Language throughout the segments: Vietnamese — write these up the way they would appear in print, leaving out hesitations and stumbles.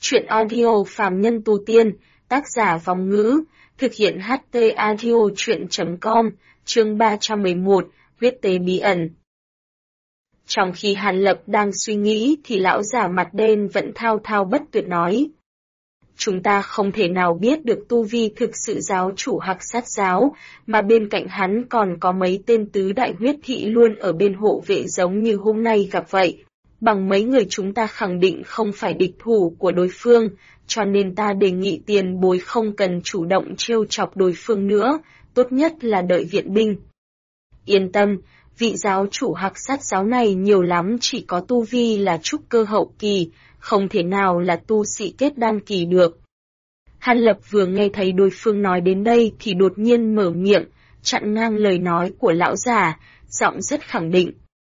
Truyện audio phàm nhân tu tiên, tác giả Vong Ngữ, thực hiện HT audio truyện.com, chương 311, huyết tế bí ẩn. Trong khi Hàn Lập đang suy nghĩ thì lão già mặt đen vẫn thao thao bất tuyệt nói. Chúng ta không thể nào biết được tu vi thực sự giáo chủ Hắc Sát giáo, mà bên cạnh hắn còn có mấy tên tứ đại huyết thị luôn ở bên hộ vệ giống như hôm nay gặp vậy. Bằng mấy người chúng ta khẳng định không phải địch thủ của đối phương, cho nên ta đề nghị tiền bối không cần chủ động trêu chọc đối phương nữa, tốt nhất là đợi viện binh. Yên tâm, vị giáo chủ Hắc Sát giáo này nhiều lắm chỉ có tu vi là trúc cơ hậu kỳ, không thể nào là tu sĩ kết đan kỳ được. Hàn Lập vừa nghe thấy đối phương nói đến đây thì đột nhiên mở miệng, chặn ngang lời nói của lão già, giọng rất khẳng định.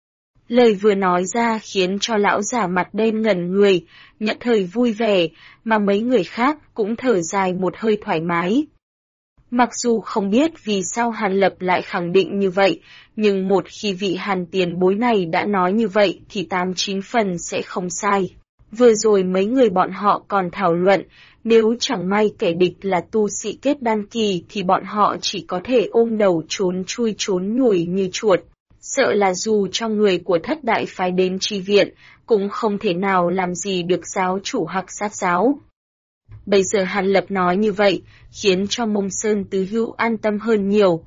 Lời vừa nói ra khiến cho lão già mặt đen ngẩn người, nhận thời vui vẻ, mà mấy người khác cũng thở dài một hơi thoải mái. Mặc dù không biết vì sao Hàn Lập lại khẳng định như vậy, nhưng một khi vị Hàn tiền bối này đã nói như vậy thì 89 phần sẽ không sai. Vừa rồi mấy người bọn họ còn thảo luận, nếu chẳng may kẻ địch là tu sĩ kết đan kỳ thì bọn họ chỉ có thể ôm đầu trốn chui trốn nhủi như chuột. Sợ là dù cho người của thất đại phái đến chi viện, cũng không thể nào làm gì được giáo chủ Hắc Sát giáo. Bây giờ Hàn Lập nói như vậy, khiến cho Mông Sơn Tứ Hữu an tâm hơn nhiều.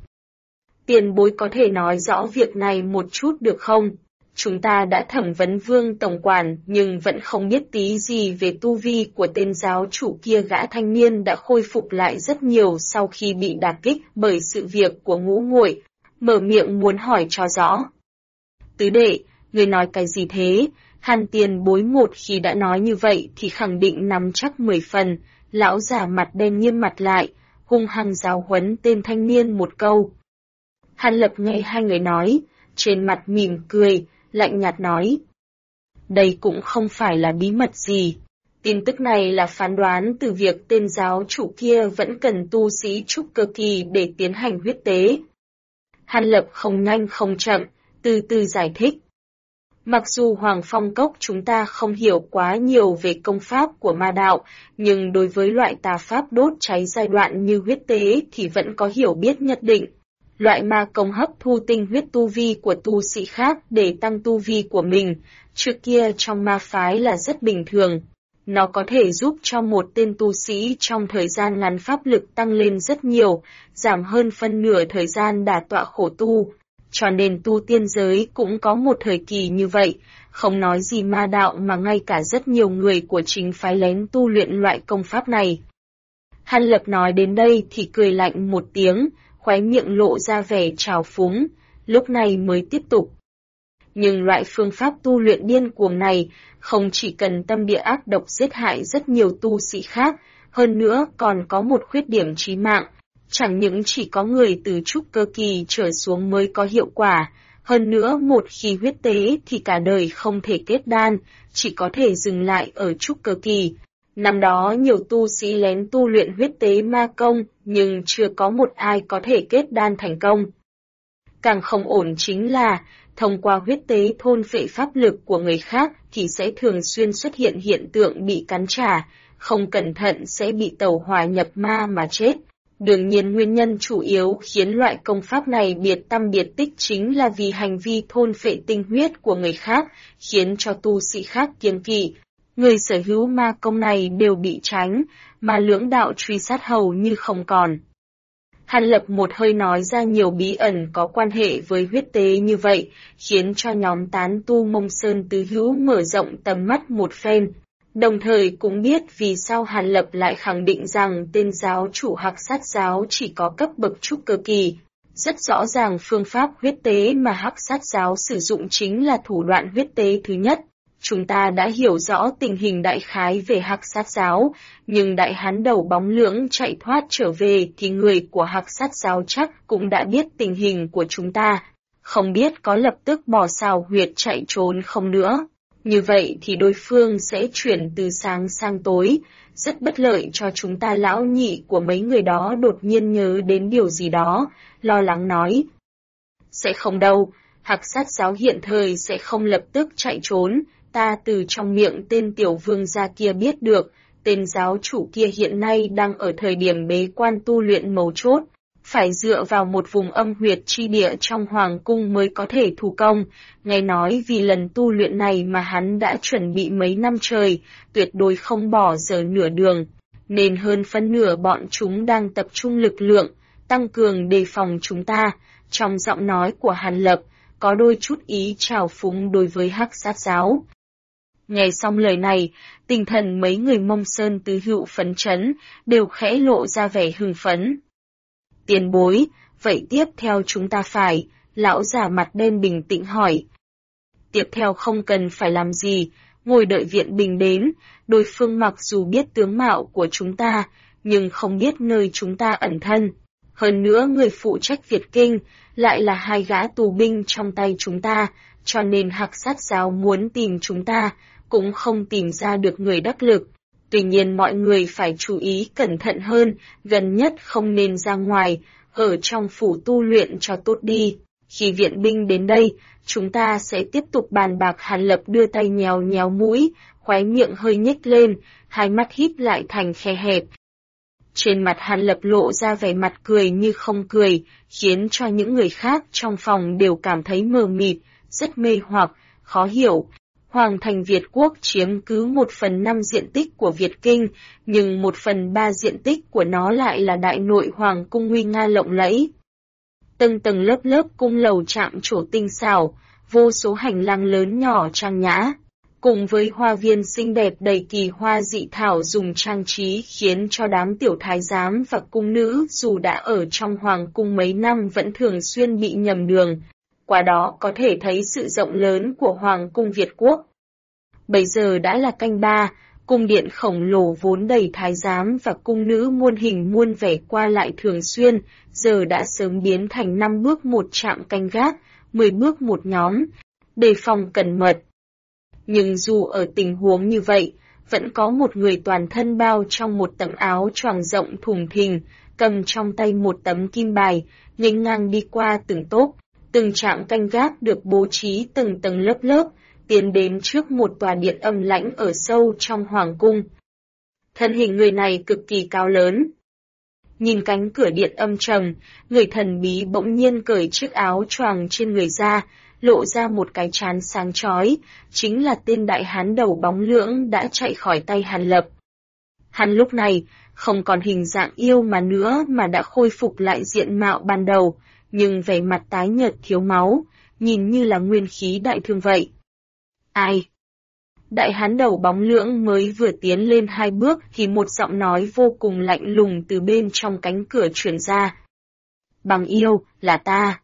Tiền bối có thể nói rõ việc này một chút được không? Chúng ta đã thẩm vấn Vương tổng quản nhưng vẫn không biết tí gì về tu vi của tên giáo chủ kia. Gã thanh niên đã khôi phục lại rất nhiều sau khi bị đả kích bởi sự việc của Ngũ Nguội, mở miệng muốn hỏi cho rõ. Tứ đệ, người nói cái gì thế? Hàn tiền bối một khi đã nói như vậy thì khẳng định nắm chắc 10 phần. Lão già mặt đen nghiêm mặt lại, hung hăng giáo huấn tên thanh niên một câu. Hàn Lập nghe hai người nói, trên mặt mỉm cười, lạnh nhạt nói. Đây cũng không phải là bí mật gì. Tin tức này là phán đoán từ việc tên giáo chủ kia vẫn cần tu sĩ trúc cơ kỳ để tiến hành huyết tế. Hàn Lập không nhanh không chậm, từ từ giải thích. Mặc dù Hoàng Phong Cốc chúng ta không hiểu quá nhiều về công pháp của ma đạo, nhưng đối với loại tà pháp đốt cháy giai đoạn như huyết tế thì vẫn có hiểu biết nhất định. Loại ma công hấp thu tinh huyết tu vi của tu sĩ khác để tăng tu vi của mình, trước kia trong ma phái là rất bình thường. Nó có thể giúp cho một tên tu sĩ trong thời gian ngắn pháp lực tăng lên rất nhiều, giảm hơn phân nửa thời gian đả tọa khổ tu. Cho nên tu tiên giới cũng có một thời kỳ như vậy, không nói gì ma đạo mà ngay cả rất nhiều người của chính phái lén tu luyện loại công pháp này. Hàn Lập nói đến đây thì cười lạnh một tiếng, khóe miệng lộ ra vẻ trào phúng, lúc này mới tiếp tục. Nhưng loại phương pháp tu luyện điên cuồng này, không chỉ cần tâm địa ác độc giết hại rất nhiều tu sĩ khác, hơn nữa còn có một khuyết điểm chí mạng. Chẳng những chỉ có người từ trúc cơ kỳ trở xuống mới có hiệu quả, hơn nữa một khi huyết tế thì cả đời không thể kết đan, chỉ có thể dừng lại ở trúc cơ kỳ. Năm đó nhiều tu sĩ lén tu luyện huyết tế ma công, nhưng chưa có một ai có thể kết đan thành công. Càng không ổn chính là, thông qua huyết tế thôn phệ pháp lực của người khác thì sẽ thường xuyên xuất hiện hiện tượng bị cắn trả, không cẩn thận sẽ bị tẩu hỏa nhập ma mà chết. Đương nhiên nguyên nhân chủ yếu khiến loại công pháp này biệt tăm biệt tích chính là vì hành vi thôn phệ tinh huyết của người khác, khiến cho tu sĩ khác kiêng kỵ. Người sở hữu ma công này đều bị tránh, mà lưỡng đạo truy sát hầu như không còn. Hàn Lập một hơi nói ra nhiều bí ẩn có quan hệ với huyết tế như vậy, khiến cho nhóm tán tu Mông Sơn Tứ Hữu mở rộng tầm mắt một phen. Đồng thời cũng biết vì sao Hàn Lập lại khẳng định rằng tên giáo chủ Hắc Sát giáo chỉ có cấp bậc trúc cơ kỳ. Rất rõ ràng phương pháp huyết tế mà Hắc Sát giáo sử dụng chính là thủ đoạn huyết tế thứ nhất. Chúng ta đã hiểu rõ tình hình đại khái về Hắc Sát giáo, nhưng đại hán đầu bóng lưỡng chạy thoát trở về thì người của Hắc Sát giáo chắc cũng đã biết tình hình của chúng ta. Không biết có lập tức bỏ xào huyệt chạy trốn không nữa. Như vậy thì đối phương sẽ chuyển từ sáng sang tối, rất bất lợi cho chúng ta. Lão nhị của mấy người đó đột nhiên nhớ đến điều gì đó, lo lắng nói. Sẽ không đâu, Hắc Sát giáo hiện thời sẽ không lập tức chạy trốn, ta từ trong miệng tên tiểu vương gia kia biết được, tên giáo chủ kia hiện nay đang ở thời điểm bế quan tu luyện mấu chốt, phải dựa vào một vùng âm huyệt chi địa trong hoàng cung mới có thể thủ công, nghe nói vì lần tu luyện này mà hắn đã chuẩn bị mấy năm trời, tuyệt đối không bỏ dở nửa đường, nên hơn phân nửa bọn chúng đang tập trung lực lượng, tăng cường đề phòng chúng ta. Trong giọng nói của Hàn Lập, có đôi chút ý trào phúng đối với Hắc Sát giáo. Nghe xong lời này, tinh thần mấy người Mông Sơn tứ hữu phấn chấn, đều khẽ lộ ra vẻ hưng phấn. Tiền bối, vậy tiếp theo chúng ta phải, lão giả mặt đen bình tĩnh hỏi. Tiếp theo không cần phải làm gì, ngồi đợi viện binh đến, đối phương mặc dù biết tướng mạo của chúng ta, nhưng không biết nơi chúng ta ẩn thân. Hơn nữa người phụ trách Việt Kinh, lại là hai gã tù binh trong tay chúng ta, cho nên Hắc Sát giáo muốn tìm chúng ta, cũng không tìm ra được người đắc lực. Tuy nhiên mọi người phải chú ý cẩn thận hơn, gần nhất không nên ra ngoài, ở trong phủ tu luyện cho tốt đi. Khi viện binh đến đây, chúng ta sẽ tiếp tục bàn bạc. Hàn Lập đưa tay nhéo nhéo mũi, khóe miệng hơi nhếch lên, hai mắt híp lại thành khe hẹp. Trên mặt Hàn Lập lộ ra vẻ mặt cười như không cười, khiến cho những người khác trong phòng đều cảm thấy mờ mịt, rất mê hoặc, khó hiểu. Hoàng thành Việt Quốc chiếm cứ 1/5 diện tích của Việt Kinh, nhưng 1/3 diện tích của nó lại là đại nội hoàng cung nguy nga lộng lẫy. Tầng tầng lớp lớp cung lầu chạm trổ tinh xảo, vô số hành lang lớn nhỏ trang nhã, cùng với hoa viên xinh đẹp đầy kỳ hoa dị thảo dùng trang trí khiến cho đám tiểu thái giám và cung nữ dù đã ở trong hoàng cung mấy năm vẫn thường xuyên bị nhầm đường. Qua đó có thể thấy sự rộng lớn của Hoàng cung Việt Quốc. Bây giờ đã là canh 3, cung điện khổng lồ vốn đầy thái giám và cung nữ muôn hình muôn vẻ qua lại thường xuyên, giờ đã sớm biến thành 5 bước một trạm canh gác, 10 bước một nhóm, đề phòng cẩn mật. Nhưng dù ở tình huống như vậy, vẫn có một người toàn thân bao trong một tấm áo choàng rộng thùng thình, cầm trong tay một tấm kim bài, nghênh ngang đi qua từng tốp. Từng trạm canh gác được bố trí từng tầng lớp lớp, tiến đến trước một tòa điện âm lãnh ở sâu trong hoàng cung. Thân hình người này cực kỳ cao lớn. Nhìn cánh cửa điện âm trầm, người thần bí bỗng nhiên cởi chiếc áo choàng trên người ra, lộ ra một cái trán sáng chói, chính là tên đại hán đầu bóng lưỡng đã chạy khỏi tay Hàn Lập. Hắn lúc này không còn hình dạng yêu mà nữa mà đã khôi phục lại diện mạo ban đầu, nhưng vẻ mặt tái nhợt thiếu máu, nhìn như là nguyên khí đại thương vậy. Ai? Đại hán đầu bóng lưỡng mới vừa tiến lên 2 bước thì một giọng nói vô cùng lạnh lùng từ bên trong cánh cửa truyền ra. Bằng yêu, là ta.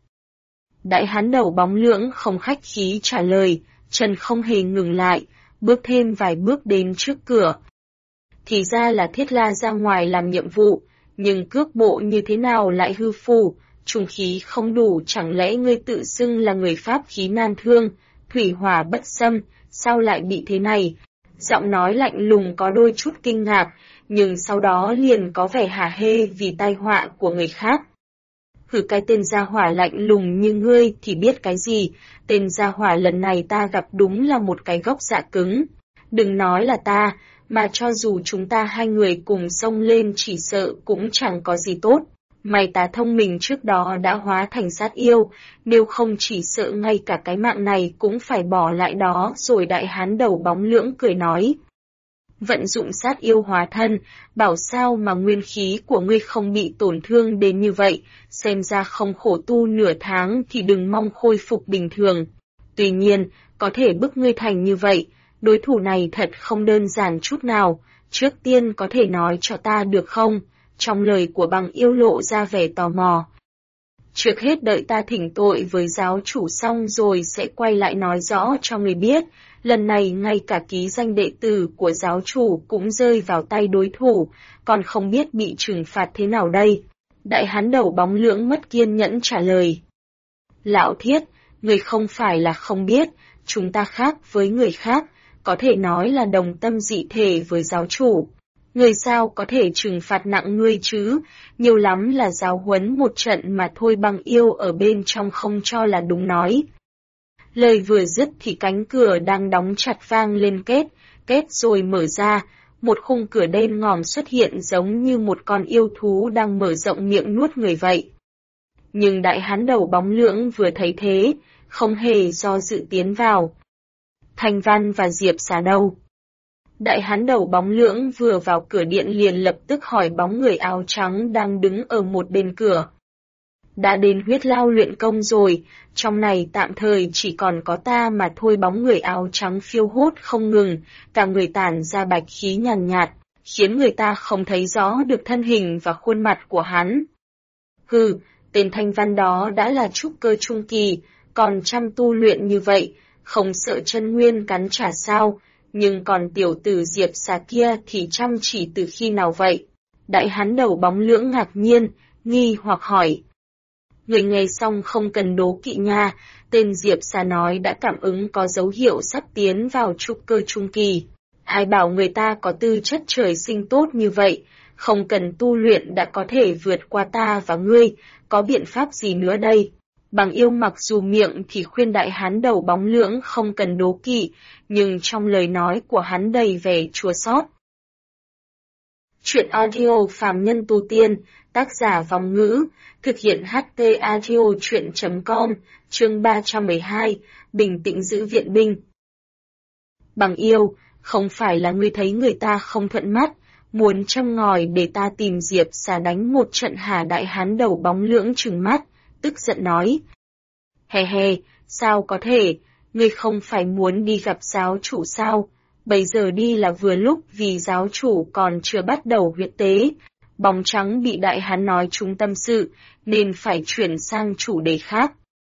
Đại hán đầu bóng lưỡng không khách khí trả lời, chân không hề ngừng lại, bước thêm vài bước đến trước cửa. Thì ra là Thiết La ra ngoài làm nhiệm vụ, nhưng cước bộ như thế nào lại hư phù, trùng khí không đủ, chẳng lẽ ngươi tự xưng là người pháp khí nan thương, thủy hỏa bất xâm, sao lại bị thế này? Giọng nói lạnh lùng có đôi chút kinh ngạc, nhưng sau đó liền có vẻ hả hê vì tai họa của người khác. Hử, cái tên gia hỏa lạnh lùng như ngươi thì biết cái gì, tên gia hỏa lần này ta gặp đúng là một cái gốc dạ cứng. Đừng nói là ta, mà cho dù chúng ta hai người cùng xông lên chỉ sợ cũng chẳng có gì tốt. May ta thông minh trước đó đã hóa thành sát yêu, nếu không chỉ sợ ngay cả cái mạng này cũng phải bỏ lại đó. Rồi đại hán đầu bóng lưỡng cười nói. Vận dụng sát yêu hóa thân, bảo sao mà nguyên khí của ngươi không bị tổn thương đến như vậy, xem ra không khổ tu nửa tháng thì đừng mong khôi phục bình thường. Tuy nhiên, có thể bức ngươi thành như vậy, đối thủ này thật không đơn giản chút nào, trước tiên có thể nói cho ta được không? Trong lời của bằng yêu lộ ra vẻ tò mò. Trước hết đợi ta thỉnh tội với giáo chủ xong rồi sẽ quay lại nói rõ cho người biết, lần này ngay cả ký danh đệ tử của giáo chủ cũng rơi vào tay đối thủ, còn không biết bị trừng phạt thế nào đây. Đại hán đầu bóng lưỡng mất kiên nhẫn trả lời. Lão Thiết, người không phải là không biết, chúng ta khác với người khác, có thể nói là đồng tâm dị thể với giáo chủ. Người sao có thể trừng phạt nặng ngươi chứ, nhiều lắm là giáo huấn một trận mà thôi. Bằng yêu ở bên trong không cho là đúng nói. Lời vừa dứt thì cánh cửa đang đóng chặt vang lên két, két rồi mở ra, một khung cửa đen ngòm xuất hiện giống như một con yêu thú đang mở rộng miệng nuốt người vậy. Nhưng đại hán đầu bóng lưỡng vừa thấy thế, không hề do dự tiến vào. Thanh Văn và Diệp Xà đâu? Đại hán đầu bóng lưỡng vừa vào cửa điện liền lập tức hỏi bóng người áo trắng đang đứng ở một bên cửa. Đã đến huyết lao luyện công rồi, trong này tạm thời chỉ còn có ta mà thôi. Bóng người áo trắng phiêu hốt không ngừng, cả người tản ra bạch khí nhàn nhạt, khiến người ta không thấy rõ được thân hình và khuôn mặt của hắn. Hừ, tên Thanh Văn đó đã là trúc cơ trung kỳ, còn chăm tu luyện như vậy, không sợ chân nguyên cắn trả sao, nhưng còn tiểu tử Diệp Xà kia thì chăm chỉ từ khi nào vậy? Đại hán đầu bóng lưỡng ngạc nhiên, nghi hoặc hỏi. Người nghe xong không cần đố kỵ nha, tên Diệp Xà nói đã cảm ứng có dấu hiệu sắp tiến vào trúc cơ trung kỳ. Ai bảo người ta có tư chất trời sinh tốt như vậy, không cần tu luyện đã có thể vượt qua ta và ngươi, có biện pháp gì nữa đây? Bằng yêu mặc dù miệng thì khuyên đại hán đầu bóng lưỡng không cần đố kỵ, nhưng trong lời nói của hắn đầy vẻ chua xót. Chuyện audio phàm nhân tu tiên, tác giả Vòng Ngữ, thực hiện HT audio chuyện.com, chương 312, bình tĩnh giữ viện binh. Bằng yêu, không phải là ngươi thấy người ta không thuận mắt, muốn châm ngòi để ta tìm Diệp Xà đánh một trận hả? Đại hán đầu bóng lưỡng trừng mắt, tức giận nói. Hè, sao có thể, ngươi không phải muốn đi gặp giáo chủ sao? Bây giờ đi là vừa lúc vì giáo chủ còn chưa bắt đầu huyết tế. Bóng trắng bị đại hán nói trúng tâm sự, nên phải chuyển sang chủ đề khác.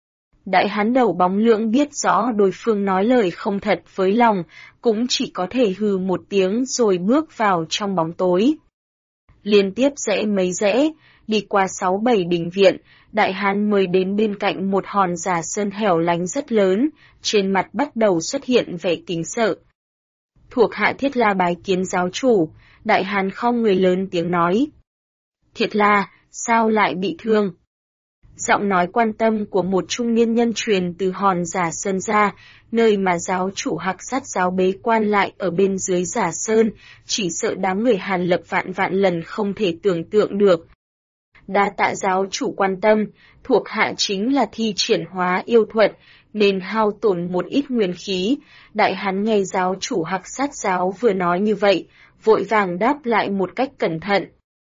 Đại hán đầu bóng lưỡng biết rõ đối phương nói lời không thật với lòng, cũng chỉ có thể hừ một tiếng rồi bước vào trong bóng tối. Liên tiếp rẽ mấy rẽ, đi qua 6-7 đình viện, đại hán mới đến bên cạnh một hòn giả sơn hẻo lánh rất lớn, trên mặt bắt đầu xuất hiện vẻ kính sợ. Thuộc hạ Thiết La bái kiến giáo chủ, đại hán khom người lớn tiếng nói. Thiết La, sao lại bị thương? Giọng nói quan tâm của một trung niên nhân truyền từ hòn giả sơn ra, nơi mà giáo chủ Hạc Sát giáo bế quan lại ở bên dưới giả sơn, chỉ sợ đám người Hàn Lập vạn lần không thể tưởng tượng được. Đa tạ giáo chủ quan tâm, thuộc hạ chính là thi triển hóa yêu thuật, nên hao tổn một ít nguyên khí. Đại hán nghe giáo chủ Hạc Sát giáo vừa nói như vậy, vội vàng đáp lại một cách cẩn thận.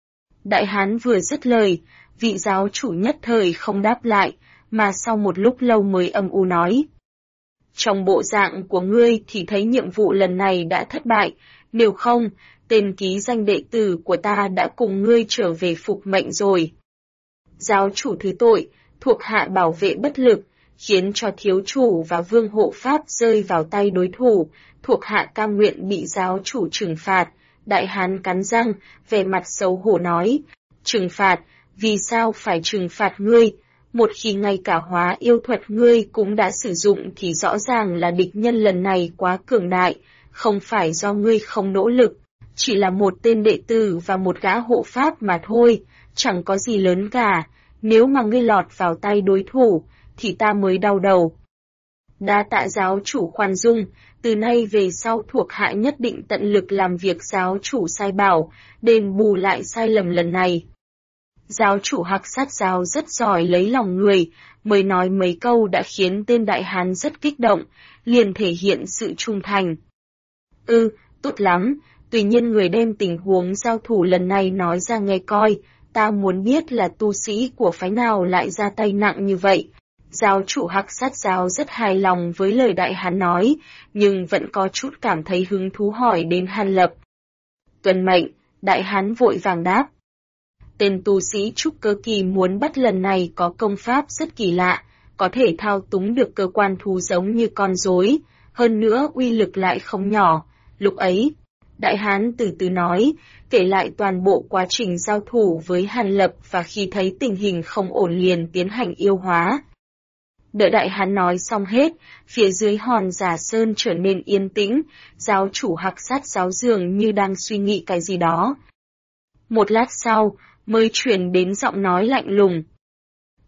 Đại hán vừa dứt lời, vị giáo chủ nhất thời không đáp lại, mà sau một lúc lâu mới âm u nói. Trong bộ dạng của ngươi thì thấy nhiệm vụ lần này đã thất bại, nếu không, tên ký danh đệ tử của ta đã cùng ngươi trở về phục mệnh rồi. Giáo chủ thứ tội, thuộc hạ bảo vệ bất lực, khiến cho thiếu chủ và vương hộ pháp rơi vào tay đối thủ, thuộc hạ cam nguyện bị giáo chủ trừng phạt. Đại hán cắn răng, vẻ mặt xấu hổ nói, trừng phạt, vì sao phải trừng phạt ngươi? Một khi ngay cả hóa yêu thuật ngươi cũng đã sử dụng thì rõ ràng là địch nhân lần này quá cường đại, không phải do ngươi không nỗ lực, chỉ là một tên đệ tử và một gã hộ pháp mà thôi, chẳng có gì lớn cả, nếu mà ngươi lọt vào tay đối thủ, thì ta mới đau đầu. Đa tạ giáo chủ khoan dung, từ nay về sau thuộc hạ nhất định tận lực làm việc giáo chủ sai bảo, đền bù lại sai lầm lần này. Giáo chủ Hạc Sát giáo rất giỏi lấy lòng người, mới nói mấy câu đã khiến tên đại hán rất kích động, liền thể hiện sự trung thành. Tốt lắm, tuy nhiên người đem tình huống giao thủ lần này nói ra nghe coi, ta muốn biết là tu sĩ của phái nào lại ra tay nặng như vậy. Giáo chủ Hạc Sát giáo rất hài lòng với lời đại hán nói, nhưng vẫn có chút cảm thấy hứng thú hỏi đến Hàn Lập. Tuân mệnh, đại hán vội vàng đáp. Tên tu sĩ trúc cơ kỳ muốn bắt lần này có công pháp rất kỳ lạ, có thể thao túng được cơ quan thú giống như con rối, hơn nữa uy lực lại không nhỏ. Lúc ấy, đại hán từ từ nói, kể lại toàn bộ quá trình giao thủ với Hàn Lập và khi thấy tình hình không ổn liền tiến hành yêu hóa. Đợi đại hán nói xong hết, phía dưới hòn giả sơn trở nên yên tĩnh, giáo chủ Hạc Sát giáo dường như đang suy nghĩ cái gì đó. Một lát sau, mới truyền đến giọng nói lạnh lùng.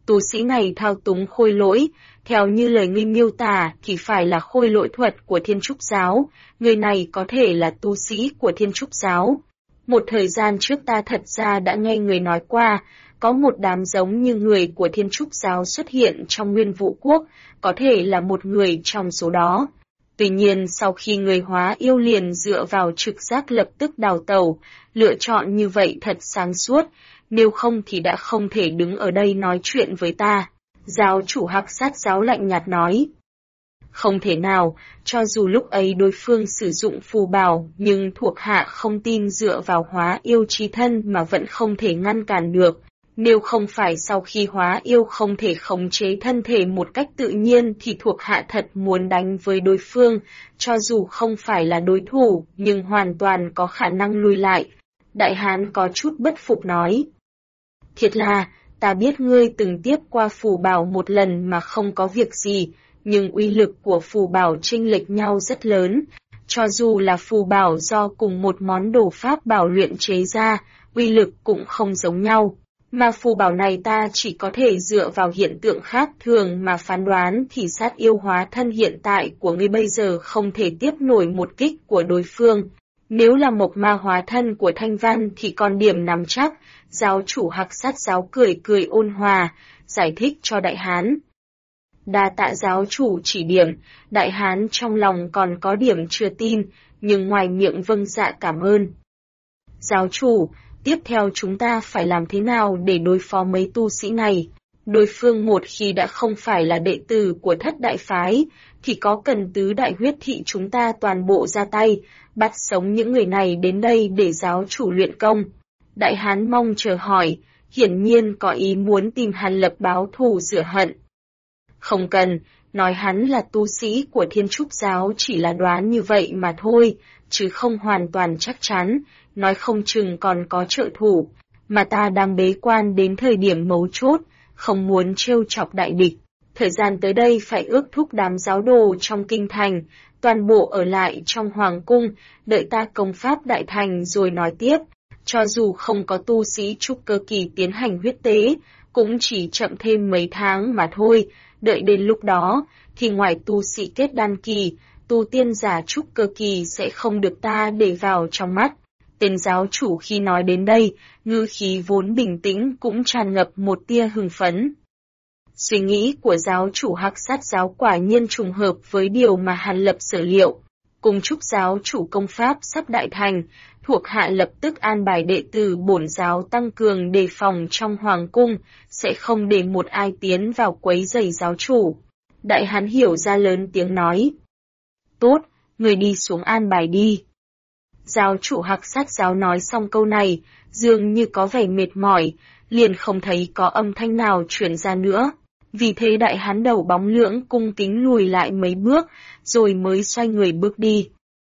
tu sĩ này thao túng khôi lỗi, theo như lời ngươi miêu tả thì phải là khôi lỗi thuật của Thiên Trúc Giáo, người này có thể là tu sĩ của Thiên Trúc Giáo. Một thời gian trước ta thật ra đã nghe người nói qua, có một đám giống như người của Thiên Trúc Giáo xuất hiện trong Nguyên Vũ Quốc, có thể là một người trong số đó. Tuy nhiên sau khi người hóa yêu liền dựa vào trực giác lập tức đào tẩu, lựa chọn như vậy thật sáng suốt, nếu không thì đã không thể đứng ở đây nói chuyện với ta. Giáo chủ Hắc Sát Giáo lạnh nhạt nói. Không thể nào, cho dù lúc ấy đối phương sử dụng phù bảo, nhưng thuộc hạ không tin dựa vào hóa yêu chi thân mà vẫn không thể ngăn cản được. Nếu không phải sau khi hóa yêu không thể khống chế thân thể một cách tự nhiên thì thuộc hạ thật muốn đánh với đối phương, cho dù không phải là đối thủ, nhưng hoàn toàn có khả năng lùi lại. Đại hán có chút bất phục nói. Thiệt là, ta biết ngươi từng tiếp qua phù bảo một lần mà không có việc gì, nhưng uy lực của phù bảo chênh lệch nhau rất lớn. Cho dù là phù bảo do cùng một món đồ pháp bảo luyện chế ra, uy lực cũng không giống nhau. Mà phù bảo này ta chỉ có thể dựa vào hiện tượng khác thường mà phán đoán thì sát yêu hóa thân hiện tại của ngươi bây giờ không thể tiếp nổi một kích của đối phương. Nếu là mộc ma hóa thân của Thanh Văn thì còn điểm nắm chắc, giáo chủ Hắc Sát Giáo cười cười ôn hòa, giải thích cho đại hán. Đa tạ giáo chủ chỉ điểm, đại hán trong lòng còn có điểm chưa tin, nhưng ngoài miệng vâng dạ cảm ơn. Giáo chủ, tiếp theo chúng ta phải làm thế nào để đối phó mấy tu sĩ này? Đối phương một khi đã không phải là đệ tử của Thất Đại Phái, thì có cần tứ đại huyết thị chúng ta toàn bộ ra tay, bắt sống những người này đến đây để giáo chủ luyện công. Đại hán mong chờ hỏi, hiển nhiên có ý muốn tìm Hàn Lập báo thù rửa hận. Không cần, nói hắn là tu sĩ của Thiên Trúc Giáo chỉ là đoán như vậy mà thôi, chứ không hoàn toàn chắc chắn, nói không chừng còn có trợ thủ, mà ta đang bế quan đến thời điểm mấu chốt, không muốn trêu chọc đại địch. Thời gian tới đây phải ước thúc đám giáo đồ trong kinh thành, toàn bộ ở lại trong hoàng cung, đợi ta công pháp đại thành rồi nói tiếp. Cho dù không có tu sĩ trúc cơ kỳ tiến hành huyết tế, cũng chỉ chậm thêm mấy tháng mà thôi, đợi đến lúc đó, thì ngoài tu sĩ kết đan kỳ, tu tiên giả trúc cơ kỳ sẽ không được ta để vào trong mắt. Tên giáo chủ khi nói đến đây, ngữ khí vốn bình tĩnh cũng tràn ngập một tia hưng phấn. Suy nghĩ của giáo chủ Hắc Sát Giáo quả nhiên trùng hợp với điều mà Hàn Lập sở liệu. Cùng chúc giáo chủ công pháp sắp đại thành, thuộc hạ lập tức an bài đệ tử bổn giáo tăng cường đề phòng trong hoàng cung, sẽ không để một ai tiến vào quấy rầy giáo chủ. Đại hán hiểu ra lớn tiếng nói. Tốt, người đi xuống an bài đi. Giáo chủ Hắc Sát Giáo nói xong câu này, dường như có vẻ mệt mỏi, liền không thấy có âm thanh nào truyền ra nữa. Vì thế đại hán đầu bóng lưỡng cung kính lùi lại mấy bước, rồi mới xoay người bước đi.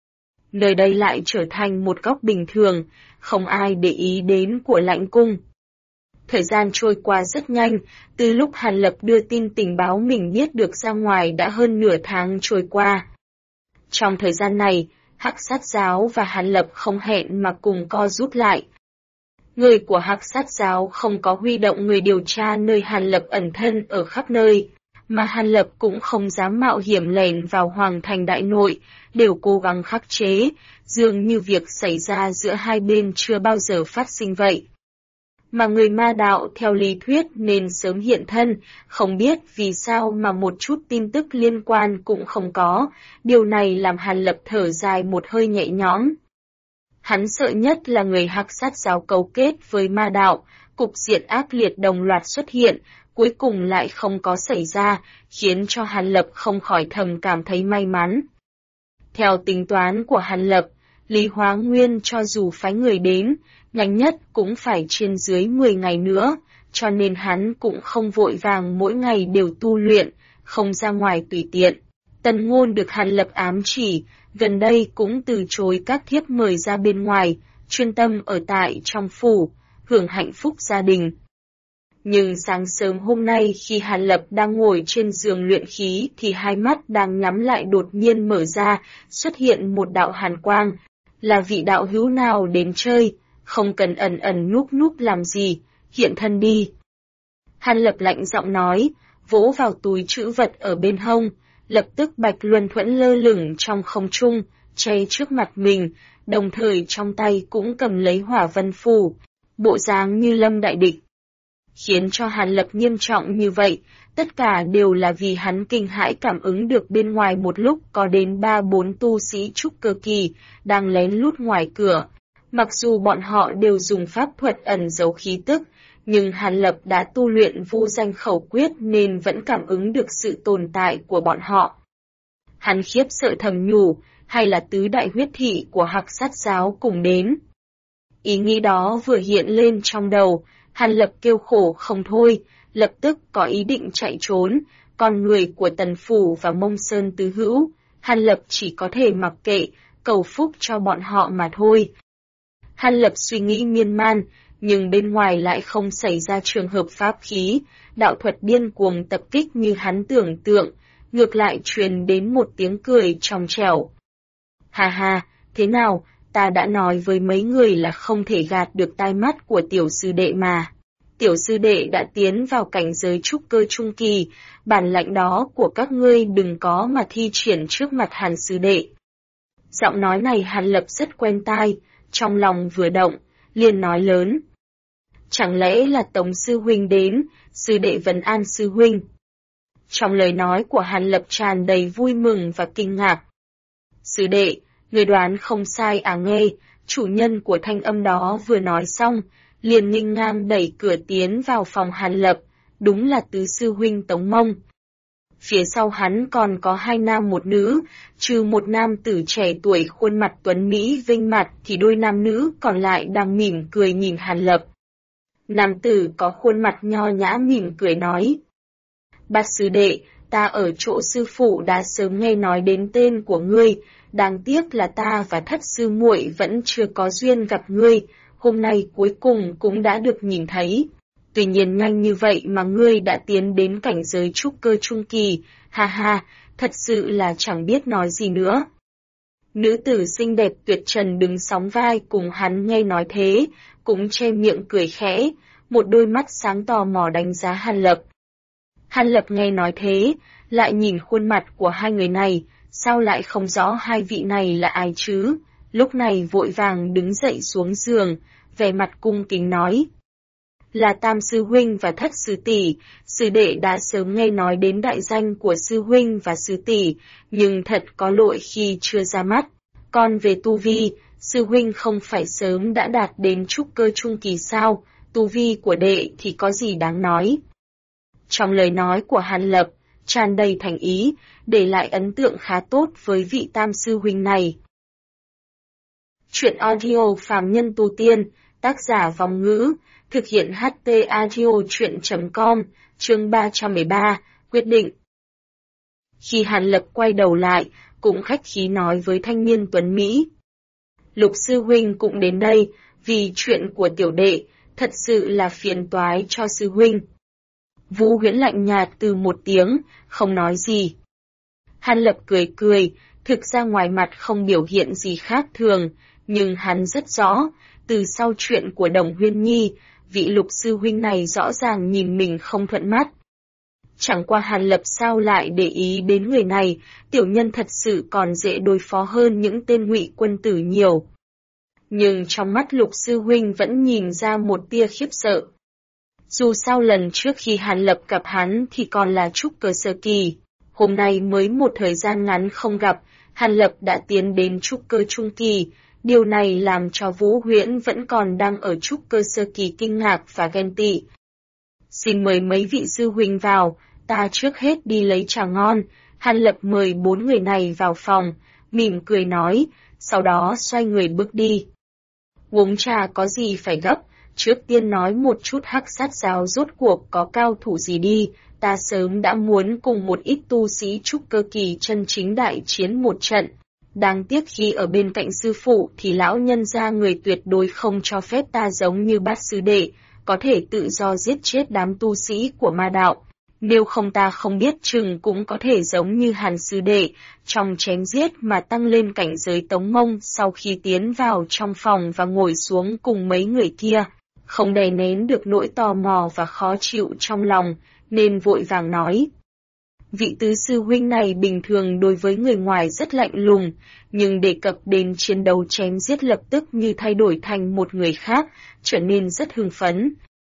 Nơi đây lại trở thành một góc bình thường, không ai để ý đến của lãnh cung. Thời gian trôi qua rất nhanh, từ lúc Hàn Lập đưa tin tình báo mình biết được ra ngoài đã hơn nửa tháng trôi qua. Trong thời gian này, Hắc Sát Giáo và Hàn Lập không hẹn mà cùng co rút lại. Người của Hắc Sát Giáo không có huy động người điều tra nơi Hàn Lập ẩn thân ở khắp nơi, mà Hàn Lập cũng không dám mạo hiểm lẻn vào Hoàng Thành Đại Nội, đều cố gắng khắc chế, dường như việc xảy ra giữa hai bên chưa bao giờ phát sinh vậy. Mà người ma đạo theo lý thuyết nên sớm hiện thân, không biết vì sao mà một chút tin tức liên quan cũng không có, điều này làm Hàn Lập thở dài một hơi nhẹ nhõm. Hắn sợ nhất là người Hắc Sát Giáo cấu kết với ma đạo, cục diện ác liệt đồng loạt xuất hiện, cuối cùng lại không có xảy ra, khiến cho Hàn Lập không khỏi thầm cảm thấy may mắn. Theo tính toán của Hàn Lập, Lý Hóa Nguyên cho dù phái người đến, nhanh nhất cũng phải trên dưới 10 ngày nữa, cho nên hắn cũng không vội vàng mỗi ngày đều tu luyện, không ra ngoài tùy tiện. Tần Ngôn được Hàn Lập ám chỉ, gần đây cũng từ chối các thiếp mời ra bên ngoài, chuyên tâm ở tại trong phủ, hưởng hạnh phúc gia đình. Nhưng sáng sớm hôm nay khi Hàn Lập đang ngồi trên giường luyện khí thì hai mắt đang nhắm lại đột nhiên mở ra, xuất hiện một đạo hàn quang. Là vị đạo hữu nào đến chơi, không cần ẩn ẩn núp núp làm gì, hiện thân đi. Hàn Lập lạnh giọng nói, vỗ vào túi trữ vật ở bên hông, lập tức Bạch Luân Thuẫn lơ lửng trong không trung, che trước mặt mình, đồng thời trong tay cũng cầm lấy Hỏa Vân Phù, bộ dáng như lâm đại địch. Khiến cho Hàn Lập nghiêm trọng như vậy, tất cả đều là vì hắn kinh hãi cảm ứng được bên ngoài một lúc có đến 3-4 tu sĩ trúc cơ kỳ, đang lén lút ngoài cửa. Mặc dù bọn họ đều dùng pháp thuật ẩn giấu khí tức, nhưng Hàn Lập đã tu luyện vô danh khẩu quyết nên vẫn cảm ứng được sự tồn tại của bọn họ. Hắn khiếp sợ thầm nhủ, hay là tứ đại huyết thị của Hắc Sát giáo cùng đến. Ý nghĩ đó vừa hiện lên trong đầu, Hàn Lập kêu khổ không thôi, lập tức có ý định chạy trốn, còn người của Tần Phủ và Mông Sơn Tứ Hữu, Hàn Lập chỉ có thể mặc kệ, cầu phúc cho bọn họ mà thôi. Hàn Lập suy nghĩ miên man, nhưng bên ngoài lại không xảy ra trường hợp pháp khí, đạo thuật điên cuồng tập kích như hắn tưởng tượng, ngược lại truyền đến một tiếng cười trong trẻo. Ha ha, thế nào, ta đã nói với mấy người là không thể gạt được tai mắt của tiểu sư đệ mà. Tiểu sư đệ đã tiến vào cảnh giới trúc cơ trung kỳ, bản lãnh đó của các ngươi đừng có mà thi triển trước mặt Hàn sư đệ. Giọng nói này Hàn Lập rất quen tai, trong lòng vừa động, liền nói lớn. Chẳng lẽ là Tống sư huynh đến, sư đệ vấn an sư huynh. Trong lời nói của Hàn Lập tràn đầy vui mừng và kinh ngạc. Sư đệ, người đoán không sai à nghe, chủ nhân của thanh âm đó vừa nói xong, liền nghênh ngang đẩy cửa tiến vào phòng Hàn Lập, đúng là tứ sư huynh Tống Mông. Phía sau hắn còn có 2 nam một nữ, trừ một nam tử trẻ tuổi khuôn mặt tuấn mỹ vinh mặt thì đôi nam nữ còn lại đang mỉm cười nhìn Hàn Lập. Nam tử có khuôn mặt nho nhã mỉm cười nói. Bát sư đệ, ta ở chỗ sư phụ đã sớm nghe nói đến tên của ngươi, đáng tiếc là ta và Thất sư muội vẫn chưa có duyên gặp ngươi, hôm nay cuối cùng cũng đã được nhìn thấy. Tuy nhiên nhanh như vậy mà ngươi đã tiến đến cảnh giới trúc cơ trung kỳ, ha ha, thật sự là chẳng biết nói gì nữa. Nữ tử xinh đẹp tuyệt trần đứng sóng vai cùng hắn nghe nói thế, cũng che miệng cười khẽ, một đôi mắt sáng tò mò đánh giá Hàn Lập. Hàn Lập nghe nói thế, lại nhìn khuôn mặt của hai người này, sao lại không rõ hai vị này là ai chứ? Lúc này vội vàng đứng dậy xuống giường, vẻ mặt cung kính nói. Là Tam sư huynh và Thất sư tỷ, sư đệ đã sớm nghe nói đến đại danh của sư huynh và sư tỷ, nhưng thật có lỗi khi chưa ra mắt. Còn về tu vi, sư huynh không phải sớm đã đạt đến trúc cơ trung kỳ sao, tu vi của đệ thì có gì đáng nói. Trong lời nói của Hàn Lập, tràn đầy thành ý, để lại ấn tượng khá tốt với vị Tam sư huynh này. Chuyện audio phàm nhân tu tiên, tác giả Vong Ngữ, thực hiện HT audio chuyện.com, chương 313, quyết định. Khi Hàn Lập quay đầu lại, cũng khách khí nói với thanh niên tuấn Mỹ. Lục sư huynh cũng đến đây, vì chuyện của tiểu đệ, thật sự là phiền toái cho sư huynh. Vũ Huyễn lạnh nhạt từ một tiếng, không nói gì. Hàn Lập cười cười, thực ra ngoài mặt không biểu hiện gì khác thường, nhưng hắn rất rõ, từ sau chuyện của Đồng Huyên Nhi, vị Lục sư huynh này rõ ràng nhìn mình không thuận mắt. Chẳng qua Hàn Lập sao lại để ý đến người này, tiểu nhân thật sự còn dễ đối phó hơn những tên ngụy quân tử nhiều. Nhưng trong mắt Lục sư huynh vẫn nhìn ra một tia khiếp sợ. Dù sao lần trước khi Hàn Lập gặp hắn thì còn là trúc cơ sơ kỳ, hôm nay mới một thời gian ngắn không gặp, Hàn Lập đã tiến đến trúc cơ trung kỳ, điều này làm cho Vũ Huyễn vẫn còn đang ở trúc cơ sơ kỳ kinh ngạc và ghen tị. Xin mời mấy vị sư huynh vào, ta trước hết đi lấy trà ngon. Hàn Lập mời 4 người này vào phòng, mỉm cười nói, sau đó xoay người bước đi. Uống trà có gì phải gấp, trước tiên nói một chút Hắc Sát giáo rốt cuộc có cao thủ gì đi, ta sớm đã muốn cùng một ít tu sĩ trúc cơ kỳ chân chính đại chiến một trận. Đáng tiếc khi ở bên cạnh sư phụ thì lão nhân gia người tuyệt đối không cho phép ta giống như Bát sư đệ, có thể tự do giết chết đám tu sĩ của ma đạo. Nếu không ta không biết chừng cũng có thể giống như Hàn sư đệ, trong chém giết mà tăng lên cảnh giới Tống Mông sau khi tiến vào trong phòng và ngồi xuống cùng mấy người kia. không đè nén được nỗi tò mò và khó chịu trong lòng, nên vội vàng nói. Vị tứ sư huynh này bình thường đối với người ngoài rất lạnh lùng, nhưng đề cập đến chiến đấu chém giết lập tức như thay đổi thành một người khác, trở nên rất hưng phấn.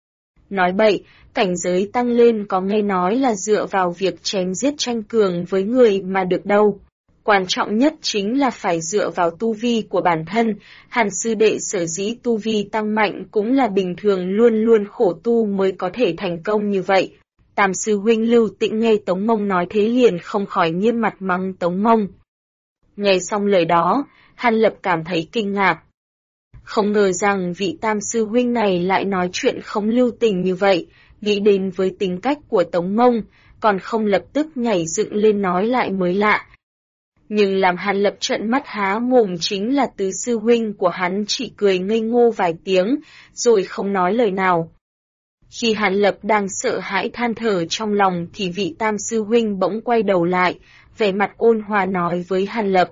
Nói bậy, cảnh giới tăng lên có nghe nói là dựa vào việc chém giết tranh cường với người mà được đâu. Quan trọng nhất chính là phải dựa vào tu vi của bản thân, Hàn sư đệ sở dĩ tu vi tăng mạnh cũng là bình thường luôn luôn khổ tu mới có thể thành công như vậy. Tam sư huynh Lưu Tĩnh nghe Tống Mông nói thế liền không khỏi nghiêm mặt mắng Tống Mông. Nghe xong lời đó, Hàn Lập cảm thấy kinh ngạc. Không ngờ rằng vị tam sư huynh này lại nói chuyện không lưu tình như vậy, nghĩ đến với tính cách của Tống Mông, còn không lập tức nhảy dựng lên nói lại mới lạ. Nhưng làm Hàn Lập trợn mắt há mồm chính là tứ sư huynh của hắn chỉ cười ngây ngô vài tiếng, rồi không nói lời nào. Khi Hàn Lập đang sợ hãi than thở trong lòng thì vị tam sư huynh bỗng quay đầu lại, vẻ mặt ôn hòa nói với Hàn Lập.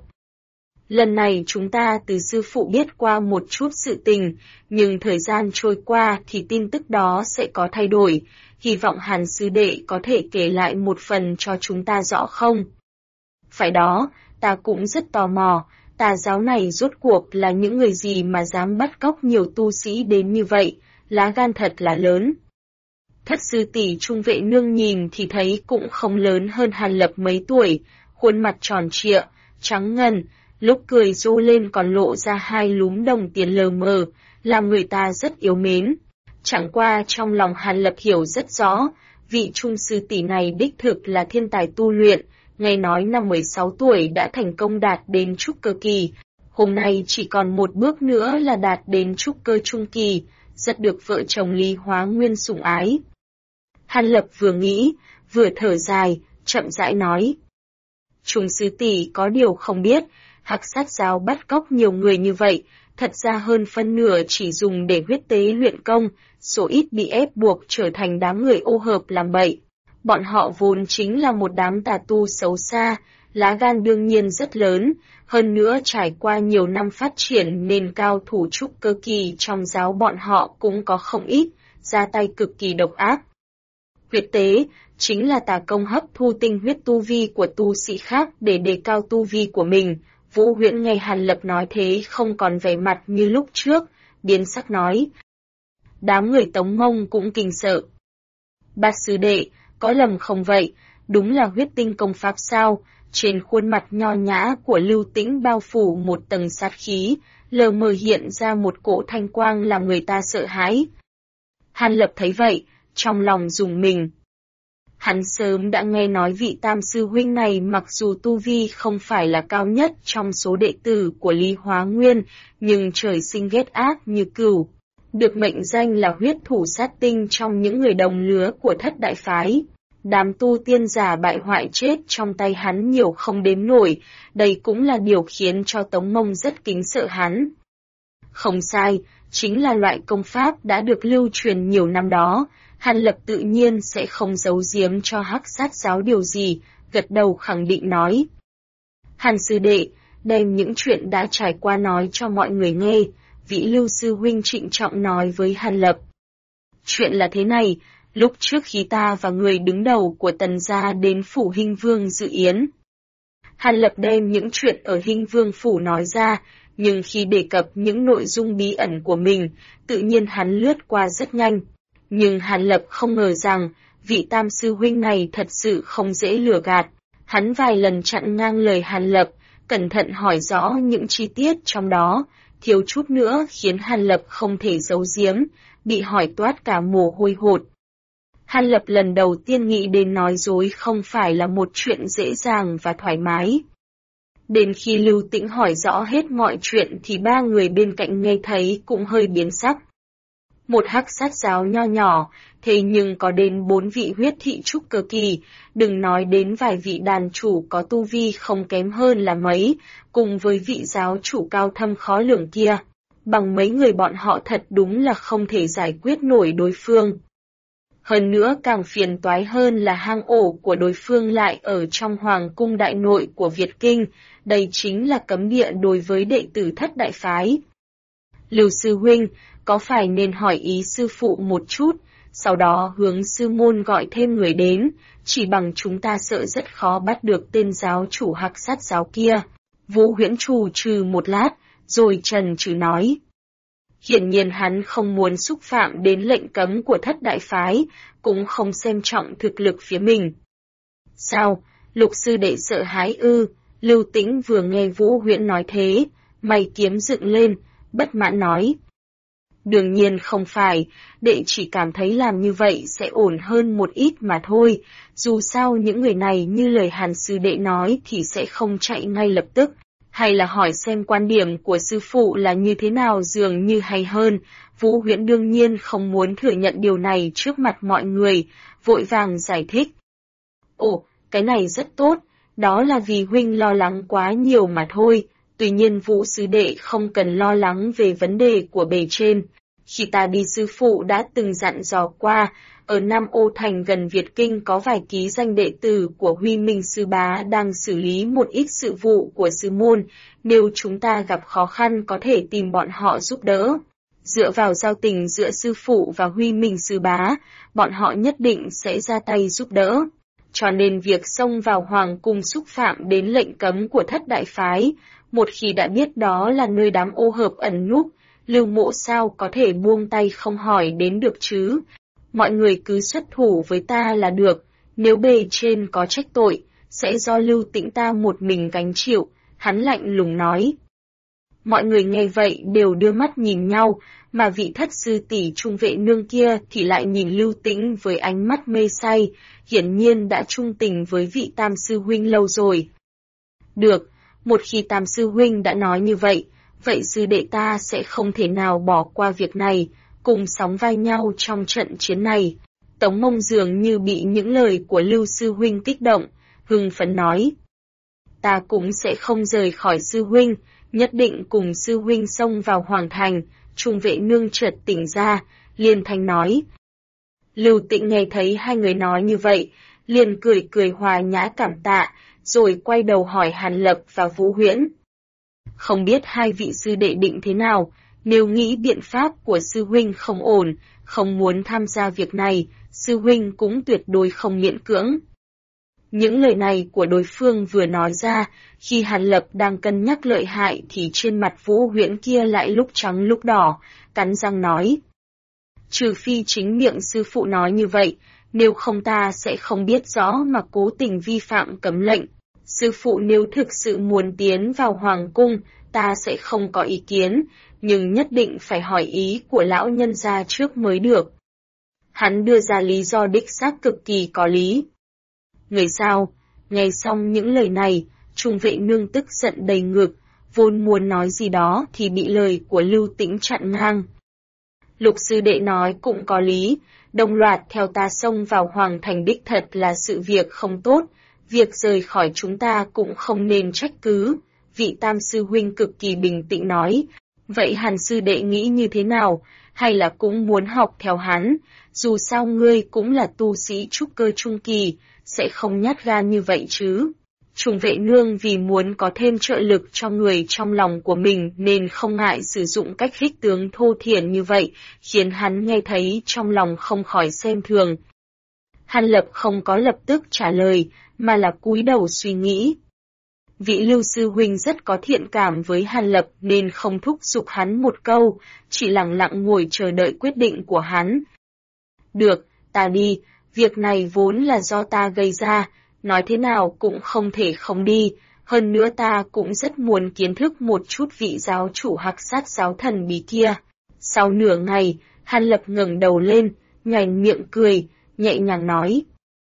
Lần này chúng ta từ sư phụ biết qua một chút sự tình, nhưng thời gian trôi qua thì tin tức đó sẽ có thay đổi, hy vọng Hàn sư đệ có thể kể lại một phần cho chúng ta rõ không? Phải đó, ta cũng rất tò mò, tà giáo này rốt cuộc là những người gì mà dám bắt cóc nhiều tu sĩ đến như vậy, lá gan thật là lớn. Thất sư tỷ Trung Vệ Nương nhìn thì thấy cũng không lớn hơn Hàn Lập mấy tuổi, khuôn mặt tròn trịa, trắng ngần, lúc cười rô lên còn lộ ra hai lúm đồng tiền lờ mờ, làm người ta rất yêu mến. Chẳng qua trong lòng Hàn Lập hiểu rất rõ, vị Trung sư tỷ này đích thực là thiên tài tu luyện, nghe nói năm 16 tuổi đã thành công đạt đến trúc cơ kỳ, hôm nay chỉ còn một bước nữa là đạt đến trúc cơ trung kỳ, rất được vợ chồng Lý Hóa Nguyên sủng ái. Hàn Lập vừa nghĩ, vừa thở dài, chậm rãi nói. Trung sư tỷ có điều không biết, Hắc Sát giáo bắt cóc nhiều người như vậy, thật ra hơn phân nửa chỉ dùng để huyết tế luyện công, số ít bị ép buộc trở thành đám người ô hợp làm bậy. Bọn họ vốn chính là một đám tà tu xấu xa, lá gan đương nhiên rất lớn, hơn nữa trải qua nhiều năm phát triển nên cao thủ trúc cơ kỳ trong giáo bọn họ cũng có không ít, ra tay cực kỳ độc ác. Huyết tế chính là tà công hấp thu tinh huyết tu vi của tu sĩ khác để đề cao tu vi của mình. Vũ Huyễn nghe Hàn Lập nói thế không còn vẻ mặt như lúc trước, biến sắc nói. Đám người Tống Mông cũng kinh sợ. Bát sư đệ, có lầm không vậy, đúng là huyết tinh công pháp sao? Trên khuôn mặt nho nhã của Lưu Tĩnh bao phủ một tầng sát khí, lờ mờ hiện ra một cỗ thanh quang làm người ta sợ hãi. Hàn Lập thấy vậy, trong lòng rùng mình. Hắn sớm đã nghe nói vị tam sư huynh này mặc dù tu vi không phải là cao nhất trong số đệ tử của Lý Hóa Nguyên, nhưng trời sinh ghét ác như cừu, được mệnh danh là huyết thủ sát tinh trong những người đồng lứa của thất đại phái. Đám tu tiên giả bại hoại chết trong tay hắn nhiều không đếm nổi, đây cũng là điều khiến cho Tống Mông rất kính sợ hắn. Không sai, chính là loại công pháp đã được lưu truyền nhiều năm đó. Hàn Lập tự nhiên sẽ không giấu giếm cho Hắc Sát giáo điều gì, gật đầu khẳng định nói. Hàn sư đệ, đem những chuyện đã trải qua nói cho mọi người nghe, vị Lưu sư huynh trịnh trọng nói với Hàn Lập. Chuyện là thế này, lúc trước khi ta và người đứng đầu của Tần gia đến phủ Hinh Vương dự yến. Hàn Lập đem những chuyện ở Hinh Vương phủ nói ra, nhưng khi đề cập những nội dung bí ẩn của mình, tự nhiên hắn lướt qua rất nhanh. Nhưng Hàn Lập không ngờ rằng, vị tam sư huynh này thật sự không dễ lừa gạt. Hắn vài lần chặn ngang lời Hàn Lập, cẩn thận hỏi rõ những chi tiết trong đó, thiếu chút nữa khiến Hàn Lập không thể giấu giếm, bị hỏi toát cả mồ hôi hột. Hàn Lập lần đầu tiên nghĩ đến nói dối không phải là một chuyện dễ dàng và thoải mái. Đến khi Lưu Tĩnh hỏi rõ hết mọi chuyện thì ba người bên cạnh nghe thấy cũng hơi biến sắc. Một Hắc Sát giáo nho nhỏ, thế nhưng có đến 4 vị huyết thị trúc cơ kỳ, đừng nói đến vài vị đàn chủ có tu vi không kém hơn là mấy, cùng với vị giáo chủ cao thâm khó lường kia. Bằng mấy người bọn họ thật đúng là không thể giải quyết nổi đối phương. Hơn nữa càng phiền toái hơn là hang ổ của đối phương lại ở trong hoàng cung đại nội của Việt Kinh, đây chính là cấm địa đối với đệ tử thất đại phái. Lưu sư huynh, có phải nên hỏi ý sư phụ một chút, sau đó hướng sư môn gọi thêm người đến, chỉ bằng chúng ta sợ rất khó bắt được tên giáo chủ Hắc Sát giáo kia. Vũ Huyễn trù trừ một lát, rồi trần trừ nói. Hiển nhiên hắn không muốn xúc phạm đến lệnh cấm của thất đại phái, cũng không xem trọng thực lực phía mình. Sao, Lục sư đệ sợ hãi ư? Lưu Tĩnh vừa nghe Vũ Huyễn nói thế, mày kiếm dựng lên, bất mãn nói. Đương nhiên không phải, đệ chỉ cảm thấy làm như vậy sẽ ổn hơn một ít mà thôi, dù sao những người này như lời Hàn sư đệ nói thì sẽ không chạy ngay lập tức, hay là hỏi xem quan điểm của sư phụ là như thế nào dường như hay hơn. Vũ Huyễn đương nhiên không muốn thừa nhận điều này trước mặt mọi người, vội vàng giải thích. Ồ, cái này rất tốt, đó là vì huynh lo lắng quá nhiều mà thôi. Tuy nhiên Vũ sư đệ không cần lo lắng về vấn đề của bề trên. Khi ta đi sư phụ đã từng dặn dò qua, ở Nam Ô Thành gần Việt Kinh có vài ký danh đệ tử của Huy Minh sư bá đang xử lý một ít sự vụ của sư môn, nếu chúng ta gặp khó khăn có thể tìm bọn họ giúp đỡ. Dựa vào giao tình giữa sư phụ và Huy Minh sư bá, bọn họ nhất định sẽ ra tay giúp đỡ. Cho nên việc xông vào hoàng cung xúc phạm đến lệnh cấm của thất đại phái, một khi đã biết đó là nơi đám ô hợp ẩn núp, Lưu Mộ sao có thể buông tay không hỏi đến được chứ? Mọi người cứ xuất thủ với ta là được, nếu bề trên có trách tội, sẽ do Lưu Tĩnh ta một mình gánh chịu, hắn lạnh lùng nói. Mọi người nghe vậy đều đưa mắt nhìn nhau, mà vị thất sư tỷ trung vệ nương kia thì lại nhìn Lưu Tĩnh với ánh mắt mê say, hiển nhiên đã trung tình với vị tam sư huynh lâu rồi. Được, một khi tam sư huynh đã nói như vậy, vậy sư đệ ta sẽ không thể nào bỏ qua việc này, cùng sóng vai nhau trong trận chiến này. Tống Mông dường như bị những lời của Lưu sư huynh kích động, hưng phấn nói. Ta cũng sẽ không rời khỏi sư huynh, nhất định cùng sư huynh xông vào hoàng thành. Trung vệ nương chợt tỉnh ra, liền thanh nói. Lưu Tĩnh nghe thấy hai người nói như vậy, liền cười cười hòa nhã cảm tạ, rồi quay đầu hỏi Hàn Lập và Vũ Huyễn. Không biết hai vị sư đệ định thế nào, nếu nghĩ biện pháp của sư huynh không ổn, không muốn tham gia việc này, sư huynh cũng tuyệt đối không miễn cưỡng. Những lời này của đối phương vừa nói ra, khi Hàn Lập đang cân nhắc lợi hại thì trên mặt Vũ Huyễn kia lại lúc trắng lúc đỏ, cắn răng nói. Trừ phi chính miệng sư phụ nói như vậy, nếu không ta sẽ không biết rõ mà cố tình vi phạm cấm lệnh. Sư phụ nếu thực sự muốn tiến vào hoàng cung, ta sẽ không có ý kiến, nhưng nhất định phải hỏi ý của lão nhân gia trước mới được. Hắn đưa ra lý do đích xác cực kỳ có lý. Người sao? Nghe xong những lời này, Trung vệ nương tức giận đầy ngực, vốn muốn nói gì đó thì bị lời của Lưu Tĩnh chặn ngang. Lục sư đệ nói cũng có lý, đồng loạt theo ta xông vào hoàng thành đích thật là sự việc không tốt, việc rời khỏi chúng ta cũng không nên trách cứ. Vị tam sư huynh cực kỳ bình tĩnh nói, vậy Hàn sư đệ nghĩ như thế nào, hay là cũng muốn học theo hắn, dù sao ngươi cũng là tu sĩ trúc cơ trung kỳ, sẽ không nhát gan như vậy chứ. Trung vệ nương vì muốn có thêm trợ lực cho người trong lòng của mình nên không ngại sử dụng cách khích tướng thô thiển như vậy, khiến hắn nghe thấy trong lòng không khỏi xem thường. Hàn Lập không có lập tức trả lời, mà là cúi đầu suy nghĩ. Vị Lưu sư huynh rất có thiện cảm với Hàn Lập nên không thúc giục hắn một câu, chỉ lặng lặng ngồi chờ đợi quyết định của hắn. Được, ta đi, việc này vốn là do ta gây ra, nói thế nào cũng không thể không đi, hơn nữa ta cũng rất muốn kiến thức một chút vị giáo chủ Hắc Sát giáo thần bí kia. Sau nửa ngày, Hàn Lập ngẩng đầu lên, nhoẻn miệng cười, nhẹ nhàng nói.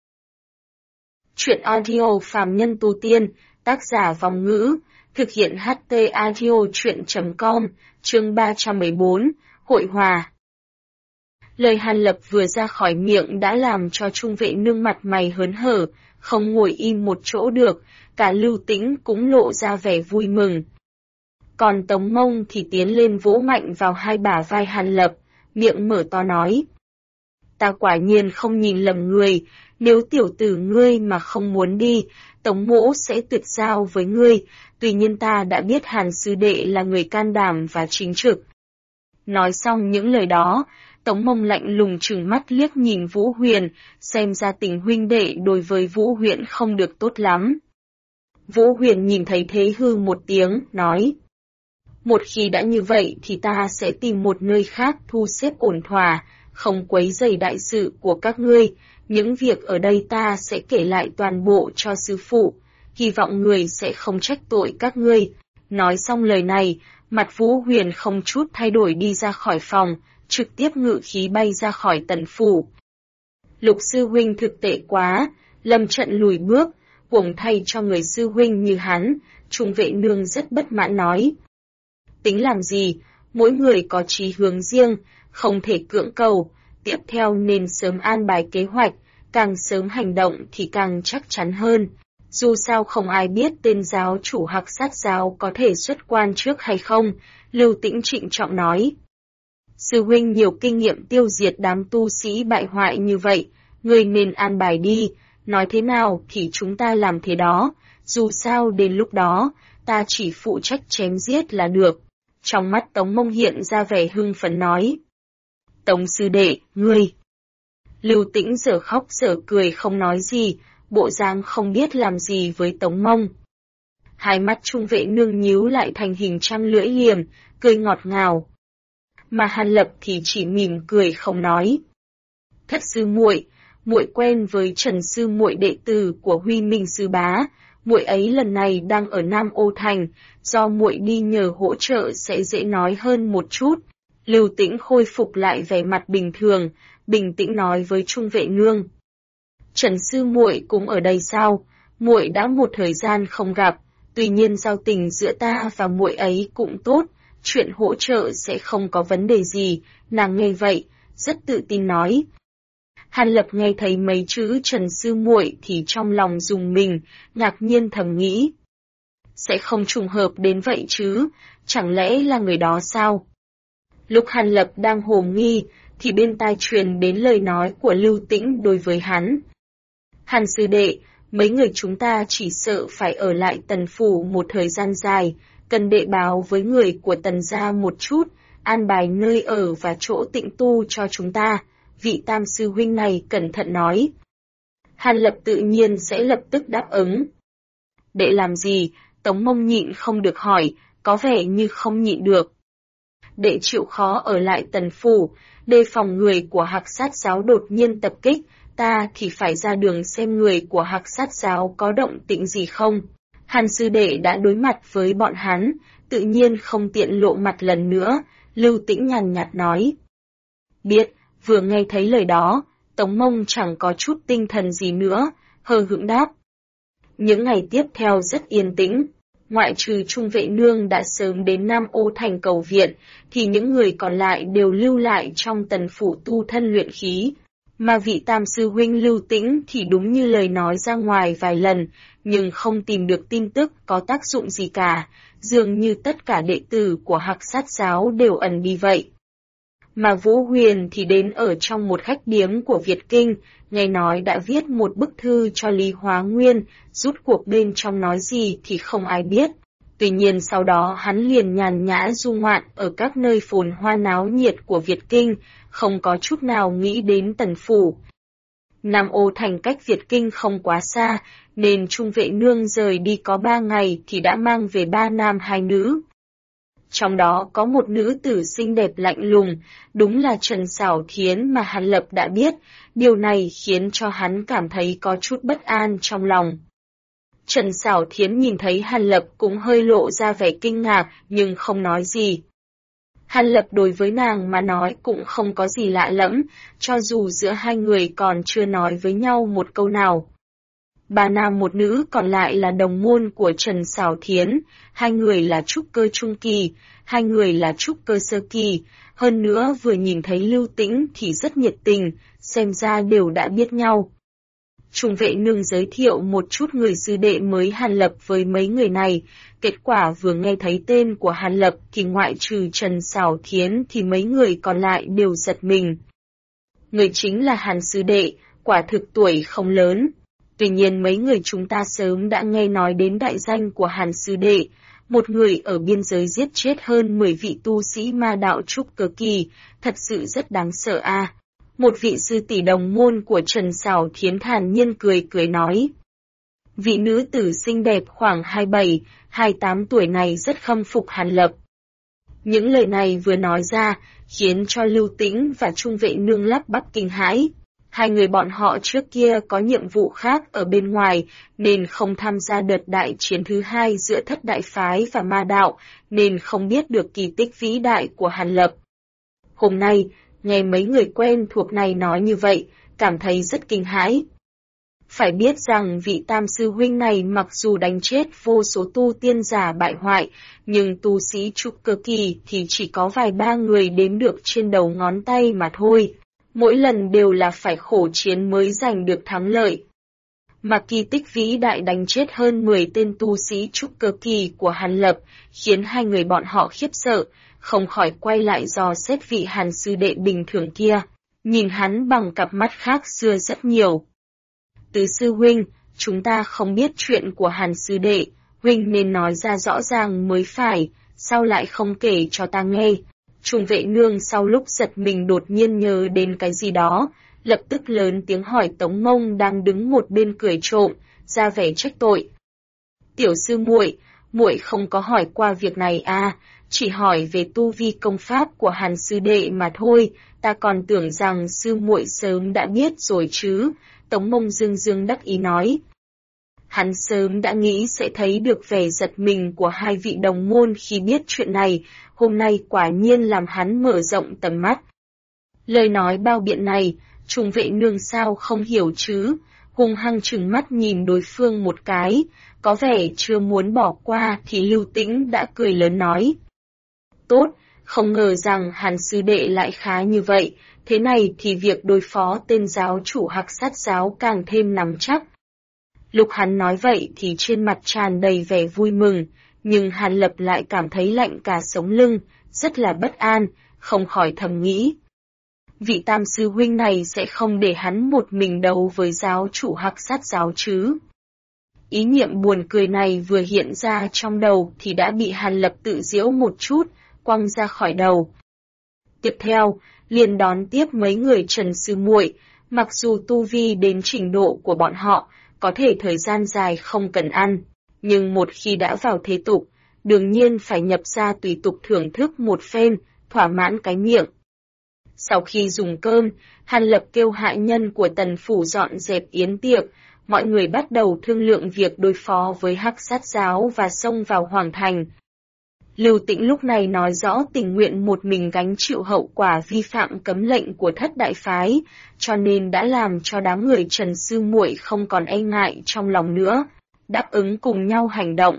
Chuyện audio phàm nhân tu tiên, tác giả Vòng Ngữ, thực hiện HT audio chuyện.com, chương 314, Hội Hòa. Lời Hàn Lập vừa ra khỏi miệng đã làm cho Trung vệ nương mặt mày hớn hở, không ngồi im một chỗ được, cả Lưu Tĩnh cũng lộ ra vẻ vui mừng. Còn Tống Mông thì tiến lên vỗ mạnh vào hai bả vai Hàn Lập, miệng mở to nói. Ta quả nhiên không nhìn lầm người, nếu tiểu tử ngươi mà không muốn đi, Tống mỗ sẽ tuyệt giao với ngươi, tuy nhiên ta đã biết Hàn sư đệ là người can đảm và chính trực. Nói xong những lời đó, Tống Mông lạnh lùng trừng mắt liếc nhìn Vũ Huyền, xem ra tình huynh đệ đối với Vũ Huyền không được tốt lắm. Vũ Huyền nhìn thấy thế hư một tiếng, nói. Một khi đã như vậy thì ta sẽ tìm một nơi khác thu xếp ổn thỏa, không quấy rầy đại sự của các ngươi, những việc ở đây ta sẽ kể lại toàn bộ cho sư phụ, hy vọng người sẽ không trách tội các ngươi. Nói xong lời này, mặt Vũ Huyền không chút thay đổi đi ra khỏi phòng, trực tiếp ngự khí bay ra khỏi tần phủ. Lục sư huynh thực tệ quá, Lâm Trận lùi bước, uổng thay cho người sư huynh như hắn, Trung Vệ Nương rất bất mãn nói. Tính làm gì, mỗi người có chí hướng riêng, không thể cưỡng cầu, tiếp theo nên sớm an bài kế hoạch, càng sớm hành động thì càng chắc chắn hơn. Dù sao không ai biết tên giáo chủ Hạc Sát giáo có thể xuất quan trước hay không, Lưu Tĩnh trịnh trọng nói. Sư huynh nhiều kinh nghiệm tiêu diệt đám tu sĩ bại hoại như vậy, người nên an bài đi, nói thế nào thì chúng ta làm thế đó, dù sao đến lúc đó, ta chỉ phụ trách chém giết là được. Trong mắt Tống Mông hiện ra vẻ hưng phấn nói. Tống sư đệ, ngươi. Lưu Tĩnh giờ khóc giờ cười không nói gì, bộ dáng không biết làm gì với Tống Mông. Hai mắt Trung Vệ Nương nhíu lại thành hình trăng lưỡi liềm, cười ngọt ngào. Mà Hàn Lập thì chỉ mỉm cười không nói. Thất sư muội, muội quen với Trần sư muội đệ tử của Huy Minh sư bá, muội ấy lần này đang ở Nam Ô Thành, do muội đi nhờ hỗ trợ sẽ dễ nói hơn một chút. Lưu Tĩnh khôi phục lại vẻ mặt bình thường, bình tĩnh nói với Trung Vệ Nương. Trần sư muội cũng ở đây sao? Muội đã một thời gian không gặp, tuy nhiên giao tình giữa ta và muội ấy cũng tốt, chuyện hỗ trợ sẽ không có vấn đề gì. Nàng nghe vậy, rất tự tin nói. Hàn Lập nghe thấy mấy chữ Trần sư muội thì trong lòng rùng mình, ngạc nhiên thầm nghĩ. Sẽ không trùng hợp đến vậy chứ, chẳng lẽ là người đó sao? Lúc Hàn Lập đang hồ nghi, thì bên tai truyền đến lời nói của Lưu Tĩnh đối với hắn. Hàn sư đệ, mấy người chúng ta chỉ sợ phải ở lại Tần phủ một thời gian dài, cần đệ báo với người của Tần gia một chút, an bài nơi ở và chỗ tịnh tu cho chúng ta. Vị tam sư huynh này cẩn thận nói. Hàn Lập tự nhiên sẽ lập tức đáp ứng. Đệ làm gì? Tống Mông nhịn không được hỏi, có vẻ như không nhịn được. Đệ chịu khó ở lại Tần phủ, đề phòng người của Hạc Sát giáo đột nhiên tập kích, ta thì phải ra đường xem người của Hạc Sát giáo có động tĩnh gì không. Hàn sư đệ đã đối mặt với bọn hắn, tự nhiên không tiện lộ mặt lần nữa, Lưu Tĩnh nhàn nhạt nói. Biết. Vừa nghe thấy lời đó, Tống Mông chẳng có chút tinh thần gì nữa, hờ hững đáp. Những ngày tiếp theo rất yên tĩnh, ngoại trừ Trung Vệ Nương đã sớm đến Nam Ô Thành cầu viện, thì những người còn lại đều lưu lại trong Tần phủ tu thân luyện khí. Mà vị tam sư huynh Lưu Tĩnh thì đúng như lời nói ra ngoài vài lần, nhưng không tìm được tin tức có tác dụng gì cả, dường như tất cả đệ tử của Hạc Sát giáo đều ẩn đi vậy. Mà Vũ Huyền thì đến ở trong một khách điếm của Việt Kinh, nghe nói đã viết một bức thư cho Lý Hóa Nguyên, rút cuộc bên trong nói gì thì không ai biết. Tuy nhiên sau đó hắn liền nhàn nhã du ngoạn ở các nơi phồn hoa náo nhiệt của Việt Kinh, không có chút nào nghĩ đến Tần phủ. Nam Ô Thành cách Việt Kinh không quá xa, nên Trung Vệ Nương rời đi có 3 ngày thì đã mang về 3 nam 2 nữ. Trong đó có một nữ tử xinh đẹp lạnh lùng, đúng là Trần Xảo Thiến mà Hàn Lập đã biết, điều này khiến cho hắn cảm thấy có chút bất an trong lòng. Trần Xảo Thiến nhìn thấy Hàn Lập cũng hơi lộ ra vẻ kinh ngạc nhưng không nói gì. Hàn Lập đối với nàng mà nói cũng không có gì lạ lẫm, cho dù giữa hai người còn chưa nói với nhau một câu nào. 3 nam 1 nữ còn lại là đồng môn của Trần Xảo Thiến, 2 người là trúc cơ trung kỳ, 2 người là trúc cơ sơ kỳ, hơn nữa vừa nhìn thấy Lưu Tĩnh thì rất nhiệt tình, xem ra đều đã biết nhau. Trung Vệ Nương giới thiệu một chút người sư đệ mới Hàn Lập với mấy người này, kết quả vừa nghe thấy tên của Hàn Lập thì ngoại trừ Trần Xảo Thiến thì mấy người còn lại đều giật mình. Người chính là Hàn sư đệ, quả thực tuổi không lớn. Tuy nhiên mấy người chúng ta sớm đã nghe nói đến đại danh của Hàn sư đệ, một người ở biên giới giết chết hơn 10 vị tu sĩ ma đạo trúc cơ kỳ, thật sự rất đáng sợ a. Một vị sư tỷ đồng môn của Trần Sảo Thiến thản nhiên cười cười nói. Vị nữ tử xinh đẹp khoảng 27, 28 tuổi này rất khâm phục Hàn Lập. Những lời này vừa nói ra, khiến cho Lưu Tĩnh và Trung Vệ Nương lắp bắp kinh hãi. Hai người bọn họ trước kia có nhiệm vụ khác ở bên ngoài, nên không tham gia đợt đại chiến thứ hai giữa Thất Đại Phái và Ma Đạo, nên không biết được kỳ tích vĩ đại của Hàn Lập. Hôm nay, nghe mấy người quen thuộc này nói như vậy, cảm thấy rất kinh hãi. Phải biết rằng vị tam sư huynh này mặc dù đánh chết vô số tu tiên giả bại hoại, nhưng tu sĩ trúc cơ kỳ thì chỉ có vài ba người đếm được trên đầu ngón tay mà thôi. Mỗi lần đều là phải khổ chiến mới giành được thắng lợi. Mà kỳ tích vĩ đại đánh chết hơn 10 tên tu sĩ trúc cơ kỳ của Hàn Lập, khiến hai người bọn họ khiếp sợ, không khỏi quay lại dò xét vị Hàn sư đệ bình thường kia, nhìn hắn bằng cặp mắt khác xưa rất nhiều. Tứ sư huynh, chúng ta không biết chuyện của Hàn sư đệ, huynh nên nói ra rõ ràng mới phải, sao lại không kể cho ta nghe. Trung Vệ Nương sau lúc giật mình đột nhiên nhớ đến cái gì đó, lập tức lớn tiếng hỏi Tống Mông đang đứng một bên cười trộm, ra vẻ trách tội. Tiểu sư muội, muội không có hỏi qua việc này à, chỉ hỏi về tu vi công pháp của Hàn sư đệ mà thôi, ta còn tưởng rằng sư muội sớm đã biết rồi chứ, Tống Mông dương dương đắc ý nói. Hắn sớm đã nghĩ sẽ thấy được vẻ giật mình của hai vị đồng môn khi biết chuyện này, hôm nay quả nhiên làm hắn mở rộng tầm mắt. Lời nói bao biện này, Trung Vệ Nương sao không hiểu chứ, hung hăng trừng mắt nhìn đối phương một cái, có vẻ chưa muốn bỏ qua thì Lưu Tĩnh đã cười lớn nói. Tốt, không ngờ rằng Hàn sư đệ lại khá như vậy, thế này thì việc đối phó tên giáo chủ Hắc Sát giáo càng thêm nắm chắc. Lúc hắn nói vậy thì trên mặt tràn đầy vẻ vui mừng, nhưng Hàn Lập lại cảm thấy lạnh cả sống lưng, rất là bất an, không khỏi thầm nghĩ. Vị tam sư huynh này sẽ không để hắn một mình đấu với giáo chủ Hắc Sát giáo chứ. Ý niệm buồn cười này vừa hiện ra trong đầu thì đã bị Hàn Lập tự giễu một chút, quăng ra khỏi đầu. Tiếp theo, liền đón tiếp mấy người Trần sư muội, mặc dù tu vi đến trình độ của bọn họ, có thể thời gian dài không cần ăn, nhưng một khi đã vào thế tục, đương nhiên phải nhập ra tùy tục thưởng thức một phen, thỏa mãn cái miệng. Sau khi dùng cơm, Hàn Lập kêu hạ nhân của Tần phủ dọn dẹp yến tiệc, mọi người bắt đầu thương lượng việc đối phó với Hắc Sát giáo và xông vào Hoàng thành. Lưu Tĩnh lúc này nói rõ tình nguyện một mình gánh chịu hậu quả vi phạm cấm lệnh của Thất Đại Phái, cho nên đã làm cho đám người Trần sư muội không còn e ngại trong lòng nữa, đáp ứng cùng nhau hành động.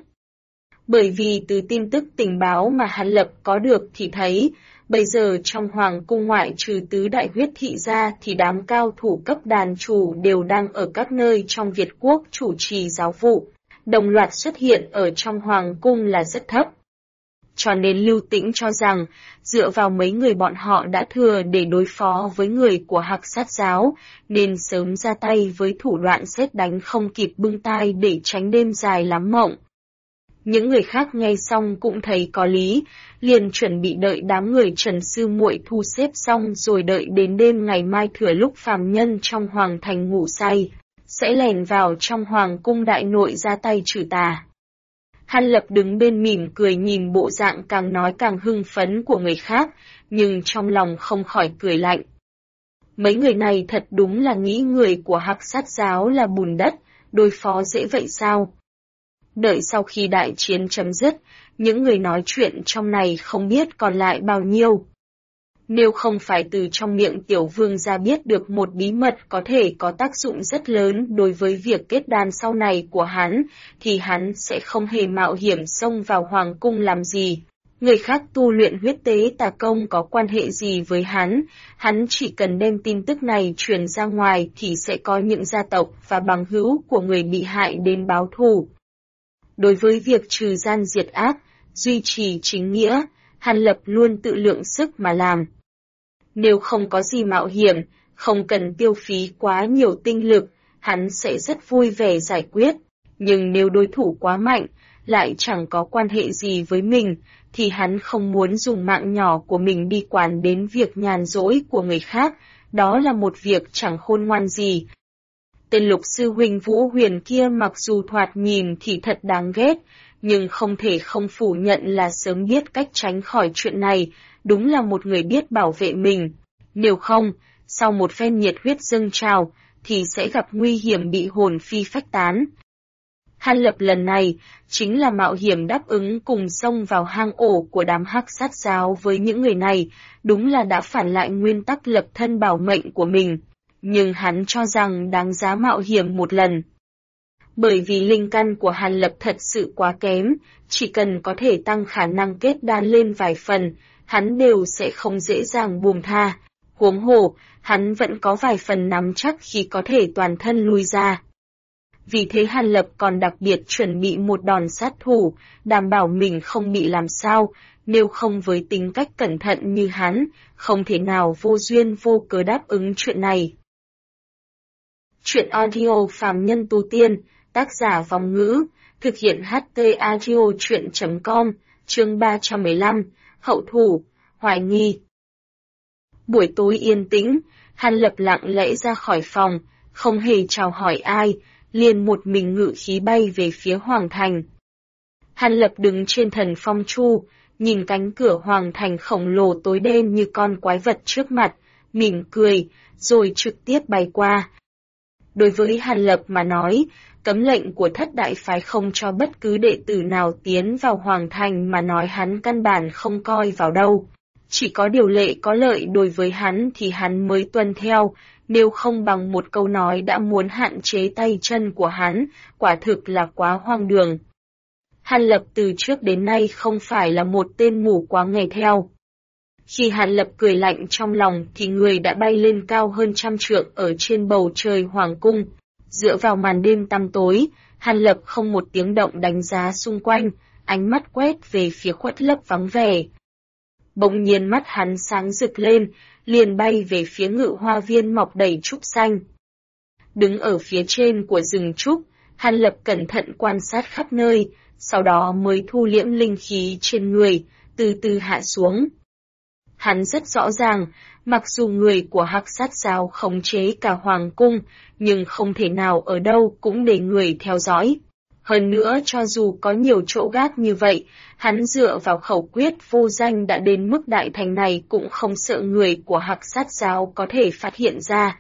Bởi vì từ tin tức tình báo mà Hàn Lập có được thì thấy, bây giờ trong Hoàng cung ngoại trừ tứ đại huyết thị ra thì đám cao thủ cấp đàn chủ đều đang ở các nơi trong Việt quốc chủ trì giáo vụ, đồng loạt xuất hiện ở trong Hoàng cung là rất thấp. Cho nên Lưu Tĩnh cho rằng, dựa vào mấy người bọn họ đã thừa để đối phó với người của Hắc Sát giáo, nên sớm ra tay với thủ đoạn sét đánh không kịp bưng tai để tránh đêm dài lắm mộng. Những người khác nghe xong cũng thấy có lý, liền chuẩn bị đợi đám người Trần sư muội thu xếp xong rồi đợi đến đêm ngày mai thừa lúc phàm nhân trong hoàng thành ngủ say, sẽ lèn vào trong hoàng cung đại nội ra tay trừ tà. Hàn Lập đứng bên mỉm cười nhìn bộ dạng càng nói càng hưng phấn của người khác, nhưng trong lòng không khỏi cười lạnh. Mấy người này thật đúng là nghĩ người của Hắc Sát giáo là bùn đất, đối phó dễ vậy sao? Đợi sau khi đại chiến chấm dứt, những người nói chuyện trong này không biết còn lại bao nhiêu. Nếu không phải từ trong miệng Tiểu Vương ra biết được một bí mật có thể có tác dụng rất lớn đối với việc kết đan sau này của hắn, thì hắn sẽ không hề mạo hiểm xông vào hoàng cung làm gì. Người khác tu luyện huyết tế tà công có quan hệ gì với hắn chỉ cần đem tin tức này truyền ra ngoài thì sẽ có những gia tộc và bằng hữu của người bị hại đến báo thù. Đối với việc trừ gian diệt ác, duy trì chính nghĩa, Hàn Lập luôn tự lượng sức mà làm. Nếu không có gì mạo hiểm, không cần tiêu phí quá nhiều tinh lực, hắn sẽ rất vui vẻ giải quyết. Nhưng nếu đối thủ quá mạnh, lại chẳng có quan hệ gì với mình, thì hắn không muốn dùng mạng nhỏ của mình đi quản đến việc nhàn rỗi của người khác, đó là một việc chẳng khôn ngoan gì. Tên Lục sư huynh Vũ Huyền kia mặc dù thoạt nhìn thì thật đáng ghét, nhưng không thể không phủ nhận là sớm biết cách tránh khỏi chuyện này, đúng là một người biết bảo vệ mình. Nếu không, sau một phen nhiệt huyết dâng trào, thì sẽ gặp nguy hiểm bị hồn phi phách tán. Hàn Lập lần này, chính là mạo hiểm đáp ứng cùng xông vào hang ổ của đám hắc sát giáo với những người này, đúng là đã phản lại nguyên tắc lập thân bảo mệnh của mình. Nhưng hắn cho rằng đáng giá mạo hiểm một lần. Bởi vì linh căn của Hàn Lập thật sự quá kém, chỉ cần có thể tăng khả năng kết đan lên vài phần, hắn đều sẽ không dễ dàng buông tha. Huống hồ, hắn vẫn có vài phần nắm chắc khi có thể toàn thân lui ra. Vì thế Hàn Lập còn đặc biệt chuẩn bị một đòn sát thủ, đảm bảo mình không bị làm sao, nếu không với tính cách cẩn thận như hắn, không thể nào vô duyên vô cớ đáp ứng chuyện này. Chuyện audio phàm nhân tu tiên, tác giả Vong Ngữ, thực hiện HT Audio Chuyện.com, chương 315, hậu thủ, hoài nghi. Buổi tối yên tĩnh, Hàn Lập lặng lẽ ra khỏi phòng, không hề chào hỏi ai, liền một mình ngự khí bay về phía Hoàng Thành. Hàn Lập đứng trên thần phong chu, nhìn cánh cửa Hoàng Thành khổng lồ tối đen như con quái vật trước mặt, mỉm cười, rồi trực tiếp bay qua. Đối với Hàn Lập mà nói, cấm lệnh của thất đại phái không cho bất cứ đệ tử nào tiến vào Hoàng Thành mà nói hắn căn bản không coi vào đâu. Chỉ có điều lệ có lợi đối với hắn thì hắn mới tuân theo, nếu không bằng một câu nói đã muốn hạn chế tay chân của hắn, quả thực là quá hoang đường. Hàn Lập từ trước đến nay không phải là một tên mù quáng nghe theo. Khi Hàn Lập cười lạnh trong lòng thì người đã bay lên cao hơn 100 trượng ở trên bầu trời hoàng cung. Dựa vào màn đêm tăm tối, Hàn Lập không một tiếng động đánh giá xung quanh, ánh mắt quét về phía khuất lấp vắng vẻ. Bỗng nhiên mắt hắn sáng rực lên, liền bay về phía ngự hoa viên mọc đầy trúc xanh. Đứng ở phía trên của rừng trúc, Hàn Lập cẩn thận quan sát khắp nơi, sau đó mới thu liễm linh khí trên người, từ từ hạ xuống. Hắn rất rõ ràng, mặc dù người của hắc sát giáo khống chế cả hoàng cung, nhưng không thể nào ở đâu cũng để người theo dõi. Hơn nữa cho dù có nhiều chỗ gác như vậy, hắn dựa vào khẩu quyết vô danh đã đến mức đại thành này cũng không sợ người của hắc sát giáo có thể phát hiện ra.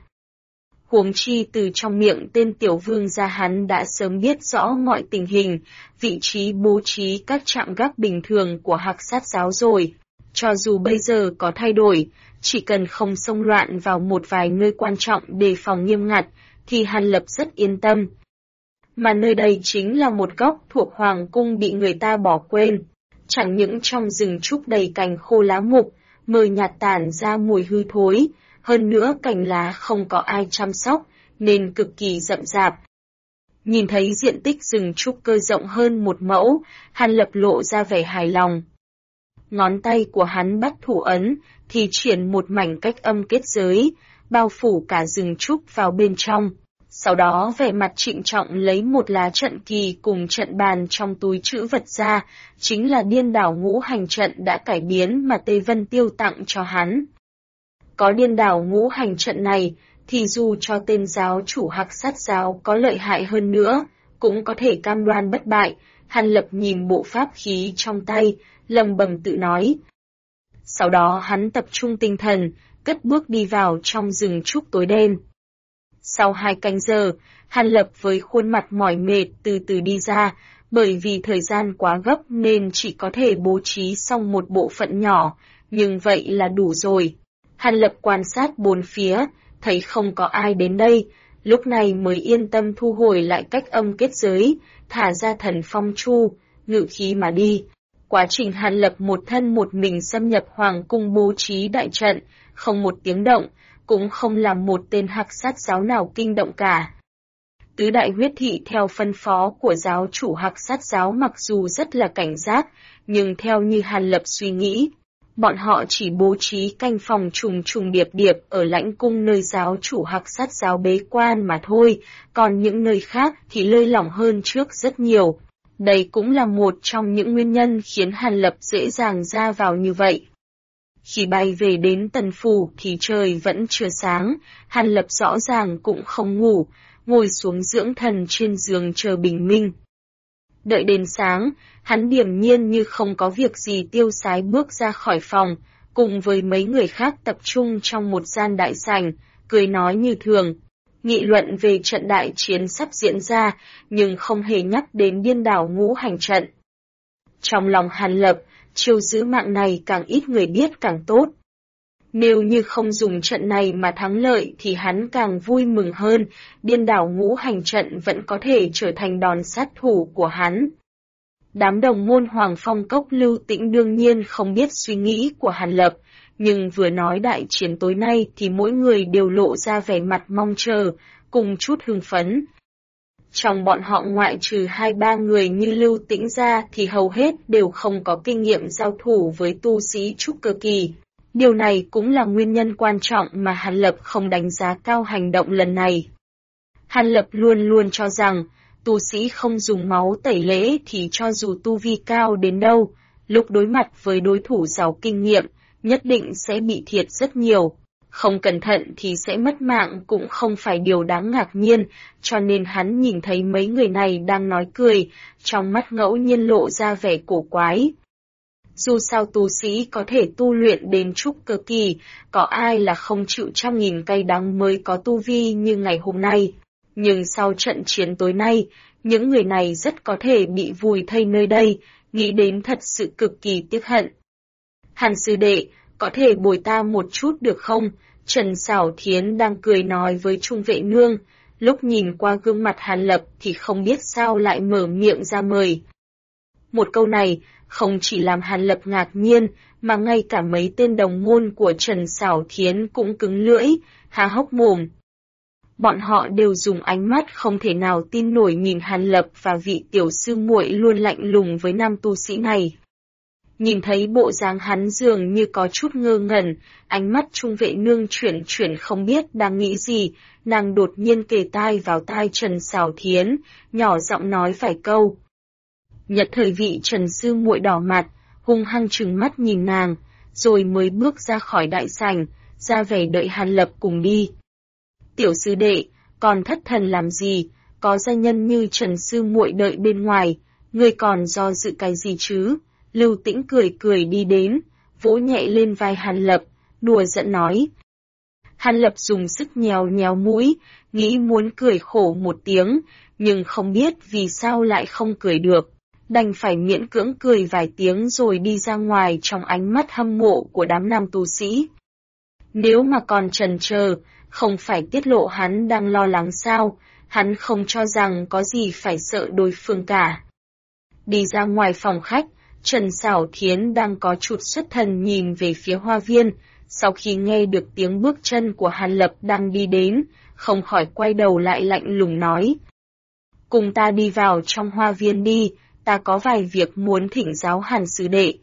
Huống chi từ trong miệng tên tiểu vương gia hắn đã sớm biết rõ mọi tình hình, vị trí bố trí các trạm gác bình thường của hắc sát giáo rồi. Cho dù bây giờ có thay đổi, chỉ cần không xông loạn vào một vài nơi quan trọng đề phòng nghiêm ngặt, thì Hàn Lập rất yên tâm. Mà nơi đây chính là một góc thuộc hoàng cung bị người ta bỏ quên. Chẳng những trong rừng trúc đầy cành khô lá mục, mờ nhạt tản ra mùi hư thối, hơn nữa cành lá không có ai chăm sóc, nên cực kỳ rậm rạp. Nhìn thấy diện tích rừng trúc cơ rộng hơn 1 mẫu, Hàn Lập lộ ra vẻ hài lòng. Ngón tay của hắn bắt thủ ấn, thì triển một mảnh cách âm kết giới, bao phủ cả rừng trúc vào bên trong. Sau đó vẻ mặt trịnh trọng lấy một lá trận kỳ cùng trận bàn trong túi trữ vật ra, chính là điên đảo ngũ hành trận đã cải biến mà Tây Vân Tiêu tặng cho hắn. Có điên đảo ngũ hành trận này, thì dù cho tên giáo chủ hắc sát giáo có lợi hại hơn nữa, cũng có thể cam đoan bất bại. Hàn Lập nhìn bộ pháp khí trong tay, lầm bầm tự nói. Sau đó hắn tập trung tinh thần, cất bước đi vào trong rừng trúc tối đen. Sau 2 canh giờ, Hàn Lập với khuôn mặt mỏi mệt từ từ đi ra, bởi vì thời gian quá gấp nên chỉ có thể bố trí xong một bộ phận nhỏ, nhưng vậy là đủ rồi. Hàn Lập quan sát bốn phía, thấy không có ai đến đây, lúc này mới yên tâm thu hồi lại cách âm kết giới, thả ra thần phong chu, ngự khí mà đi. Quá trình Hàn Lập một thân một mình xâm nhập hoàng cung bố trí đại trận, không một tiếng động, cũng không làm một tên hắc sát giáo nào kinh động cả. Tứ đại huyết thị theo phân phó của giáo chủ hắc sát giáo mặc dù rất là cảnh giác, nhưng theo như Hàn Lập suy nghĩ, bọn họ chỉ bố trí canh phòng trùng trùng điệp điệp ở lãnh cung nơi giáo chủ hắc sát giáo bế quan mà thôi, còn những nơi khác thì lơi lỏng hơn trước rất nhiều. Đây cũng là một trong những nguyên nhân khiến Hàn Lập dễ dàng ra vào như vậy. Khi bay về đến Tần Phủ thì trời vẫn chưa sáng, Hàn Lập rõ ràng cũng không ngủ, ngồi xuống dưỡng thần trên giường chờ bình minh. Đợi đến sáng, hắn điềm nhiên như không có việc gì tiêu sái bước ra khỏi phòng, cùng với mấy người khác tập trung trong một gian đại sảnh, cười nói như thường, nghị luận về trận đại chiến sắp diễn ra, nhưng không hề nhắc đến điên đảo ngũ hành trận. Trong lòng Hàn Lập, chiêu giữ mạng này càng ít người biết càng tốt. Nếu như không dùng trận này mà thắng lợi thì hắn càng vui mừng hơn, điên đảo ngũ hành trận vẫn có thể trở thành đòn sát thủ của hắn. Đám đồng môn Hoàng Phong Cốc Lưu Tĩnh đương nhiên không biết suy nghĩ của Hàn Lập, nhưng vừa nói đại chiến tối nay thì mỗi người đều lộ ra vẻ mặt mong chờ, cùng chút hưng phấn. Trong bọn họ ngoại trừ 2-3 người như Lưu Tĩnh ra thì hầu hết đều không có kinh nghiệm giao thủ với tu sĩ trúc cơ kỳ. Điều này cũng là nguyên nhân quan trọng mà Hàn Lập không đánh giá cao hành động lần này. Hàn Lập luôn luôn cho rằng, tu sĩ không dùng máu tẩy lễ thì cho dù tu vi cao đến đâu, lúc đối mặt với đối thủ giàu kinh nghiệm, nhất định sẽ bị thiệt rất nhiều. Không cẩn thận thì sẽ mất mạng cũng không phải điều đáng ngạc nhiên, cho nên hắn nhìn thấy mấy người này đang nói cười, trong mắt ngẫu nhiên lộ ra vẻ cổ quái. Dù sao tu sĩ có thể tu luyện đến trúc cơ kỳ, có ai là không chịu trăm nghìn cay đắng mới có tu vi như ngày hôm nay. Nhưng sau trận chiến tối nay, những người này rất có thể bị vùi thây nơi đây, nghĩ đến thật sự cực kỳ tiếc hận. Hàn sư đệ, có thể bồi ta một chút được không? Trần Sảo Thiến đang cười nói với Trung Vệ Nương, lúc nhìn qua gương mặt Hàn Lập thì không biết sao lại mở miệng ra mời. Một câu này không chỉ làm Hàn Lập ngạc nhiên, mà ngay cả mấy tên đồng môn của Trần Sảo Thiến cũng cứng lưỡi, há hốc mồm. Bọn họ đều dùng ánh mắt không thể nào tin nổi nhìn Hàn Lập và vị tiểu sư muội luôn lạnh lùng với nam tu sĩ này. Nhìn thấy bộ dáng hắn dường như có chút ngơ ngẩn, ánh mắt Trung Vệ Nương chuyển không biết đang nghĩ gì, nàng đột nhiên kề tai vào tai Trần Sảo Thiến, nhỏ giọng nói vài câu. Nhật thời vị Trần sư muội đỏ mặt, hung hăng trừng mắt nhìn nàng, rồi mới bước ra khỏi đại sảnh, ra vẻ đợi Hàn Lập cùng đi. Tiểu sư đệ, còn thất thần làm gì, có gia nhân như Trần sư muội đợi bên ngoài, ngươi còn do dự cái gì chứ? Lưu Tĩnh cười đi đến, vỗ nhẹ lên vai Hàn Lập, đùa giỡn nói. Hàn Lập dùng sức nhéo mũi, nghĩ muốn cười khổ một tiếng, nhưng không biết vì sao lại không cười được, đành phải miễn cưỡng cười vài tiếng rồi đi ra ngoài trong ánh mắt hâm mộ của đám nam tu sĩ. Nếu mà còn chần chờ, không phải tiết lộ hắn đang lo lắng sao, hắn không cho rằng có gì phải sợ đối phương cả. Đi ra ngoài phòng khách, Trần Sảo Thiến đang có chút xuất thần nhìn về phía hoa viên, sau khi nghe được tiếng bước chân của Hàn Lập đang đi đến, không khỏi quay đầu lại lạnh lùng nói. Cùng ta đi vào trong hoa viên đi, ta có vài việc muốn thỉnh giáo Hàn sư đệ.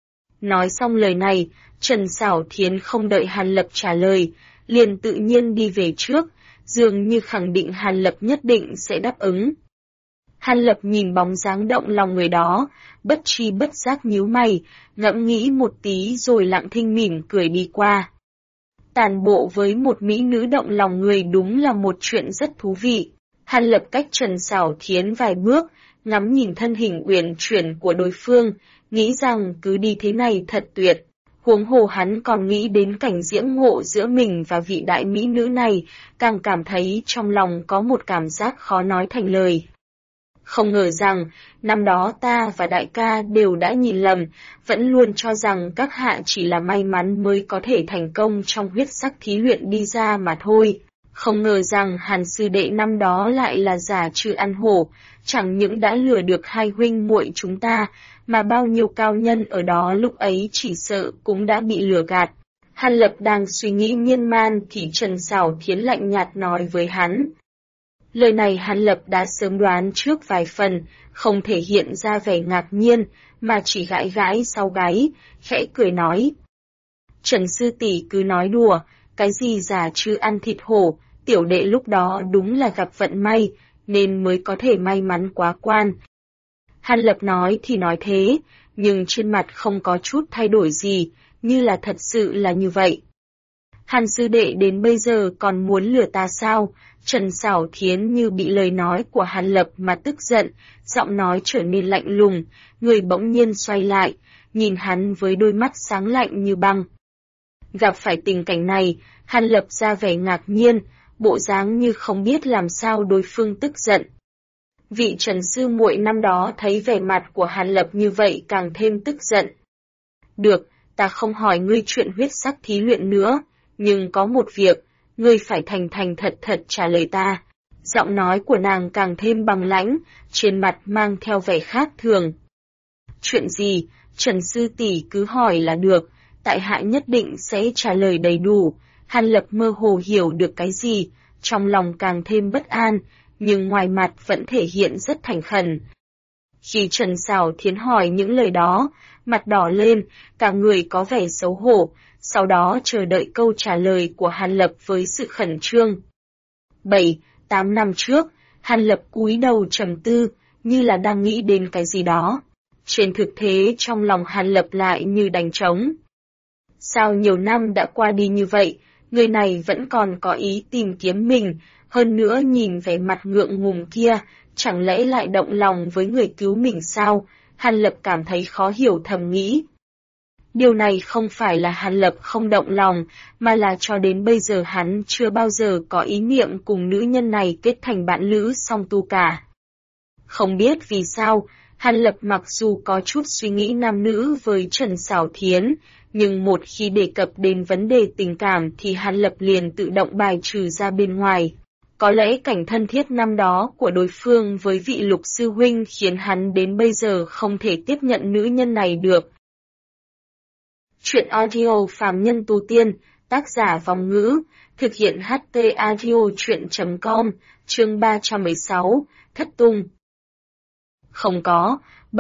Nói xong lời này, Trần Sảo Thiến không đợi Hàn Lập trả lời, liền tự nhiên đi về trước, dường như khẳng định Hàn Lập nhất định sẽ đáp ứng. Hàn Lập nhìn bóng dáng động lòng người đó, bất tri bất giác nhíu mày, ngẫm nghĩ một tí rồi lặng thinh mỉm cười đi qua. Tàn bộ với một mỹ nữ động lòng người đúng là một chuyện rất thú vị. Hàn Lập cách Trần Sảo Thiến vài bước, ngắm nhìn thân hình uyển chuyển của đối phương, nghĩ rằng cứ đi thế này thật tuyệt. Huống hồ hắn còn nghĩ đến cảnh diễm ngộ giữa mình và vị đại mỹ nữ này, càng cảm thấy trong lòng có một cảm giác khó nói thành lời. Không ngờ rằng, năm đó ta và đại ca đều đã nhìn lầm, vẫn luôn cho rằng các hạ chỉ là may mắn mới có thể thành công trong huyết sắc thí luyện đi ra mà thôi. Không ngờ rằng Hàn sư đệ năm đó lại là giả trừ ăn hổ, chẳng những đã lừa được hai huynh muội chúng ta, mà bao nhiêu cao nhân ở đó lúc ấy chỉ sợ cũng đã bị lừa gạt. Hàn Lập đang suy nghĩ miên man thì Trần Sảo Thiến lạnh nhạt nói với hắn. Lời này Hàn Lập đã sớm đoán trước vài phần, không thể hiện ra vẻ ngạc nhiên, mà chỉ gãi gãi sau gáy, khẽ cười nói. Trần sư tỷ cứ nói đùa, cái gì giả chứ ăn thịt hổ, tiểu đệ lúc đó đúng là gặp vận may, nên mới có thể may mắn quá quan. Hàn Lập nói thì nói thế, nhưng trên mặt không có chút thay đổi gì, như là thật sự là như vậy. Hàn sư đệ đến bây giờ còn muốn lừa ta sao? Trần Sảo Thiến như bị lời nói của Hàn Lập mà tức giận, giọng nói trở nên lạnh lùng, người bỗng nhiên xoay lại, nhìn hắn với đôi mắt sáng lạnh như băng. Gặp phải tình cảnh này, Hàn Lập ra vẻ ngạc nhiên, bộ dáng như không biết làm sao đối phương tức giận. Vị Trần sư muội năm đó thấy vẻ mặt của Hàn Lập như vậy càng thêm tức giận. Được, ta không hỏi ngươi chuyện huyết sắc thí luyện nữa, nhưng có một việc, ngươi phải thành thành thật thật trả lời ta. Giọng nói của nàng càng thêm băng lãnh, trên mặt mang theo vẻ khác thường. Chuyện gì, Trần sư tỷ cứ hỏi là được, tại hạ nhất định sẽ trả lời đầy đủ. Hàn Lập mơ hồ hiểu được cái gì, trong lòng càng thêm bất an, nhưng ngoài mặt vẫn thể hiện rất thành khẩn. Khi Trần Sảo Thiến hỏi những lời đó, mặt đỏ lên, cả người có vẻ xấu hổ, sau đó chờ đợi câu trả lời của Hàn Lập với sự khẩn trương. 7-8 năm trước, Hàn Lập cúi đầu trầm tư, như là đang nghĩ đến cái gì đó. Trên thực tế trong lòng Hàn Lập lại như đánh trống. Sao nhiều năm đã qua đi như vậy, người này vẫn còn có ý tìm kiếm mình, hơn nữa nhìn vẻ mặt ngượng ngùng kia, chẳng lẽ lại động lòng với người cứu mình sao? Hàn Lập cảm thấy khó hiểu thầm nghĩ. Điều này không phải là Hàn Lập không động lòng, mà là cho đến bây giờ hắn chưa bao giờ có ý niệm cùng nữ nhân này kết thành bạn lữ song tu cả. Không biết vì sao, Hàn Lập mặc dù có chút suy nghĩ nam nữ với Trần Sảo Thiến, nhưng một khi đề cập đến vấn đề tình cảm thì Hàn Lập liền tự động bài trừ ra bên ngoài. Có lẽ cảnh thân thiết năm đó của đối phương với vị Lục sư huynh khiến hắn đến bây giờ không thể tiếp nhận nữ nhân này được. Chuyện audio Phàm Nhân Tu Tiên, tác giả Vong Ngữ, thực hiện HT Audio Chuyện.com, chương 316, Thất Tung. Không có,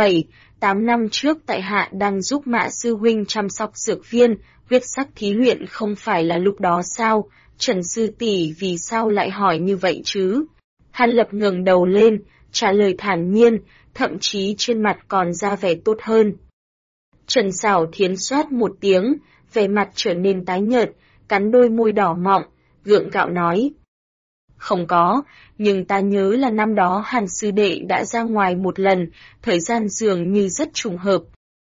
7-8 năm trước tại hạ đang giúp Mã sư huynh chăm sóc dược viên, huyết sắc thí luyện không phải là lúc đó sao? Trần sư tỷ vì sao lại hỏi như vậy chứ? Hàn Lập ngẩng đầu lên, trả lời thản nhiên, thậm chí trên mặt còn ra vẻ tốt hơn. Trần Sảo Thiến xoát một tiếng, vẻ mặt trở nên tái nhợt, cắn đôi môi đỏ mọng, gượng gạo nói. Không có, nhưng ta nhớ là năm đó Hàn sư đệ đã ra ngoài một lần, thời gian dường như rất trùng hợp.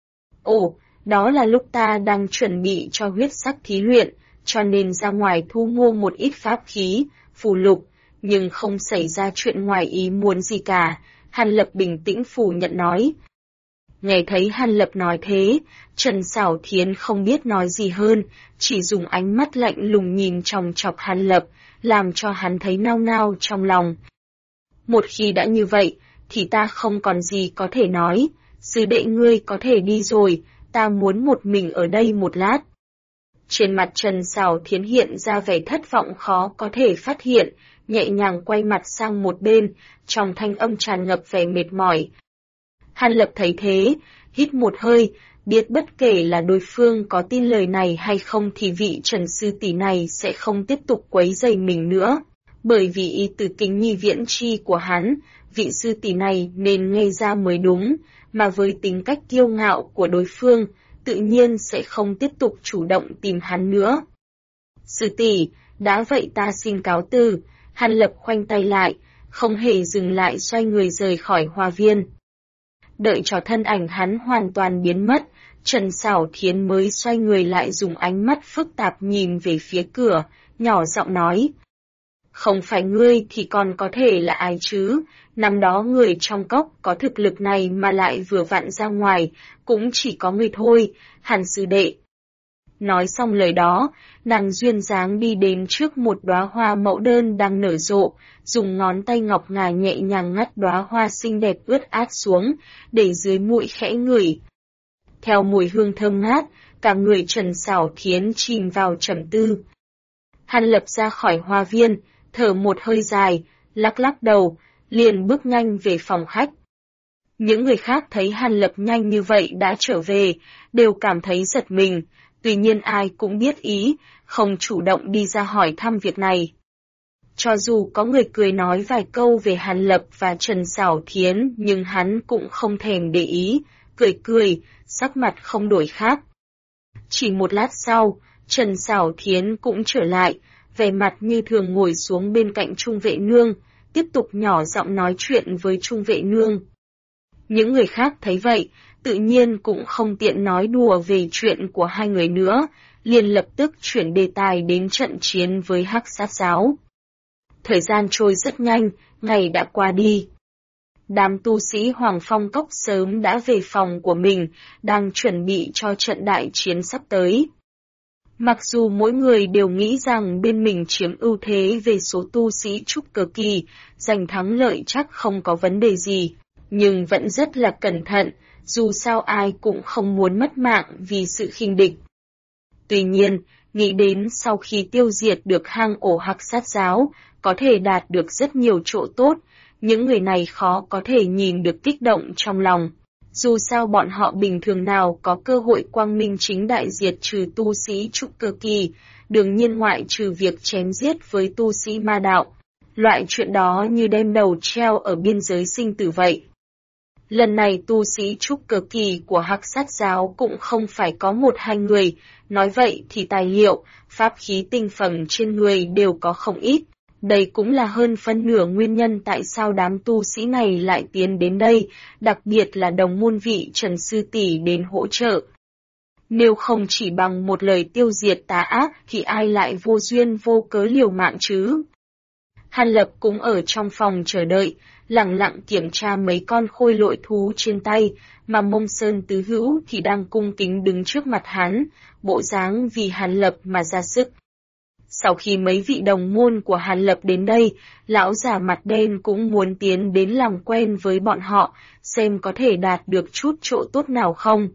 Ồ, đó là lúc ta đang chuẩn bị cho huyết sắc thí luyện, cho nên ra ngoài thu mua một ít pháp khí, phù lục, nhưng không xảy ra chuyện ngoài ý muốn gì cả, Hàn Lập bình tĩnh phủ nhận nói. Nghe thấy Hàn Lập nói thế, Trần Sảo Thiến không biết nói gì hơn, chỉ dùng ánh mắt lạnh lùng nhìn chòng chọc Hàn Lập, làm cho hắn thấy nao nao trong lòng. Một khi đã như vậy, thì ta không còn gì có thể nói, sư đệ ngươi có thể đi rồi, ta muốn một mình ở đây một lát. Trên mặt Trần Sảo Thiến hiện ra vẻ thất vọng khó có thể phát hiện, nhẹ nhàng quay mặt sang một bên, trong thanh âm tràn ngập vẻ mệt mỏi. Hàn Lập thấy thế, hít một hơi, biết bất kể là đối phương có tin lời này hay không thì vị Trần sư tỷ này sẽ không tiếp tục quấy rầy mình nữa, bởi vì ý từ kính nhi viễn chi của hắn, vị sư tỷ này nên ngây ra mới đúng, mà với tính cách kiêu ngạo của đối phương, tự nhiên sẽ không tiếp tục chủ động tìm hắn nữa. Sư tỷ, đã vậy ta xin cáo từ. Hàn Lập khoanh tay lại, không hề dừng lại xoay người rời khỏi hoa viên. Đợi cho thân ảnh hắn hoàn toàn biến mất, Trần Sảo Thiến mới xoay người lại dùng ánh mắt phức tạp nhìn về phía cửa, nhỏ giọng nói. Không phải ngươi thì còn có thể là ai chứ, năm đó người trong cốc có thực lực này mà lại vừa vặn ra ngoài, cũng chỉ có ngươi thôi, Hàn sư đệ. Nói xong lời đó, nàng duyên dáng đi đến trước một đóa hoa mẫu đơn đang nở rộ, dùng ngón tay ngọc ngà nhẹ nhàng ngắt đóa hoa xinh đẹp ướt át xuống, để dưới mũi khẽ ngửi. Theo mùi hương thơm ngát, cả người Trần Sảo Thiến chìm vào trầm tư. Hàn Lập ra khỏi hoa viên, thở một hơi dài, lắc lắc đầu, liền bước nhanh về phòng khách. Những người khác thấy Hàn Lập nhanh như vậy đã trở về, đều cảm thấy giật mình, tuy nhiên ai cũng biết ý, không chủ động đi ra hỏi thăm việc này. Cho dù có người cười nói vài câu về Hàn Lập và Trần Sảo Thiến nhưng hắn cũng không thèm để ý, cười cười, sắc mặt không đổi khác. Chỉ một lát sau, Trần Sảo Thiến cũng trở lại, vẻ mặt như thường ngồi xuống bên cạnh Trung Vệ Nương, tiếp tục nhỏ giọng nói chuyện với Trung Vệ Nương. Những người khác thấy vậy, tự nhiên cũng không tiện nói đùa về chuyện của hai người nữa, liền lập tức chuyển đề tài đến trận chiến với Hắc Sát Giáo. Thời gian trôi rất nhanh, ngày đã qua đi. Đám tu sĩ Hoàng Phong Cốc sớm đã về phòng của mình, đang chuẩn bị cho trận đại chiến sắp tới. Mặc dù mỗi người đều nghĩ rằng bên mình chiếm ưu thế về số tu sĩ trúc cơ kỳ, giành thắng lợi chắc không có vấn đề gì, nhưng vẫn rất là cẩn thận, dù sao ai cũng không muốn mất mạng vì sự khinh địch. Tuy nhiên, nghĩ đến sau khi tiêu diệt được hang ổ Hắc Sát Giáo, có thể đạt được rất nhiều chỗ tốt, những người này khó có thể nhìn được kích động trong lòng. Dù sao bọn họ bình thường nào có cơ hội quang minh chính đại diệt trừ tu sĩ trúc cơ kỳ, đương nhiên ngoại trừ việc chém giết với tu sĩ ma đạo. Loại chuyện đó như đem đầu treo ở biên giới sinh tử vậy. Lần này tu sĩ trúc cơ kỳ của Hắc Sát Giáo cũng không phải có một hai người, nói vậy thì tài liệu, pháp khí tinh phẩm trên người đều có không ít. Đây cũng là hơn phân nửa nguyên nhân tại sao đám tu sĩ này lại tiến đến đây, đặc biệt là đồng môn vị Trần Sư Tỷ đến hỗ trợ. Nếu không chỉ bằng một lời tiêu diệt tà ác thì ai lại vô duyên vô cớ liều mạng chứ? Hàn Lập cũng ở trong phòng chờ đợi, lặng lặng kiểm tra mấy con khôi lội thú trên tay, mà Mông Sơn Tứ Hữu thì đang cung kính đứng trước mặt hắn, bộ dáng vì Hàn Lập mà ra sức. Sau khi mấy vị đồng môn của Hàn Lập đến đây, lão già mặt đen cũng muốn tiến đến làm quen với bọn họ, xem có thể đạt được chút chỗ tốt nào không.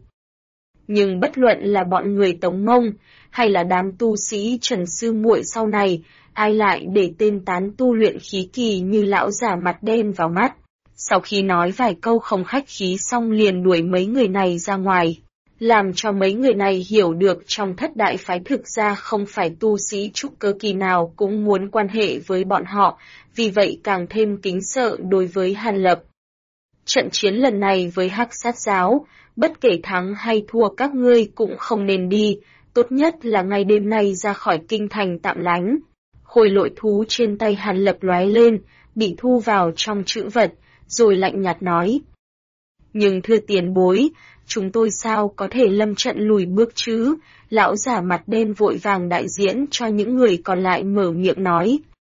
Nhưng bất luận là bọn người Tống Mông, hay là đám tu sĩ Trần Sư Muội sau này, ai lại để tên tán tu luyện khí kỳ như lão già mặt đen vào mắt. Sau khi nói vài câu không khách khí xong liền đuổi mấy người này ra ngoài, làm cho mấy người này hiểu được trong thất đại phái thực ra không phải tu sĩ trúc cơ kỳ nào cũng muốn quan hệ với bọn họ, vì vậy càng thêm kính sợ đối với Hàn Lập. Trận chiến lần này với Hắc Sát Giáo, bất kể thắng hay thua các ngươi cũng không nên đi, tốt nhất là ngày đêm nay ra khỏi kinh thành tạm lánh. Khôi lội thú trên tay Hàn Lập lóe lên, bị thu vào trong trữ vật, rồi lạnh nhạt nói. Nhưng thưa tiền bối, chúng tôi sao có thể lâm trận lùi bước chứ? Lão giả mặt đen vội vàng đại diễn cho những người còn lại mở miệng nói.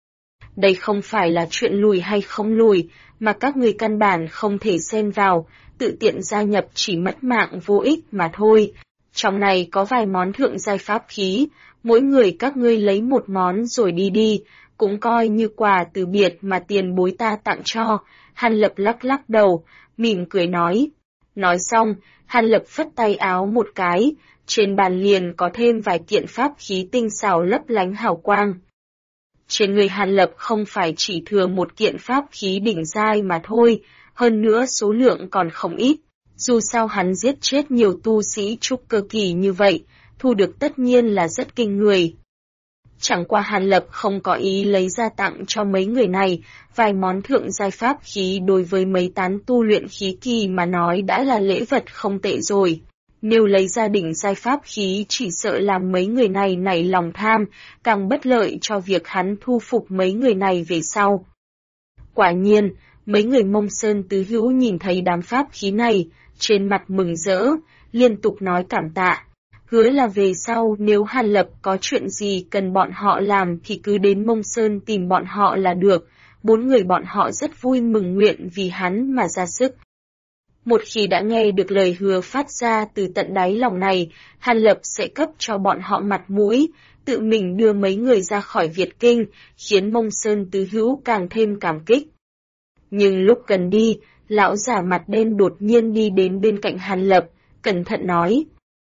Đây không phải là chuyện lùi hay không lùi, mà các người căn bản không thể xen vào, tự tiện gia nhập chỉ mất mạng vô ích mà thôi. Trong này có vài món thượng giai pháp khí, mỗi người các ngươi lấy một món rồi đi đi, cũng coi như quà từ biệt mà tiền bối ta tặng cho. Hàn Lập lắc lắc đầu, mỉm cười nói. Nói xong, Hàn Lập phất tay áo một cái, trên bàn liền có thêm vài kiện pháp khí tinh xảo lấp lánh hào quang. Trên người Hàn Lập không phải chỉ thừa một kiện pháp khí đỉnh giai mà thôi, hơn nữa số lượng còn không ít. Dù sao hắn giết chết nhiều tu sĩ trúc cơ kỳ như vậy, thu được tất nhiên là rất kinh người. Chẳng qua Hàn Lập không có ý lấy ra tặng cho mấy người này, vài món thượng giai pháp khí đối với mấy tán tu luyện khí kỳ mà nói đã là lễ vật không tệ rồi. Nếu lấy ra đỉnh giai pháp khí chỉ sợ làm mấy người này nảy lòng tham, càng bất lợi cho việc hắn thu phục mấy người này về sau. Quả nhiên, mấy người Mông Sơn Tứ Hữu nhìn thấy đám pháp khí này, trên mặt mừng rỡ, liên tục nói cảm tạ. Hứa là về sau nếu Hàn Lập có chuyện gì cần bọn họ làm thì cứ đến Mông Sơn tìm bọn họ là được, bốn người bọn họ rất vui mừng nguyện vì hắn mà ra sức. Một khi đã nghe được lời hứa phát ra từ tận đáy lòng này, Hàn Lập sẽ cấp cho bọn họ mặt mũi, tự mình đưa mấy người ra khỏi Việt Kinh, khiến Mông Sơn Tứ Hữu càng thêm cảm kích. Nhưng lúc gần đi, lão giả mặt đen đột nhiên đi đến bên cạnh Hàn Lập, cẩn thận nói.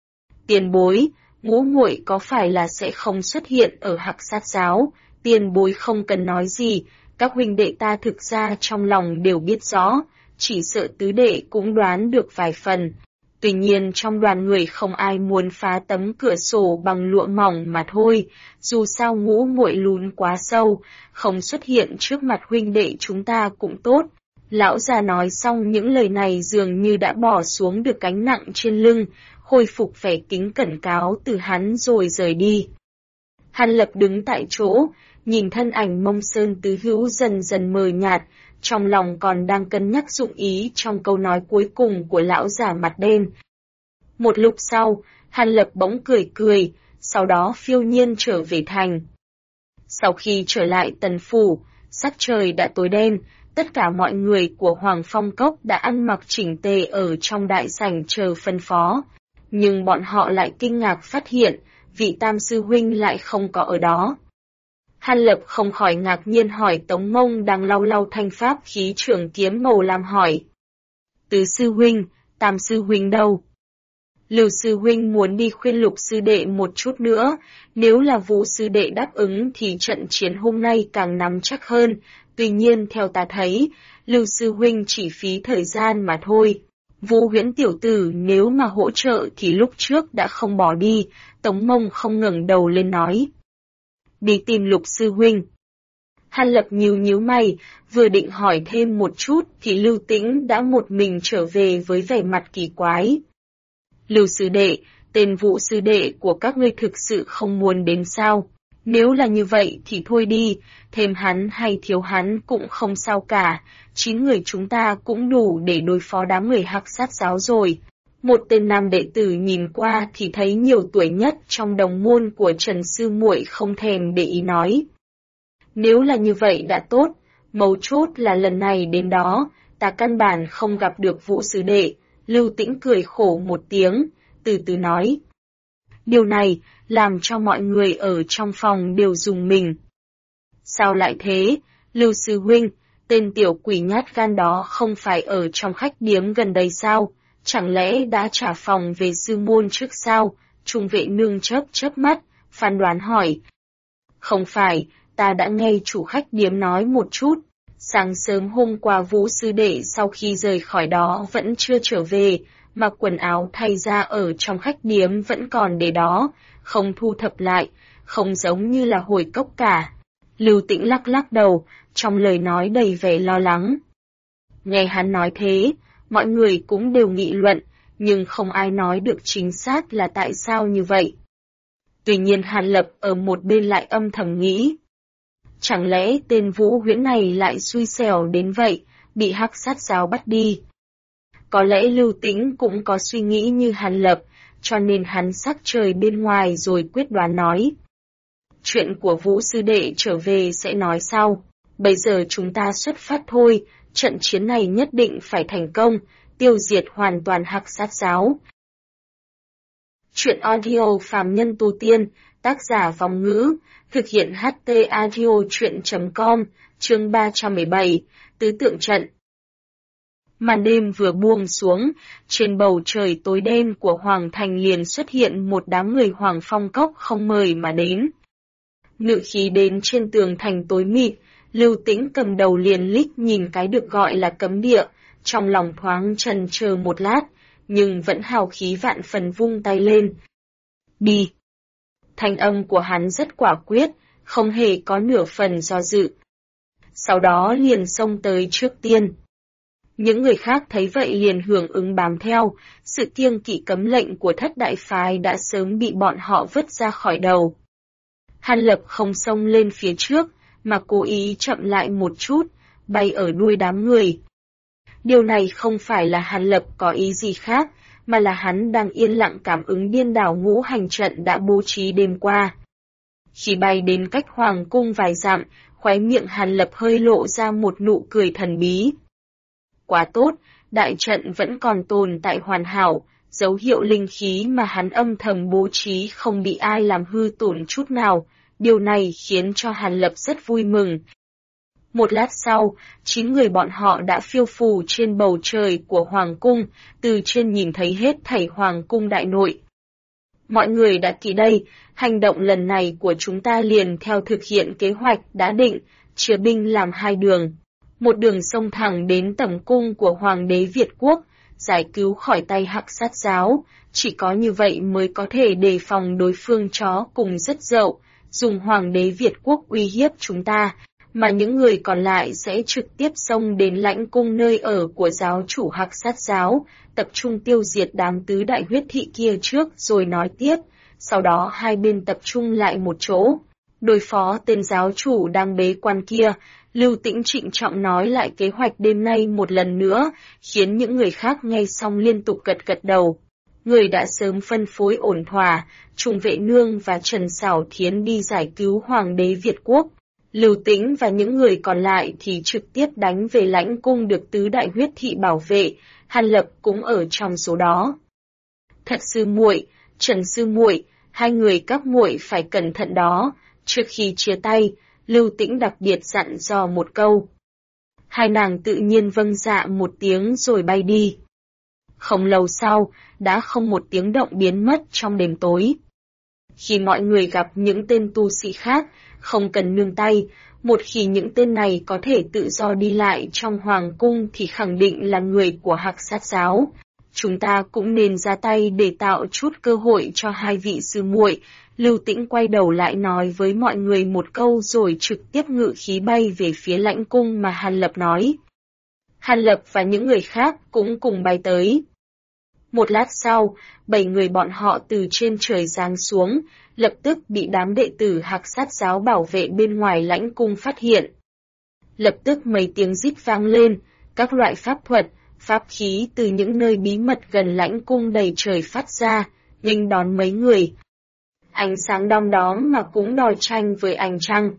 Tiền bối, ngũ muội có phải là sẽ không xuất hiện ở Hắc Sát Giáo? Tiền bối không cần nói gì, các huynh đệ ta thực ra trong lòng đều biết rõ, chỉ sợ tứ đệ cũng đoán được vài phần. Tuy nhiên trong đoàn người không ai muốn phá tấm cửa sổ bằng lụa mỏng mà thôi, dù sao Ngũ Muội lún quá sâu, không xuất hiện trước mặt huynh đệ chúng ta cũng tốt. Lão già nói xong những lời này dường như đã bỏ xuống được gánh nặng trên lưng, khôi phục vẻ kính cẩn cáo từ hắn rồi rời đi. Hàn Lập đứng tại chỗ, nhìn thân ảnh Mông Sơn tứ hữu dần dần mờ nhạt, trong lòng còn đang cân nhắc dụng ý trong câu nói cuối cùng của lão già mặt đen. Một lúc sau, Hàn Lập bỗng cười cười, sau đó phiêu nhiên trở về thành. Sau khi trở lại Tần Phủ, sắc trời đã tối đen, tất cả mọi người của Hoàng Phong Cốc đã ăn mặc chỉnh tề ở trong đại sảnh chờ phân phó. Nhưng bọn họ lại kinh ngạc phát hiện, vị Tam Sư Huynh lại không có ở đó. Hàn Lập không khỏi ngạc nhiên hỏi Tống Mông đang lau lau thanh pháp khí trường kiếm màu lam hỏi. Tứ Sư Huynh, Tam Sư Huynh đâu? Lưu Sư Huynh muốn đi khuyên Lục Sư Đệ một chút nữa, nếu là Vũ Sư Đệ đáp ứng thì trận chiến hôm nay càng nắm chắc hơn, tuy nhiên theo ta thấy, Lưu Sư Huynh chỉ phí thời gian mà thôi. Vũ Huyễn tiểu tử nếu mà hỗ trợ thì lúc trước đã không bỏ đi, Tống Mông không ngẩng đầu lên nói. Đi tìm Lục Sư Huynh. Hàn Lập nhíu mày, vừa định hỏi thêm một chút thì Lưu Tĩnh đã một mình trở về với vẻ mặt kỳ quái. Lưu Sư Đệ, tên Vũ Sư Đệ của các ngươi thực sự không muốn đến sao? Nếu là như vậy thì thôi đi, thêm hắn hay thiếu hắn cũng không sao cả, 9 người chúng ta cũng đủ để đối phó đám người Hắc Sát giáo rồi. Một tên nam đệ tử nhìn qua thì thấy nhiều tuổi nhất trong đồng môn của Trần Sư Muội không thèm để ý nói. Nếu là như vậy đã tốt, mấu chốt là lần này đến đó, ta căn bản không gặp được Vũ Sư Đệ. Lưu Tĩnh cười khổ một tiếng, từ từ nói. Điều này làm cho mọi người ở trong phòng đều rùng mình. Sao lại thế, Lưu Sư Huynh, tên tiểu quỷ nhát gan đó không phải ở trong khách điếm gần đây sao? Chẳng lẽ đã trả phòng về sư môn trước sao? Trung vệ nương chớp mắt, phán đoán hỏi. Không phải, ta đã nghe chủ khách điếm nói một chút. Sáng sớm hôm qua Vũ Sư Đệ sau khi rời khỏi đó vẫn chưa trở về, mặc quần áo thay ra ở trong khách điếm vẫn còn để đó, không thu thập lại, không giống như là hồi cốc cả. Lưu Tĩnh lắc đầu, trong lời nói đầy vẻ lo lắng. Nghe hắn nói thế, mọi người cũng đều nghị luận, nhưng không ai nói được chính xác là tại sao như vậy. Tuy nhiên Hàn Lập ở một bên lại âm thầm nghĩ. Chẳng lẽ tên Vũ Huyễn này lại xui xẻo đến vậy, bị Hắc Sát giáo bắt đi? Có lẽ Lưu Tĩnh cũng có suy nghĩ như Hàn Lập, cho nên hắn sắc trời bên ngoài rồi quyết đoán nói. Chuyện của Vũ Sư Đệ trở về sẽ nói sau, bây giờ chúng ta xuất phát thôi, trận chiến này nhất định phải thành công, tiêu diệt hoàn toàn Hắc Sát giáo. Chuyện audio phàm nhân tu tiên, tác giả Vong Ngữ, thực hiện HT Audio Chuyện.com, chương 317, Tứ Tượng Trận. Màn đêm vừa buông xuống, trên bầu trời tối đen của Hoàng Thành liền xuất hiện một đám người Hoàng Phong Cốc không mời mà đến. Ngự khí đến trên tường thành tối mịt, Lưu Tĩnh cầm đầu liền lích nhìn cái được gọi là cấm địa, trong lòng thoáng chần chờ một lát, nhưng vẫn hào khí vạn phần vung tay lên. Đi! Thanh âm của hắn rất quả quyết, không hề có nửa phần do dự. Sau đó liền xông tới trước tiên. Những người khác thấy vậy liền hưởng ứng bám theo, sự kiêng kỵ cấm lệnh của Thất Đại Phái đã sớm bị bọn họ vứt ra khỏi đầu. Hàn Lập không xông lên phía trước, mà cố ý chậm lại một chút, bay ở đuôi đám người. Điều này không phải là Hàn Lập có ý gì khác, mà là hắn đang yên lặng cảm ứng điên đảo ngũ hành trận đã bố trí đêm qua. Khi bay đến cách Hoàng cung vài dặm, khóe miệng Hàn Lập hơi lộ ra một nụ cười thần bí. Quá tốt, đại trận vẫn còn tồn tại hoàn hảo, dấu hiệu linh khí mà hắn âm thầm bố trí không bị ai làm hư tổn chút nào, điều này khiến cho Hàn Lập rất vui mừng. Một lát sau, 9 người bọn họ đã phiêu phù trên bầu trời của Hoàng cung, từ trên nhìn thấy hết thảy Hoàng cung đại nội. Mọi người đã kỹ đây, hành động lần này của chúng ta liền theo thực hiện kế hoạch đã định, chia binh làm 2 đường. Một đường xông thẳng đến tẩm cung của Hoàng đế Việt Quốc, giải cứu khỏi tay Hắc Sát giáo, chỉ có như vậy mới có thể đề phòng đối phương chó cùng rất dậu, dùng Hoàng đế Việt Quốc uy hiếp chúng ta, mà những người còn lại sẽ trực tiếp xông đến lãnh cung nơi ở của giáo chủ Hắc Sát giáo, tập trung tiêu diệt đám tứ đại huyết thị kia trước rồi nói tiếp, sau đó hai bên tập trung lại một chỗ. Đối phó tên giáo chủ đang bế quan kia, Lưu Tĩnh trịnh trọng nói lại kế hoạch đêm nay một lần nữa, khiến những người khác nghe xong liên tục gật gật đầu. Người đã sớm phân phối ổn thỏa, Trùng Vệ Nương và Trần Xảo Thiến đi giải cứu Hoàng đế Việt Quốc. Lưu Tĩnh và những người còn lại thì trực tiếp đánh về lãnh cung được tứ đại huyết thị bảo vệ, Hàn Lập cũng ở trong số đó. Thật sư muội, Trần sư muội, hai người các muội phải cẩn thận đó. Trước khi chia tay, Lưu Tĩnh đặc biệt dặn dò một câu. Hai nàng tự nhiên vâng dạ một tiếng rồi bay đi. Không lâu sau, đã không một tiếng động biến mất trong đêm tối. Khi mọi người gặp những tên tu sĩ khác, không cần nương tay, một khi những tên này có thể tự do đi lại trong hoàng cung thì khẳng định là người của Hắc Sát giáo. Chúng ta cũng nên ra tay để tạo chút cơ hội cho hai vị sư muội. Lưu Tĩnh quay đầu lại nói với mọi người một câu rồi trực tiếp ngự khí bay về phía lãnh cung mà Hàn Lập nói. Hàn Lập và những người khác cũng cùng bay tới. Một lát sau, 7 người bọn họ từ trên trời giáng xuống, lập tức bị đám đệ tử Hắc Sát giáo bảo vệ bên ngoài lãnh cung phát hiện. Lập tức mấy tiếng rít vang lên, các loại pháp thuật, pháp khí từ những nơi bí mật gần lãnh cung đầy trời phát ra, nghênh đón mấy người. Ánh sáng đom đóm mà cũng đòi tranh với ánh trăng.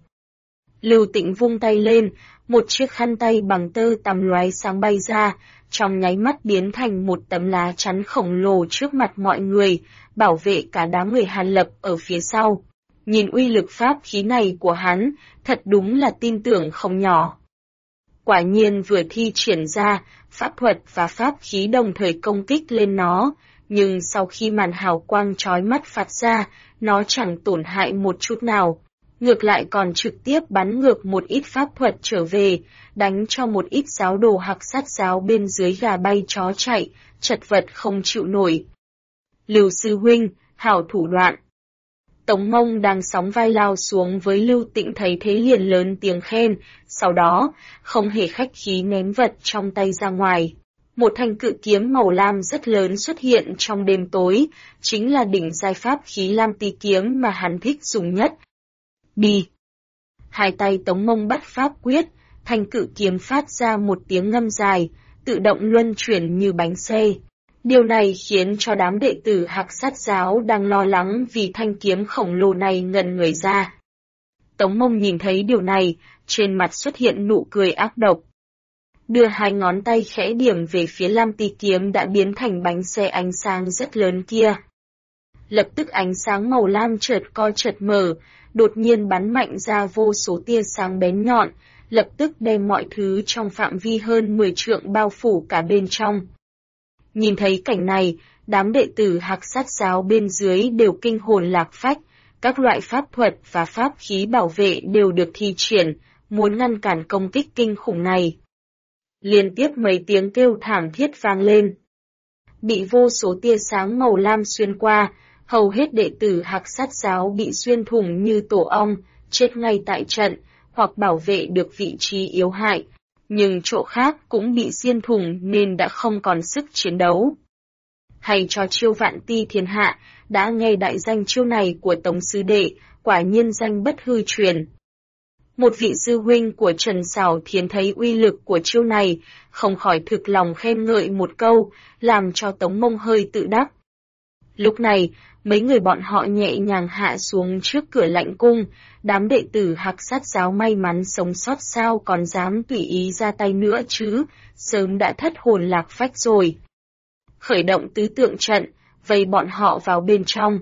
Lưu Tĩnh vung tay lên, một chiếc khăn tay bằng tơ tằm lóe sáng bay ra, trong nháy mắt biến thành một tấm lá chắn khổng lồ trước mặt mọi người, bảo vệ cả đám người Hàn Lập ở phía sau. Nhìn uy lực pháp khí này của hắn, thật đúng là tin tưởng không nhỏ. Quả nhiên vừa thi triển ra, pháp thuật và pháp khí đồng thời công kích lên nó, nhưng sau khi màn hào quang chói mắt phát ra, nó chẳng tổn hại một chút nào. Ngược lại còn trực tiếp bắn ngược một ít pháp thuật trở về, đánh cho một ít giáo đồ Hắc Sát giáo bên dưới gà bay chó chạy, chật vật không chịu nổi. Lưu sư huynh, hảo thủ đoạn. Tống Mông đang sóng vai lao xuống với Lưu Tĩnh thấy thế liền lớn tiếng khen, sau đó, không hề khách khí ném vật trong tay ra ngoài. Một thanh cự kiếm màu lam rất lớn xuất hiện trong đêm tối, chính là đỉnh giai pháp khí lam tí kiếm mà hắn thích dùng nhất. Đi! Hai tay Tống Mông bắt pháp quyết, thanh cự kiếm phát ra một tiếng ngâm dài, tự động luân chuyển như bánh xe. Điều này khiến cho đám đệ tử Hắc Sát giáo đang lo lắng vì thanh kiếm khổng lồ này ngẩn người ra. Tống Mông nhìn thấy điều này, trên mặt xuất hiện nụ cười ác độc. Đưa hai ngón tay khẽ điểm về phía lam tí kiếm đã biến thành bánh xe ánh sáng rất lớn kia. Lập tức ánh sáng màu lam chợt co chợt mở, đột nhiên bắn mạnh ra vô số tia sáng bén nhọn, lập tức đem mọi thứ trong phạm vi hơn 10 trượng bao phủ cả bên trong. Nhìn thấy cảnh này, đám đệ tử Hắc Sát giáo bên dưới đều kinh hồn lạc phách, các loại pháp thuật và pháp khí bảo vệ đều được thi triển, muốn ngăn cản công kích kinh khủng này. Liên tiếp mấy tiếng kêu thảm thiết vang lên. Bị vô số tia sáng màu lam xuyên qua, hầu hết đệ tử Hắc Sát giáo bị xuyên thủng như tổ ong, chết ngay tại trận, hoặc bảo vệ được vị trí yếu hại, nhưng chỗ khác cũng bị xiên thủng nên đã không còn sức chiến đấu. Hay cho chiêu vạn ti thiên hạ, đã nghe đại danh chiêu này của Tống sư đệ, quả nhiên danh bất hư truyền. Một vị sư huynh của Trần Xảo Thiến thấy uy lực của chiêu này, không khỏi thực lòng khen ngợi một câu, làm cho Tống Mông hơi tự đắc. Lúc này, mấy người bọn họ nhẹ nhàng hạ xuống trước cửa lãnh cung, đám đệ tử Hắc Sát giáo may mắn sống sót sao còn dám tùy ý ra tay nữa chứ, sớm đã thất hồn lạc phách rồi. Khởi động tứ tượng trận, vây bọn họ vào bên trong.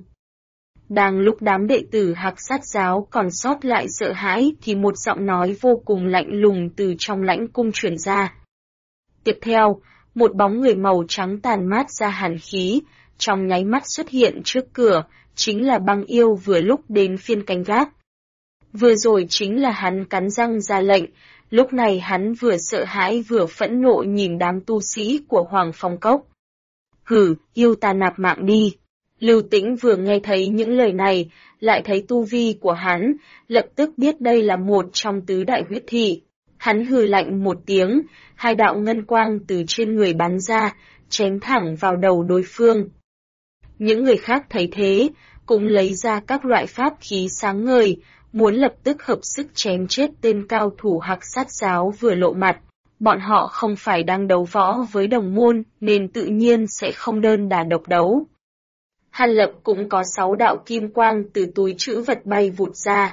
Đang lúc đám đệ tử Hắc Sát giáo còn sót lại sợ hãi thì một giọng nói vô cùng lạnh lùng từ trong lãnh cung truyền ra. Tiếp theo, một bóng người màu trắng tàn mát ra hàn khí, trong nháy mắt xuất hiện trước cửa, chính là Băng Yêu vừa lúc đến phiên canh gác. Vừa rồi chính là hắn cắn răng ra lệnh, Lúc này hắn vừa sợ hãi vừa phẫn nộ nhìn đám tu sĩ của Hoàng Phong Cốc. Hử, yêu ta nạp mạng đi. Lưu Tĩnh vừa nghe thấy những lời này, lại thấy tu vi của hắn, lập tức biết đây là một trong tứ đại huyết thị. Hắn hừ lạnh một tiếng, hai đạo ngân quang từ trên người bắn ra, chém thẳng vào đầu đối phương. Những người khác thấy thế, cũng lấy ra các loại pháp khí sáng ngời, muốn lập tức hợp sức chém chết tên cao thủ Hắc Sát giáo vừa lộ mặt. Bọn họ không phải đang đấu võ với đồng môn, nên tự nhiên sẽ không đơn đả độc đấu. Hàn Lập cũng có 6 đạo kim quang từ túi trữ vật bay vụt ra.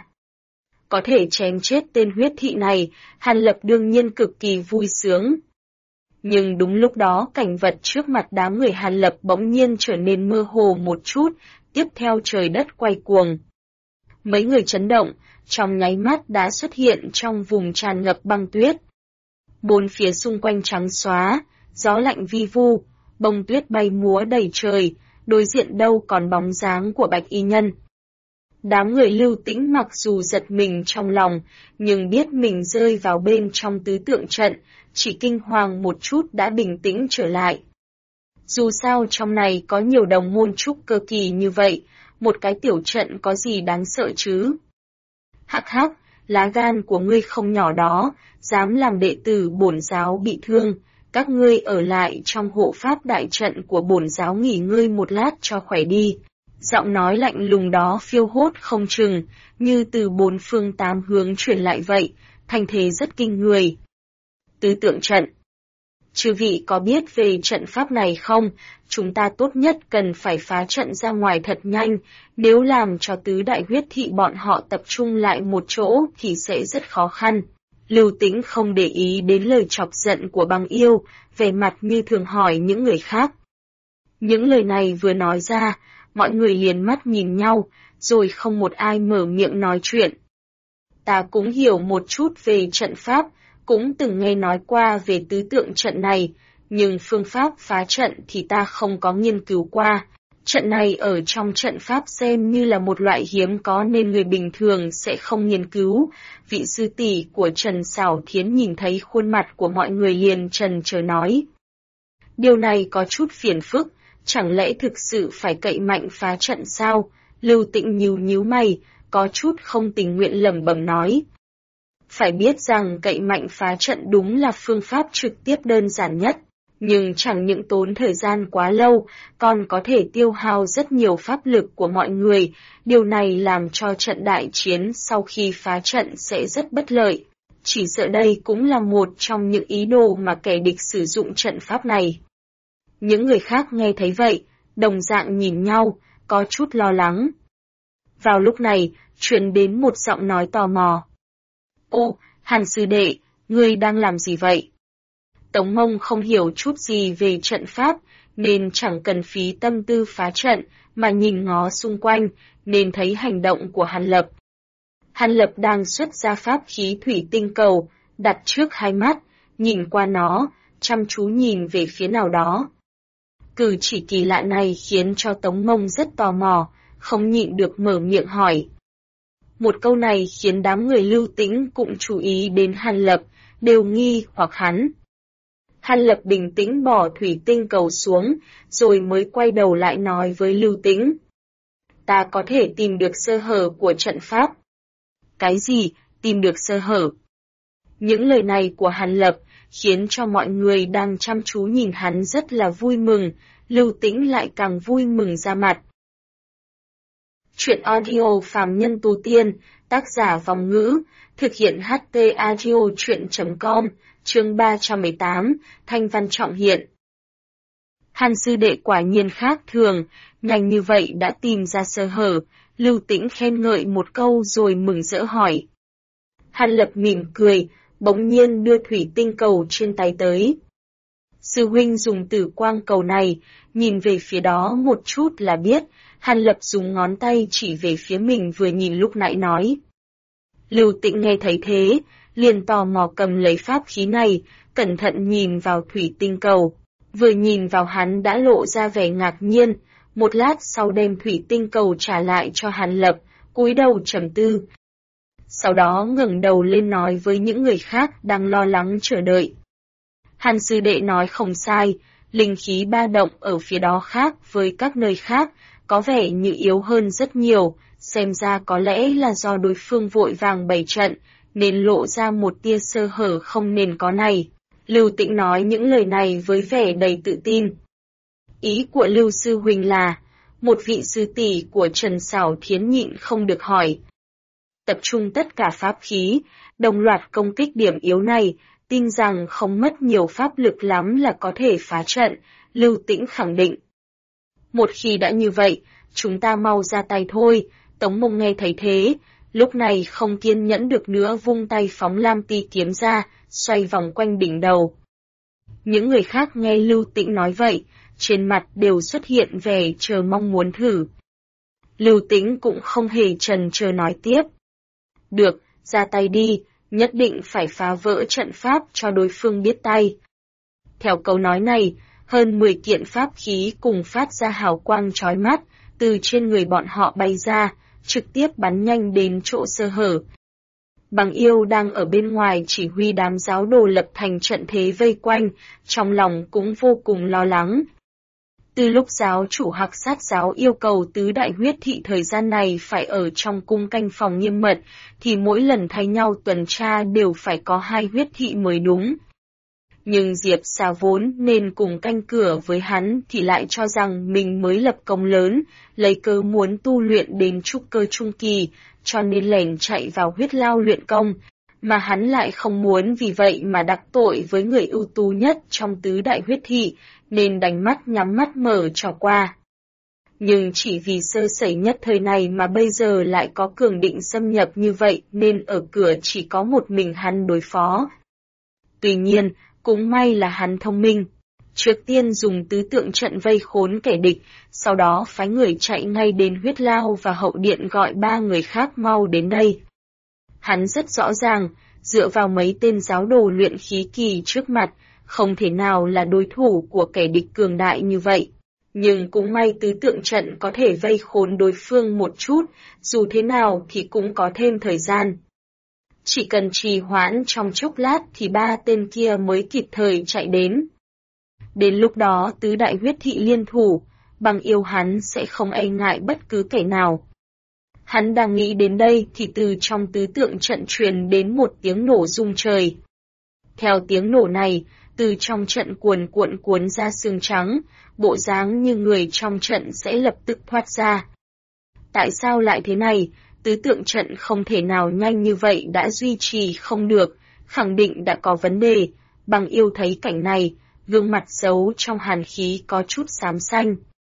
Có thể chém chết tên huyết thị này, Hàn Lập đương nhiên cực kỳ vui sướng. Nhưng đúng lúc đó cảnh vật trước mặt đám người Hàn Lập bỗng nhiên trở nên mơ hồ một chút, tiếp theo trời đất quay cuồng. Mấy người chấn động, trong nháy mắt đã xuất hiện trong vùng tràn ngập băng tuyết. Bốn phía xung quanh trắng xóa, gió lạnh vi vu, bông tuyết bay múa đầy trời, đối diện đâu còn bóng dáng của Bạch Y Nhân. Đám người Lưu Tĩnh mặc dù giật mình trong lòng, nhưng biết mình rơi vào bên trong tứ tượng trận, chỉ kinh hoàng một chút đã bình tĩnh trở lại. Dù sao trong này có nhiều đồng môn trúc cơ kỳ như vậy, một cái tiểu trận có gì đáng sợ chứ? Hắc hắc, lá gan của ngươi không nhỏ đó, dám làm đệ tử bổn giáo bị thương, các ngươi ở lại trong hộ pháp đại trận của bổn giáo nghỉ ngơi một lát cho khỏe đi. Giọng nói lạnh lùng đó phiêu hốt không chừng, như từ bốn phương tám hướng truyền lại vậy, thành thế rất kinh người. Tứ tượng trận. Chư vị có biết về trận pháp này không? Chúng ta tốt nhất cần phải phá trận ra ngoài thật nhanh, nếu làm cho tứ đại huyết thị bọn họ tập trung lại một chỗ thì sẽ rất khó khăn. Lưu Tĩnh không để ý đến lời chọc giận của băng yêu, vẻ mặt như thường hỏi những người khác. Những lời này vừa nói ra, mọi người liền mắt nhìn nhau, rồi không một ai mở miệng nói chuyện. Ta cũng hiểu một chút về trận pháp, cũng từng nghe nói qua về tứ tượng trận này, nhưng phương pháp phá trận thì ta không có nghiên cứu qua. Trận này ở trong trận pháp xem như là một loại hiếm có nên người bình thường sẽ không nghiên cứu. Vị sư tỷ của Trần Sảo Thiến nhìn thấy khuôn mặt của mọi người liền trần chờ nói. Điều này có chút phiền phức, chẳng lẽ thực sự phải cậy mạnh phá trận sao? Lưu Tĩnh nhíu nhíu mày, có chút không tình nguyện lẩm bẩm nói. Phải biết rằng cậy mạnh phá trận đúng là phương pháp trực tiếp đơn giản nhất, nhưng chẳng những tốn thời gian quá lâu, còn có thể tiêu hao rất nhiều pháp lực của mọi người, điều này làm cho trận đại chiến sau khi phá trận sẽ rất bất lợi. Chỉ sợ đây cũng là một trong những ý đồ mà kẻ địch sử dụng trận pháp này. Những người khác nghe thấy vậy, đồng dạng nhìn nhau, có chút lo lắng. Vào lúc này, truyền đến một giọng nói tò mò. Ô, Hàn sư đệ, ngươi đang làm gì vậy? Tống Mông không hiểu chút gì về trận pháp, nên chẳng cần phí tâm tư phá trận, mà nhìn ngó xung quanh, nên thấy hành động của Hàn Lập. Hàn Lập đang xuất ra pháp khí thủy tinh cầu, đặt trước hai mắt, nhìn qua nó, chăm chú nhìn về phía nào đó. Cử chỉ kỳ lạ này khiến cho Tống Mông rất tò mò, không nhịn được mở miệng hỏi. Một câu này khiến đám người Lưu Tĩnh cũng chú ý đến Hàn Lập, đều nghi hoặc hắn. Hàn Lập bình tĩnh bỏ thủy tinh cầu xuống, rồi mới quay đầu lại nói với Lưu Tĩnh. Ta có thể tìm được sơ hở của trận pháp. Cái gì, tìm được sơ hở? Những lời này của Hàn Lập khiến cho mọi người đang chăm chú nhìn hắn rất là vui mừng, Lưu Tĩnh lại càng vui mừng ra mặt. Chuyện audio phàm nhân tu tiên, tác giả Vòng Ngữ, thực hiện HT audio chuyện.com, chương 318, Thanh Văn Trọng Hiện. Hàn sư đệ quả nhiên khác thường, nhanh như vậy đã tìm ra sơ hở, Lưu Tĩnh khen ngợi một câu rồi mừng rỡ hỏi. Hàn Lập mỉm cười, bỗng nhiên đưa thủy tinh cầu trên tay tới. Sư huynh dùng tử quang cầu này, nhìn về phía đó một chút là biết, Hàn Lập dùng ngón tay chỉ về phía mình vừa nhìn lúc nãy nói. Lưu Tĩnh nghe thấy thế, liền tò mò cầm lấy pháp khí này, cẩn thận nhìn vào thủy tinh cầu. Vừa nhìn vào hắn đã lộ ra vẻ ngạc nhiên, một lát sau đem thủy tinh cầu trả lại cho Hàn Lập, cúi đầu trầm tư. sau đó ngẩng đầu lên nói với những người khác đang lo lắng chờ đợi. Hàn sư đệ nói không sai, linh khí ba động ở phía đó khác với các nơi khác, có vẻ như yếu hơn rất nhiều, xem ra có lẽ là do đối phương vội vàng bày trận, nên lộ ra một tia sơ hở không nên có này. Lưu Tĩnh nói những lời này với vẻ đầy tự tin. Ý của Lưu sư huynh là, một vị sư tỷ của Trần Sảo Thiến nhịn không được hỏi. Tập trung tất cả pháp khí, đồng loạt công kích điểm yếu này, tin rằng không mất nhiều pháp lực lắm là có thể phá trận, Lưu Tĩnh khẳng định. Một khi đã như vậy, chúng ta mau ra tay thôi, Tống Mông nghe thấy thế, lúc này không kiên nhẫn được nữa vung tay phóng lam ti kiếm ra, xoay vòng quanh đỉnh đầu. Những người khác nghe Lưu Tĩnh nói vậy, trên mặt đều xuất hiện vẻ chờ mong muốn thử. Lưu Tĩnh cũng không hề chần chờ nói tiếp. Được, ra tay đi, nhất định phải phá vỡ trận pháp cho đối phương biết tay. Theo câu nói này, hơn 10 kiện pháp khí cùng phát ra hào quang chói mắt, từ trên người bọn họ bay ra, trực tiếp bắn nhanh đến chỗ sơ hở. Bằng Yêu đang ở bên ngoài chỉ huy đám giáo đồ lập thành trận thế vây quanh, trong lòng cũng vô cùng lo lắng. Từ lúc giáo chủ Hạc Sát giáo yêu cầu tứ đại huyết thị thời gian này phải ở trong cung canh phòng nghiêm mật, thì mỗi lần thay nhau tuần tra đều phải có 2 huyết thị mới đúng. Nhưng Diệp Xà vốn nên cùng canh cửa với hắn thì lại cho rằng mình mới lập công lớn, lấy cớ muốn tu luyện đến trúc cơ trung kỳ, cho nên lẻn chạy vào huyết lao luyện công, mà hắn lại không muốn vì vậy mà đắc tội với người ưu tú nhất trong tứ đại huyết thị, nên đánh mắt nhắm mắt mở trò qua. Nhưng chỉ vì sơ sẩy nhất thời này mà bây giờ lại có cường định xâm nhập như vậy nên ở cửa chỉ có một mình hắn đối phó. Tuy nhiên, cũng may là hắn thông minh. Trước tiên dùng tứ tượng trận vây khốn kẻ địch, sau đó phái người chạy ngay đến huyết lao và hậu điện gọi 3 người khác mau đến đây. Hắn rất rõ ràng, dựa vào mấy tên giáo đồ luyện khí kỳ trước mặt, không thể nào là đối thủ của kẻ địch cường đại như vậy. Nhưng cũng may tứ tượng trận có thể vây khốn đối phương một chút, dù thế nào thì cũng có thêm thời gian. Chỉ cần trì hoãn trong chốc lát thì 3 tên kia mới kịp thời chạy đến. Đến lúc đó tứ đại huyết thị liên thủ, Bằng Yêu hắn sẽ không e ngại bất cứ kẻ nào. Hắn đang nghĩ đến đây thì từ trong tứ tượng trận truyền đến một tiếng nổ rung trời. Theo tiếng nổ này, từ trong trận cuồn ra xương trắng, bộ dáng như người trong trận sẽ lập tức thoát ra. Tại sao lại thế này? Tứ tượng trận không thể nào nhanh như vậy đã duy trì không được, khẳng định đã có vấn đề. Bằng Yêu thấy cảnh này, gương mặt giấu trong hàn khí có chút xám xanh.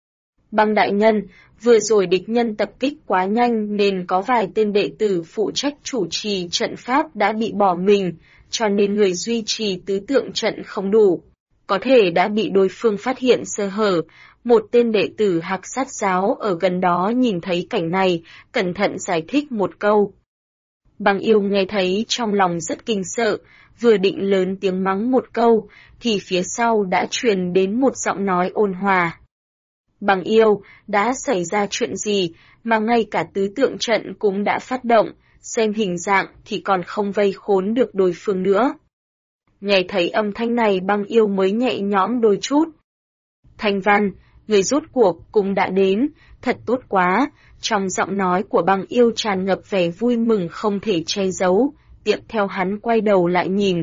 Bằng đại nhân, vừa rồi địch nhân tập kích quá nhanh nên có vài tên đệ tử phụ trách chủ trì trận pháp đã bị bỏ mình, cho nên người duy trì tứ tượng trận không đủ. Có thể đã bị đối phương phát hiện sơ hở. Một tên đệ tử Hạc Sát giáo ở gần đó nhìn thấy cảnh này, cẩn thận giải thích một câu. Bằng Yêu nghe thấy trong lòng rất kinh sợ, vừa định lớn tiếng mắng một câu, thì phía sau đã truyền đến một giọng nói ôn hòa. Bằng Yêu, đã xảy ra chuyện gì mà ngay cả tứ tượng trận cũng đã phát động, xem hình dạng thì còn không vây khốn được đối phương nữa. Nghe thấy âm thanh này Bằng Yêu mới nhẹ nhõm đôi chút. Thanh Văn, người rốt cuộc cũng đã đến, thật tốt quá, trong giọng nói của Bằng Yêu tràn ngập vẻ vui mừng không thể che giấu, tiếp theo hắn quay đầu lại nhìn.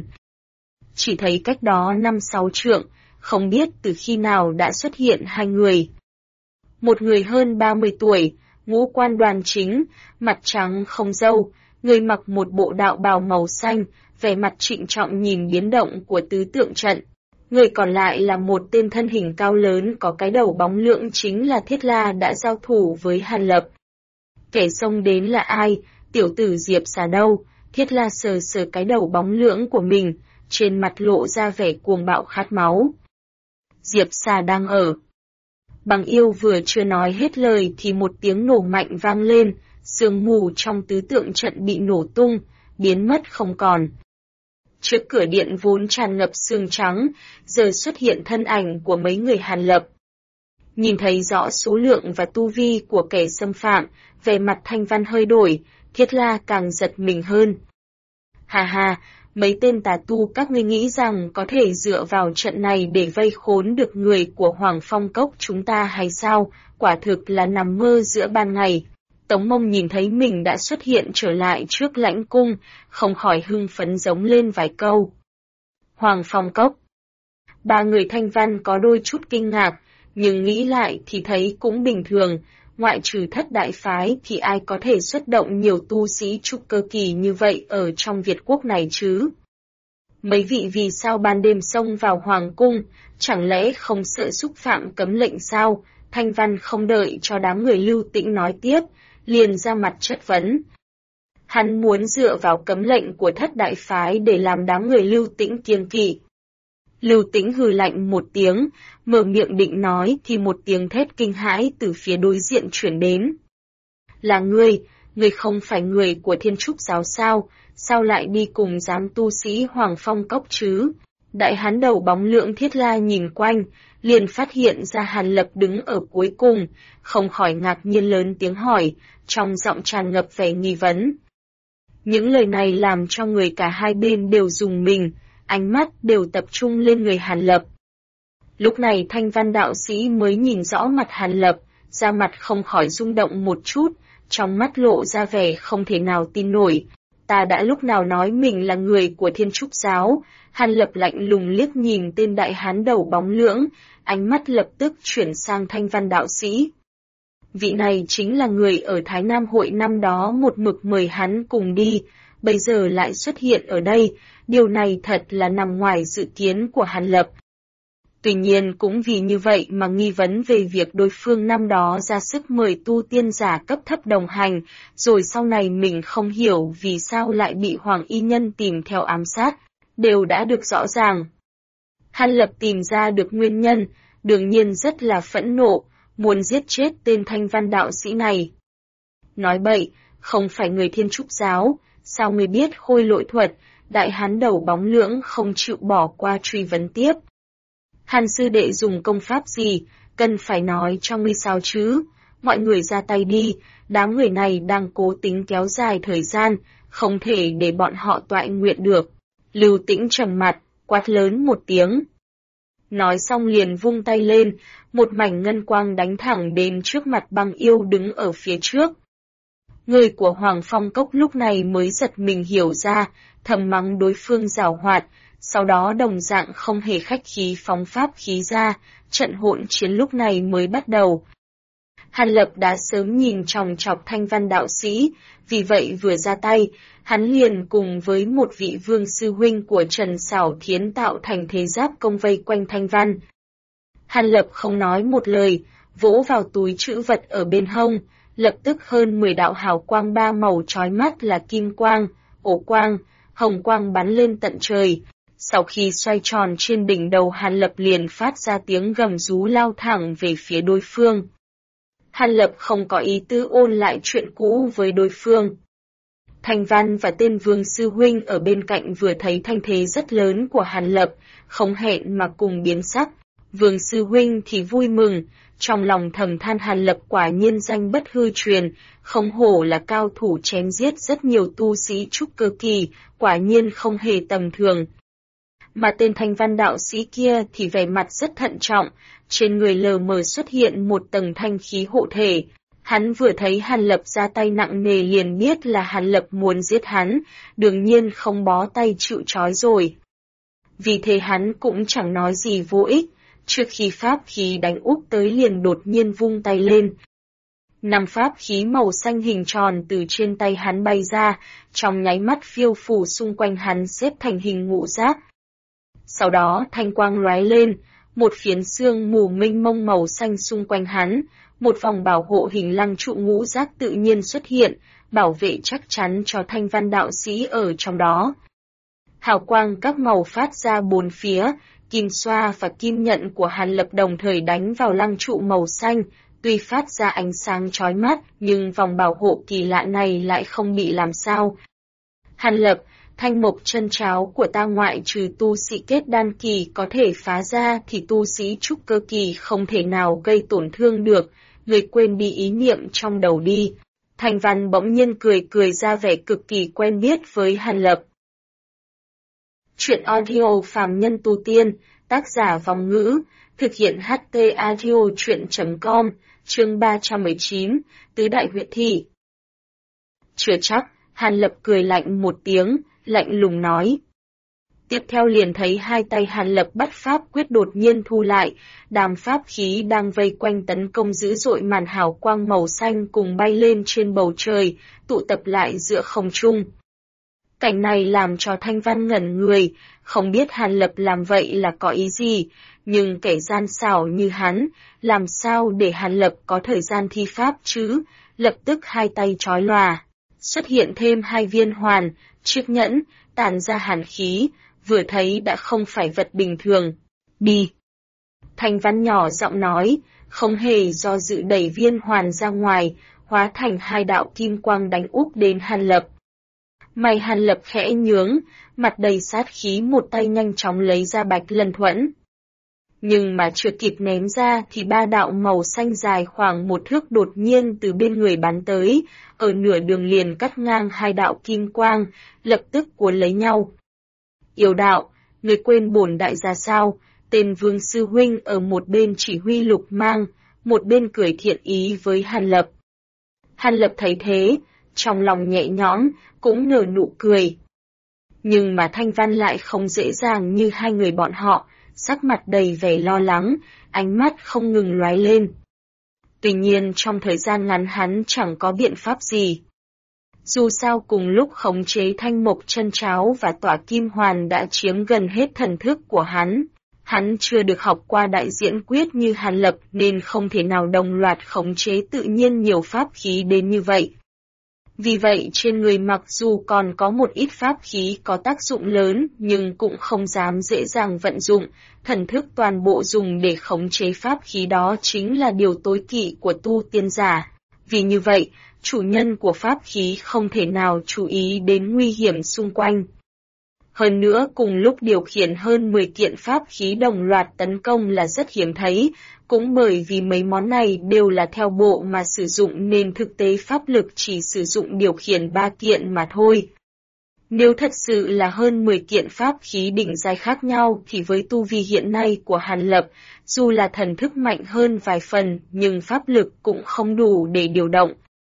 Chỉ thấy cách đó 5-6 trượng, không biết từ khi nào đã xuất hiện 2 người. Một người hơn 30 tuổi, ngũ quan đoan chính, mặt trắng không râu, người mặc một bộ đạo bào màu xanh, vẻ mặt trịnh trọng nhìn biến động của tứ tượng trận. Người còn lại là một tên thân hình cao lớn có cái đầu bóng lưỡng chính là Thiết La đã giao thủ với Hàn Lập. Kẻ xông đến là ai? Tiểu tử Diệp Xà đâu? Thiết La sờ sờ cái đầu bóng lưỡng của mình, trên mặt lộ ra vẻ cuồng bạo khát máu. Diệp Xà đang ở. Bằng Yêu vừa chưa nói hết lời thì một tiếng nổ mạnh vang lên, sương mù trong tứ tượng trận bị nổ tung, biến mất không còn. Trước cửa điện vốn tràn ngập sương trắng, giờ xuất hiện thân ảnh của mấy người Hàn Lập. Nhìn thấy rõ số lượng và tu vi của kẻ xâm phạm, vẻ mặt Thanh Văn hơi đổi, Thiết La càng giật mình hơn. Hà hà, mấy tên tà tu các ngươi nghĩ rằng có thể dựa vào trận này để vây khốn được người của Hoàng Phong Cốc chúng ta hay sao? Quả thực là nằm mơ giữa ban ngày. Tống Mông nhìn thấy mình đã xuất hiện trở lại trước lãnh cung, không khỏi hưng phấn giống lên vài câu. Hoàng Phong Cốc. Ba người Thanh Văn có đôi chút kinh ngạc, nhưng nghĩ lại thì thấy cũng bình thường, ngoại trừ Thất Đại Phái thì ai có thể xuất động nhiều tu sĩ trúc cơ kỳ như vậy ở trong Việt quốc này chứ? Mấy vị vì sao ban đêm xông vào Hoàng cung, chẳng lẽ không sợ xúc phạm cấm lệnh sao? Thanh Văn không đợi cho đám người Lưu Tĩnh nói tiếp, liền ra mặt chất vấn. Hắn muốn dựa vào cấm lệnh của Thất Đại Phái để làm đám người Lưu Tĩnh kiêng kỵ. Lưu Tĩnh hừ lạnh một tiếng, mở miệng định nói thì một tiếng thét kinh hãi từ phía đối diện chuyển đến. Là ngươi không phải người của Thiên Trúc giáo sao lại đi cùng giám tu sĩ Hoàng Phong Cốc chứ? Đại hán đầu bóng lưỡng Thiết La nhìn quanh, liền phát hiện ra Hàn Lập đứng ở cuối cùng, không khỏi ngạc nhiên lớn tiếng hỏi, trong giọng tràn ngập vẻ nghi vấn. Những lời này làm cho người cả hai bên đều rùng mình, ánh mắt đều tập trung lên người Hàn Lập. Lúc này Thanh Văn đạo sĩ mới nhìn rõ mặt Hàn Lập, da mặt không khỏi rung động một chút, trong mắt lộ ra vẻ không thể nào tin nổi. Ta đã lúc nào nói mình là người của Thiên Trúc giáo? Hàn Lập lạnh lùng liếc nhìn tên đại hán đầu bóng lưỡng, ánh mắt lập tức chuyển sang Thanh Văn đạo sĩ. Vị này chính là người ở Thái Nam hội năm đó một mực mời hắn cùng đi, bây giờ lại xuất hiện ở đây, điều này thật là nằm ngoài dự kiến của Hàn Lập. Tuy nhiên cũng vì như vậy mà nghi vấn về việc đối phương năm đó ra sức mời tu tiên giả cấp thấp đồng hành, rồi sau này mình không hiểu vì sao lại bị Hoàng Y Nhân tìm theo ám sát, đều đã được rõ ràng. Hàn Lập tìm ra được nguyên nhân, đương nhiên rất là phẫn nộ, muốn giết chết tên Thanh Văn đạo sĩ này. Nói bậy, không phải người Thiên Trúc giáo, sao ngươi biết khôi lỗi thuật? Đại hán đầu bóng lưỡng không chịu bỏ qua truy vấn tiếp. Hàn sư đệ dùng công pháp gì, cần phải nói cho ngươi sao chứ? Mọi người ra tay đi, đám người này đang cố tính kéo dài thời gian, không thể để bọn họ toại nguyện được. Lưu Tĩnh trầm mặt, quát lớn một tiếng. Nói xong liền vung tay lên, một mảnh ngân quang đánh thẳng đến trước mặt Băng Yêu đứng ở phía trước. Người của Hoàng Phong Cốc lúc này mới giật mình hiểu ra, thầm mắng đối phương giảo hoạt, sau đó đồng dạng không hề khách khí phóng pháp khí ra, trận hỗn chiến lúc này mới bắt đầu. Hàn Lập đã sớm nhìn chòng chọc Thanh Văn đạo sĩ, vì vậy vừa ra tay, hắn liền cùng với một vị vương sư huynh của Trần Xảo Thiến tạo thành thế giáp công vây quanh Thanh Văn. Hàn Lập không nói một lời, vỗ vào túi trữ vật ở bên hông, lập tức hơn 10 đạo hào quang ba màu chói mắt là kim quang, ổ quang, hồng quang bắn lên tận trời. Sau khi xoay tròn trên đỉnh đầu Hàn Lập liền phát ra tiếng gầm rú lao thẳng về phía đối phương. Hàn Lập không có ý tư ôn lại chuyện cũ với đối phương. Thanh Văn và tên Vương Sư Huynh ở bên cạnh vừa thấy thanh thế rất lớn của Hàn Lập, không hẹn mà cùng biến sắc. Vương Sư Huynh thì vui mừng, trong lòng thầm than Hàn Lập quả nhiên danh bất hư truyền, không hổ là cao thủ chém giết rất nhiều tu sĩ trúc cơ kỳ, quả nhiên không hề tầm thường. Mà tên Thanh Văn đạo sĩ kia thì vẻ mặt rất thận trọng, trên người lờ mờ xuất hiện một tầng thanh khí hộ thể. Hắn vừa thấy Hàn Lập ra tay nặng nề liền biết là Hàn Lập muốn giết hắn, đương nhiên không bó tay chịu trói rồi. Vì thế hắn cũng chẳng nói gì vô ích, trước khi pháp khí đánh úp tới liền đột nhiên vung tay lên. 5 pháp khí màu xanh hình tròn từ trên tay hắn bay ra, trong nháy mắt phiêu phù xung quanh hắn xếp thành hình ngũ giác. Sau đó thanh quang lóe lên, một phiến sương mù mênh mông màu xanh xung quanh hắn, một vòng bảo hộ hình lăng trụ ngũ giác tự nhiên xuất hiện, bảo vệ chắc chắn cho Thanh Văn đạo sĩ ở trong đó. Hào quang các màu phát ra bốn phía, kim xoa và kim nhận của Hàn Lập đồng thời đánh vào lăng trụ màu xanh, tuy phát ra ánh sáng chói mắt, nhưng vòng bảo hộ kỳ lạ này lại không bị làm sao. Hàn Lập, thanh mộc chân cháo của ta ngoại trừ tu sĩ kết đan kỳ có thể phá ra thì tu sĩ trúc cơ kỳ không thể nào gây tổn thương được, người quên đi ý niệm trong đầu đi. Thanh Văn bỗng nhiên cười ra vẻ cực kỳ quen biết với Hàn Lập. Chuyện audio phàm nhân tu tiên, tác giả Vòng Ngữ, thực hiện HT audio chuyện.com, chương 319, Tứ Đại Huyệt Thị. Chưa chắc, Hàn Lập cười lạnh một tiếng, lạnh lùng nói. Tiếp theo liền thấy hai tay Hàn Lập bắt pháp quyết đột nhiên thu lại, đám pháp khí đang vây quanh tấn công dữ dội màn hào quang màu xanh cùng bay lên trên bầu trời, tụ tập lại giữa không trung. Cảnh này làm cho Thanh Văn ngẩn người, không biết Hàn Lập làm vậy là có ý gì, nhưng kẻ gian xảo như hắn, làm sao để Hàn Lập có thời gian thi pháp chứ, lập tức hai tay chói lòa. Xuất hiện thêm hai viên hoàn, chiếc nhẫn, tản ra hàn khí, vừa thấy đã không phải vật bình thường. Đi! Thanh Văn nhỏ giọng nói, không hề do dự đẩy viên hoàn ra ngoài, hóa thành hai đạo kim quang đánh úp đến Hàn Lập. Mày Hàn Lập khẽ nhướng, mặt đầy sát khí một tay nhanh chóng lấy ra bạch lân thuẫn. Nhưng mà chưa kịp ném ra thì ba đạo màu xanh dài khoảng một thước đột nhiên từ bên người bắn tới, ở nửa đường liền cắt ngang hai đạo kim quang, lập tức cuốn lấy nhau. Yêu đạo, người quên bổn đại gia sao? Tên Vương Sư Huynh ở một bên chỉ huy lục mang, một bên cười thiện ý với Hàn Lập. Hàn Lập thấy thế, trong lòng nhẹ nhõm, cũng nở nụ cười. Nhưng mà Thanh Văn lại không dễ dàng như hai người bọn họ, sắc mặt đầy vẻ lo lắng, ánh mắt không ngừng lóe lên. Tuy nhiên trong thời gian ngắn hắn chẳng có biện pháp gì. Dù sao cùng lúc khống chế thanh mộc chân cháo và tỏa kim hoàn đã chiếm gần hết thần thức của hắn chưa được học qua đại diễn quyết như Hàn Lập nên không thể nào đồng loạt khống chế tự nhiên nhiều pháp khí đến như vậy. Vì vậy trên người mặc dù còn có một ít pháp khí có tác dụng lớn nhưng cũng không dám dễ dàng vận dụng, thần thức toàn bộ dùng để khống chế pháp khí đó chính là điều tối kỵ của tu tiên giả. Vì như vậy, chủ nhân của pháp khí không thể nào chú ý đến nguy hiểm xung quanh. Hơn nữa cùng lúc điều khiển hơn 10 kiện pháp khí đồng loạt tấn công là rất hiếm thấy, cũng bởi vì mấy món này đều là theo bộ mà sử dụng nên thực tế pháp lực chỉ sử dụng điều khiển 3 kiện mà thôi. Nếu thật sự là hơn 10 kiện pháp khí đỉnh giai khác nhau thì với tu vi hiện nay của Hàn Lập, dù là thần thức mạnh hơn vài phần nhưng pháp lực cũng không đủ để điều động.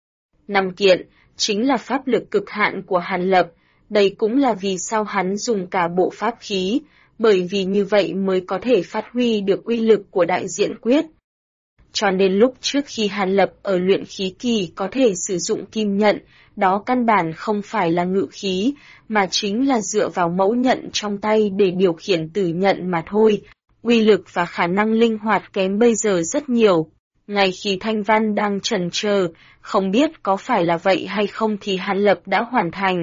5 kiện, chính là pháp lực cực hạn của Hàn Lập, đây cũng là vì sao hắn dùng cả bộ pháp khí, bởi vì như vậy mới có thể phát huy được uy lực của đại diện quyết. Cho nên lúc trước khi Hàn Lập ở luyện khí kỳ có thể sử dụng kim nhận, đó căn bản không phải là ngự khí, mà chính là dựa vào mẫu nhận trong tay để điều khiển tử nhận mà thôi. Uy lực và khả năng linh hoạt kém bây giờ rất nhiều. Ngay khi Thanh Văn đang chần chờ, không biết có phải là vậy hay không thì Hàn Lập đã hoàn thành.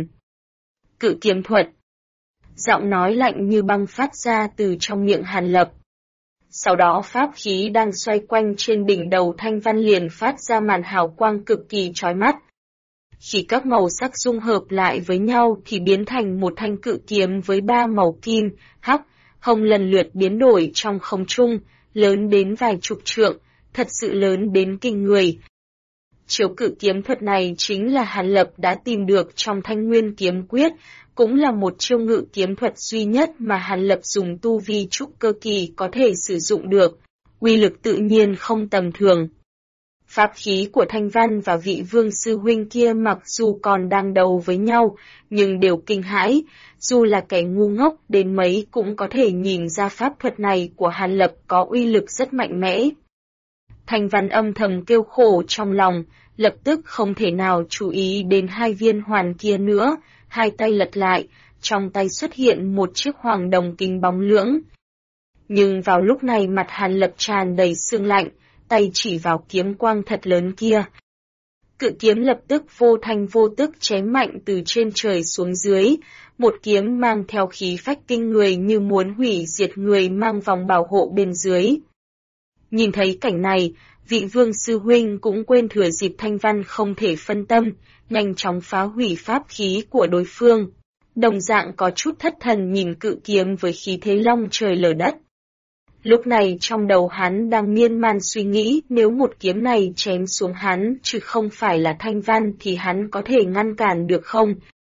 Cự kiếm thuật. Giọng nói lạnh như băng phát ra từ trong miệng Hàn Lập. Sau đó pháp khí đang xoay quanh trên đỉnh đầu Thanh Văn liền phát ra màn hào quang cực kỳ chói mắt. Khi các màu sắc dung hợp lại với nhau thì biến thành một thanh cự kiếm với 3 màu kim, hắc, hồng lần lượt biến đổi trong không trung, lớn đến vài chục trượng, thật sự lớn đến kinh người. Chiếu cự kiếm thuật này chính là Hàn Lập đã tìm được trong Thanh Nguyên kiếm quyết, cũng là một chiêu ngự kiếm thuật duy nhất mà Hàn Lập dùng tu vi trúc cơ kỳ có thể sử dụng được, uy lực tự nhiên không tầm thường. Pháp khí của Thanh Văn và vị Vương Sư Huynh kia mặc dù còn đang đấu với nhau, nhưng đều kinh hãi, dù là kẻ ngu ngốc đến mấy cũng có thể nhìn ra pháp thuật này của Hàn Lập có uy lực rất mạnh mẽ. Thanh Văn âm thầm kêu khổ trong lòng, lập tức không thể nào chú ý đến hai viên hoàn kia nữa, hai tay lật lại, trong tay xuất hiện một chiếc hoàng đồng kính bóng lưỡng. Nhưng vào lúc này mặt Hàn Lập tràn đầy sương lạnh, tay chỉ vào kiếm quang thật lớn kia. Cự kiếm lập tức vô thanh vô tức chém mạnh từ trên trời xuống dưới, một kiếm mang theo khí phách kinh người như muốn hủy diệt người mang vòng bảo hộ bên dưới. Nhìn thấy cảnh này, vị Vương Sư Huynh cũng quên thừa dịp Thanh Văn không thể phân tâm, nhanh chóng phá hủy pháp khí của đối phương. Đồng dạng có chút thất thần nhìn cự kiếm với khí thế long trời lở đất. Lúc này trong đầu hắn đang miên man suy nghĩ nếu một kiếm này chém xuống hắn chứ không phải là Thanh Văn thì hắn có thể ngăn cản được không?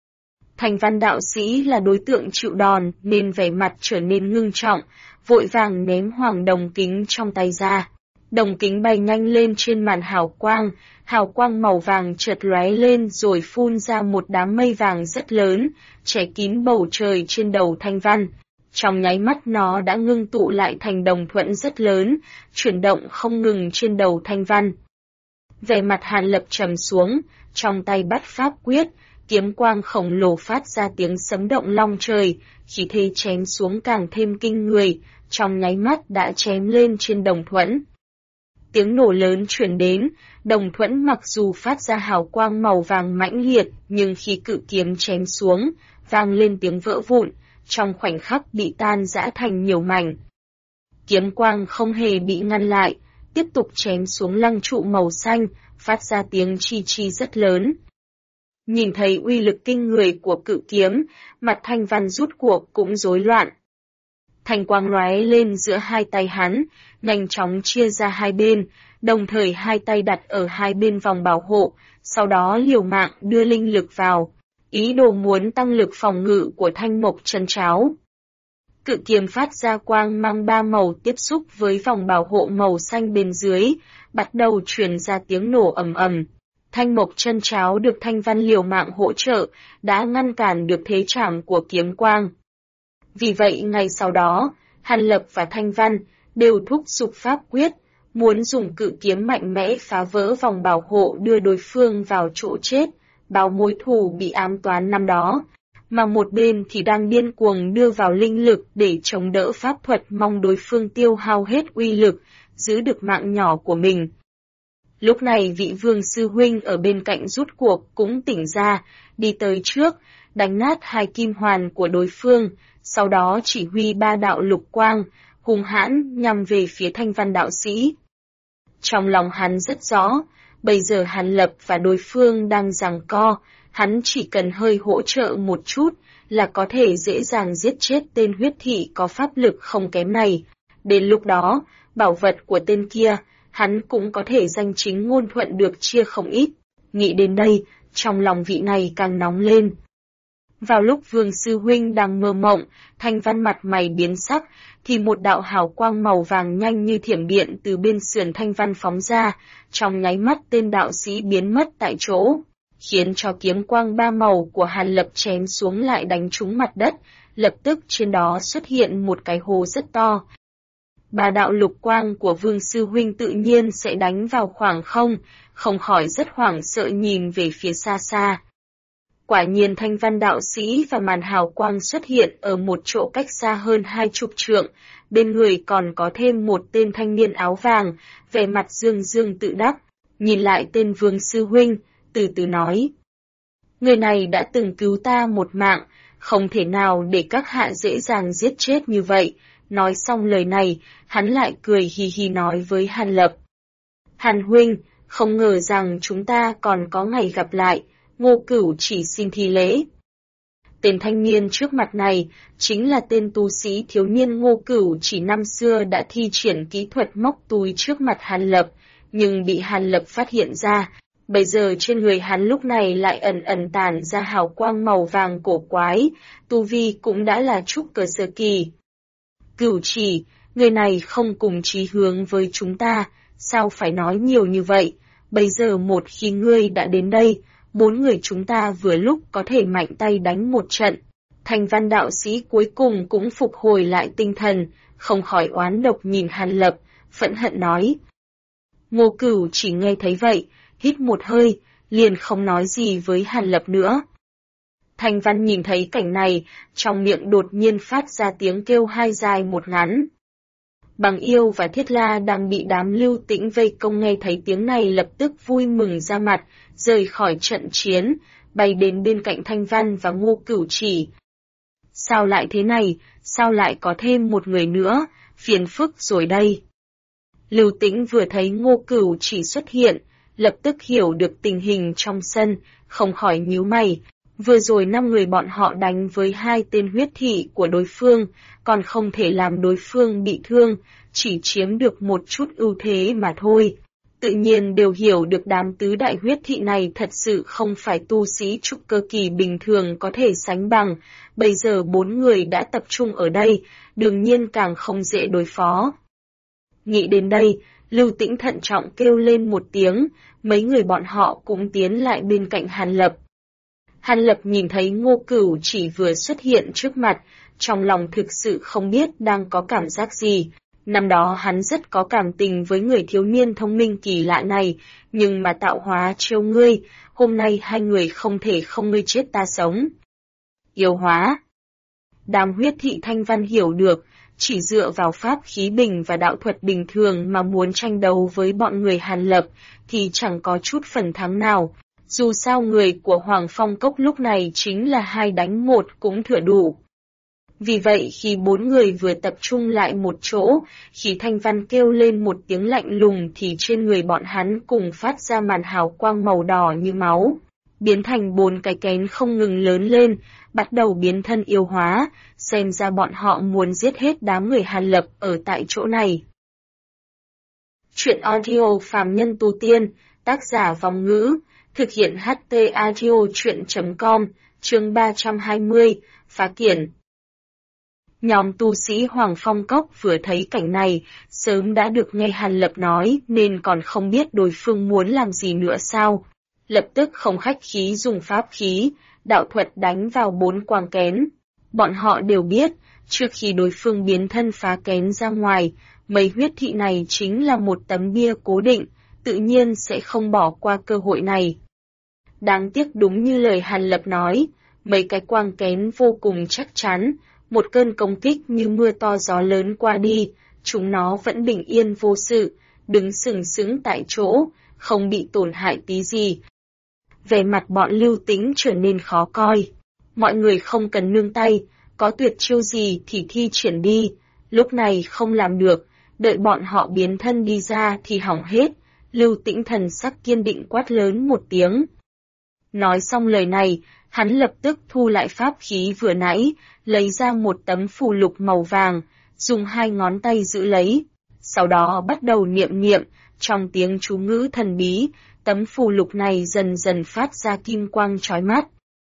Thanh Văn đạo sĩ là đối tượng chịu đòn nên vẻ mặt trở nên ngưng trọng, vội vàng ném hoàng đồng kính trong tay ra. Đồng kính bay nhanh lên trên màn hào quang màu vàng chợt lóe lên rồi phun ra một đám mây vàng rất lớn, che kín bầu trời trên đầu Thanh Văn. Trong nháy mắt nó đã ngưng tụ lại thành đồng thuẫn rất lớn, chuyển động không ngừng trên đầu Thanh Văn. Vẻ mặt Hàn Lập trầm xuống, trong tay bắt pháp quyết, kiếm quang khổng lồ phát ra tiếng sấm động long trời, khí thế chém xuống càng thêm kinh người, trong nháy mắt đã chém lên trên đồng thuẫn. Tiếng nổ lớn truyền đến, đồng thuẫn mặc dù phát ra hào quang màu vàng mãnh liệt, nhưng khi cự kiếm chém xuống, vang lên tiếng vỡ vụn, trong khoảnh khắc bị tan rã thành nhiều mảnh. Kiếm quang không hề bị ngăn lại, tiếp tục chém xuống lăng trụ màu xanh, phát ra tiếng chi chi rất lớn. Nhìn thấy uy lực kinh người của cự kiếm, mặt Thanh Văn rút cuộc cũng rối loạn. Thanh quang lóe lên giữa hai tay hắn, nhanh chóng chia ra hai bên, đồng thời hai tay đặt ở hai bên vòng bảo hộ, sau đó liều mạng đưa linh lực vào, ý đồ muốn tăng lực phòng ngự của Thanh Mộc Chân Cháo. Cự kiếm phát ra quang mang ba màu tiếp xúc với vòng bảo hộ màu xanh bên dưới, bắt đầu truyền ra tiếng nổ ầm ầm. Thanh Mộc Chân Cháo được Thanh Văn liều mạng hỗ trợ, đã ngăn cản được thế chạm của kiếm quang. Vì vậy ngay sau đó, Hàn Lập và Thanh Văn đều thúc giục pháp quyết, muốn dùng cự kiếm mạnh mẽ phá vỡ vòng bảo hộ đưa đối phương vào chỗ chết, báo mối thù bị ám toán năm đó, mà một bên thì đang điên cuồng đưa vào linh lực để chống đỡ pháp thuật mong đối phương tiêu hao hết uy lực, giữ được mạng nhỏ của mình. Lúc này vị Vương sư huynh ở bên cạnh rút cuộc cũng tỉnh ra, đi tới trước, đánh nát hai kim hoàn của đối phương, sau đó chỉ huy ba đạo lục quang, hung hãn nhằm về phía Thanh Văn đạo sĩ. Trong lòng hắn rất rõ, bây giờ Hàn Lập và đối phương đang giằng co, hắn chỉ cần hơi hỗ trợ một chút là có thể dễ dàng giết chết tên huyết thị có pháp lực không kém này. Đến lúc đó, bảo vật của tên kia, hắn cũng có thể danh chính ngôn thuận được chia không ít. Nghĩ đến đây, trong lòng vị này càng nóng lên. Vào lúc Vương sư huynh đang mơ mộng, Thanh Văn mặt mày biến sắc, thì một đạo hào quang màu vàng nhanh như thiểm điện từ bên sườn Thanh Văn phóng ra, trong nháy mắt tên đạo sĩ biến mất tại chỗ, khiến cho kiếm quang ba màu của Hàn Lập chém xuống lại đánh trúng mặt đất, lập tức trên đó xuất hiện một cái hố rất to. Ba đạo lục quang của Vương sư huynh tự nhiên sẽ đánh vào khoảng không khỏi rất hoảng sợ nhìn về phía xa xa. Quả nhiên Thanh Văn đạo sĩ và màn hào quang xuất hiện ở một chỗ cách xa hơn 20 trượng, bên người còn có thêm một tên thanh niên áo vàng, vẻ mặt dương dương tự đắc, nhìn lại tên Vương sư huynh, từ từ nói. Người này đã từng cứu ta một mạng, không thể nào để các hạ dễ dàng giết chết như vậy. Nói xong lời này, hắn lại cười hì hì nói với Hàn Lập. Hàn huynh, không ngờ rằng chúng ta còn có ngày gặp lại. Ngô Cửu chỉ xin thi lễ. Tên thanh niên trước mặt này chính là tên tu sĩ thiếu niên Ngô Cửu chỉ năm xưa đã thi triển kỹ thuật móc túi trước mặt Hàn Lập, nhưng bị Hàn Lập phát hiện ra. Bây giờ trên người hắn lúc này lại ẩn ẩn tản ra hào quang màu vàng cổ quái, tu vi cũng đã là trúc cơ sơ kỳ. Cửu chỉ, người này không cùng chí hướng với chúng ta, sao phải nói nhiều như vậy? Bây giờ một khi ngươi đã đến đây, 4 người chúng ta vừa lúc có thể mạnh tay đánh một trận. Thanh Văn đạo sĩ cuối cùng cũng phục hồi lại tinh thần, không khỏi oán độc nhìn Hàn Lập, phẫn hận nói. Ngô Cửu chỉ nghe thấy vậy, hít một hơi, liền không nói gì với Hàn Lập nữa. Thanh Văn nhìn thấy cảnh này, trong miệng đột nhiên phát ra tiếng kêu hai dài một ngắn. Bằng Yêu và Thiết La đang bị đám Lưu Tĩnh vây công nghe thấy tiếng này lập tức vui mừng ra mặt, rời khỏi trận chiến, bay đến bên cạnh Thanh Văn và Ngô Cửu chỉ. Sao lại thế này, sao lại có thêm một người nữa, phiền phức rồi đây. Lưu Tĩnh vừa thấy Ngô Cửu chỉ xuất hiện, lập tức hiểu được tình hình trong sân, không khỏi nhíu mày, Vừa rồi 5 người bọn họ đánh với 2 tên huyết thị của đối phương, còn không thể làm đối phương bị thương, chỉ chiếm được một chút ưu thế mà thôi. Tự nhiên đều hiểu được đám tứ đại huyết thị này thật sự không phải tu sĩ trúc cơ kỳ bình thường có thể sánh bằng, bây giờ 4 người đã tập trung ở đây, đương nhiên càng không dễ đối phó. Nghĩ đến đây, Lưu Tĩnh thận trọng kêu lên một tiếng, mấy người bọn họ cũng tiến lại bên cạnh Hàn Lập. Hàn Lập nhìn thấy Ngô Cửu chỉ vừa xuất hiện trước mặt, trong lòng thực sự không biết đang có cảm giác gì. Năm đó hắn rất có cảm tình với người thiếu niên thông minh kỳ lạ này, nhưng mà tạo hóa trêu ngươi, hôm nay hai người không thể không ngươi chết ta sống. Yêu hóa. Đám huyết thị Thanh Văn hiểu được, chỉ dựa vào pháp khí bình và đạo thuật bình thường mà muốn tranh đấu với bọn người Hàn Lập, thì chẳng có chút phần thắng nào. Dù sao người của Hoàng Phong Cốc lúc này chính là 2 đánh 1 cũng thừa đủ. Vì vậy khi 4 người vừa tập trung lại một chỗ, khi Thanh Văn kêu lên một tiếng lạnh lùng thì trên người bọn hắn cùng phát ra màn hào quang màu đỏ như máu, biến thành 4 cái kén không ngừng lớn lên, bắt đầu biến thân yêu hóa, xem ra bọn họ muốn giết hết đám người Hàn Lập ở tại chỗ này. Chuyện audio phàm nhân tu tiên, tác giả Vong Ngữ, thực hiện HT audio chuyện.com, chương 320, phá kiển. Nhóm tu sĩ Hoàng Phong Cốc vừa thấy cảnh này, sớm đã được nghe Hàn Lập nói nên còn không biết đối phương muốn làm gì nữa sao. Lập tức không khách khí dùng pháp khí, đạo thuật đánh vào 4 quang kén. Bọn họ đều biết, trước khi đối phương biến thân phá kén ra ngoài, mấy huyết thị này chính là một tấm bia cố định, tự nhiên sẽ không bỏ qua cơ hội này. Đáng tiếc đúng như lời Hàn Lập nói, mấy cái quang kén vô cùng chắc chắn, một cơn công kích như mưa to gió lớn qua đi, chúng nó vẫn bình yên vô sự, đứng sừng sững tại chỗ, không bị tổn hại tí gì. Vẻ mặt bọn Lưu Tĩnh trở nên khó coi. Mọi người không cần nương tay, có tuyệt chiêu gì thì thi triển đi, lúc này không làm được, đợi bọn họ biến thân đi ra thì hỏng hết. Lưu Tĩnh thần sắc kiên định quát lớn một tiếng. Nói xong lời này, hắn lập tức thu lại pháp khí vừa nãy, lấy ra một tấm phù lục màu vàng, dùng 2 ngón tay giữ lấy. Sau đó bắt đầu niệm niệm, trong tiếng chú ngữ thần bí, tấm phù lục này dần dần phát ra kim quang chói mắt.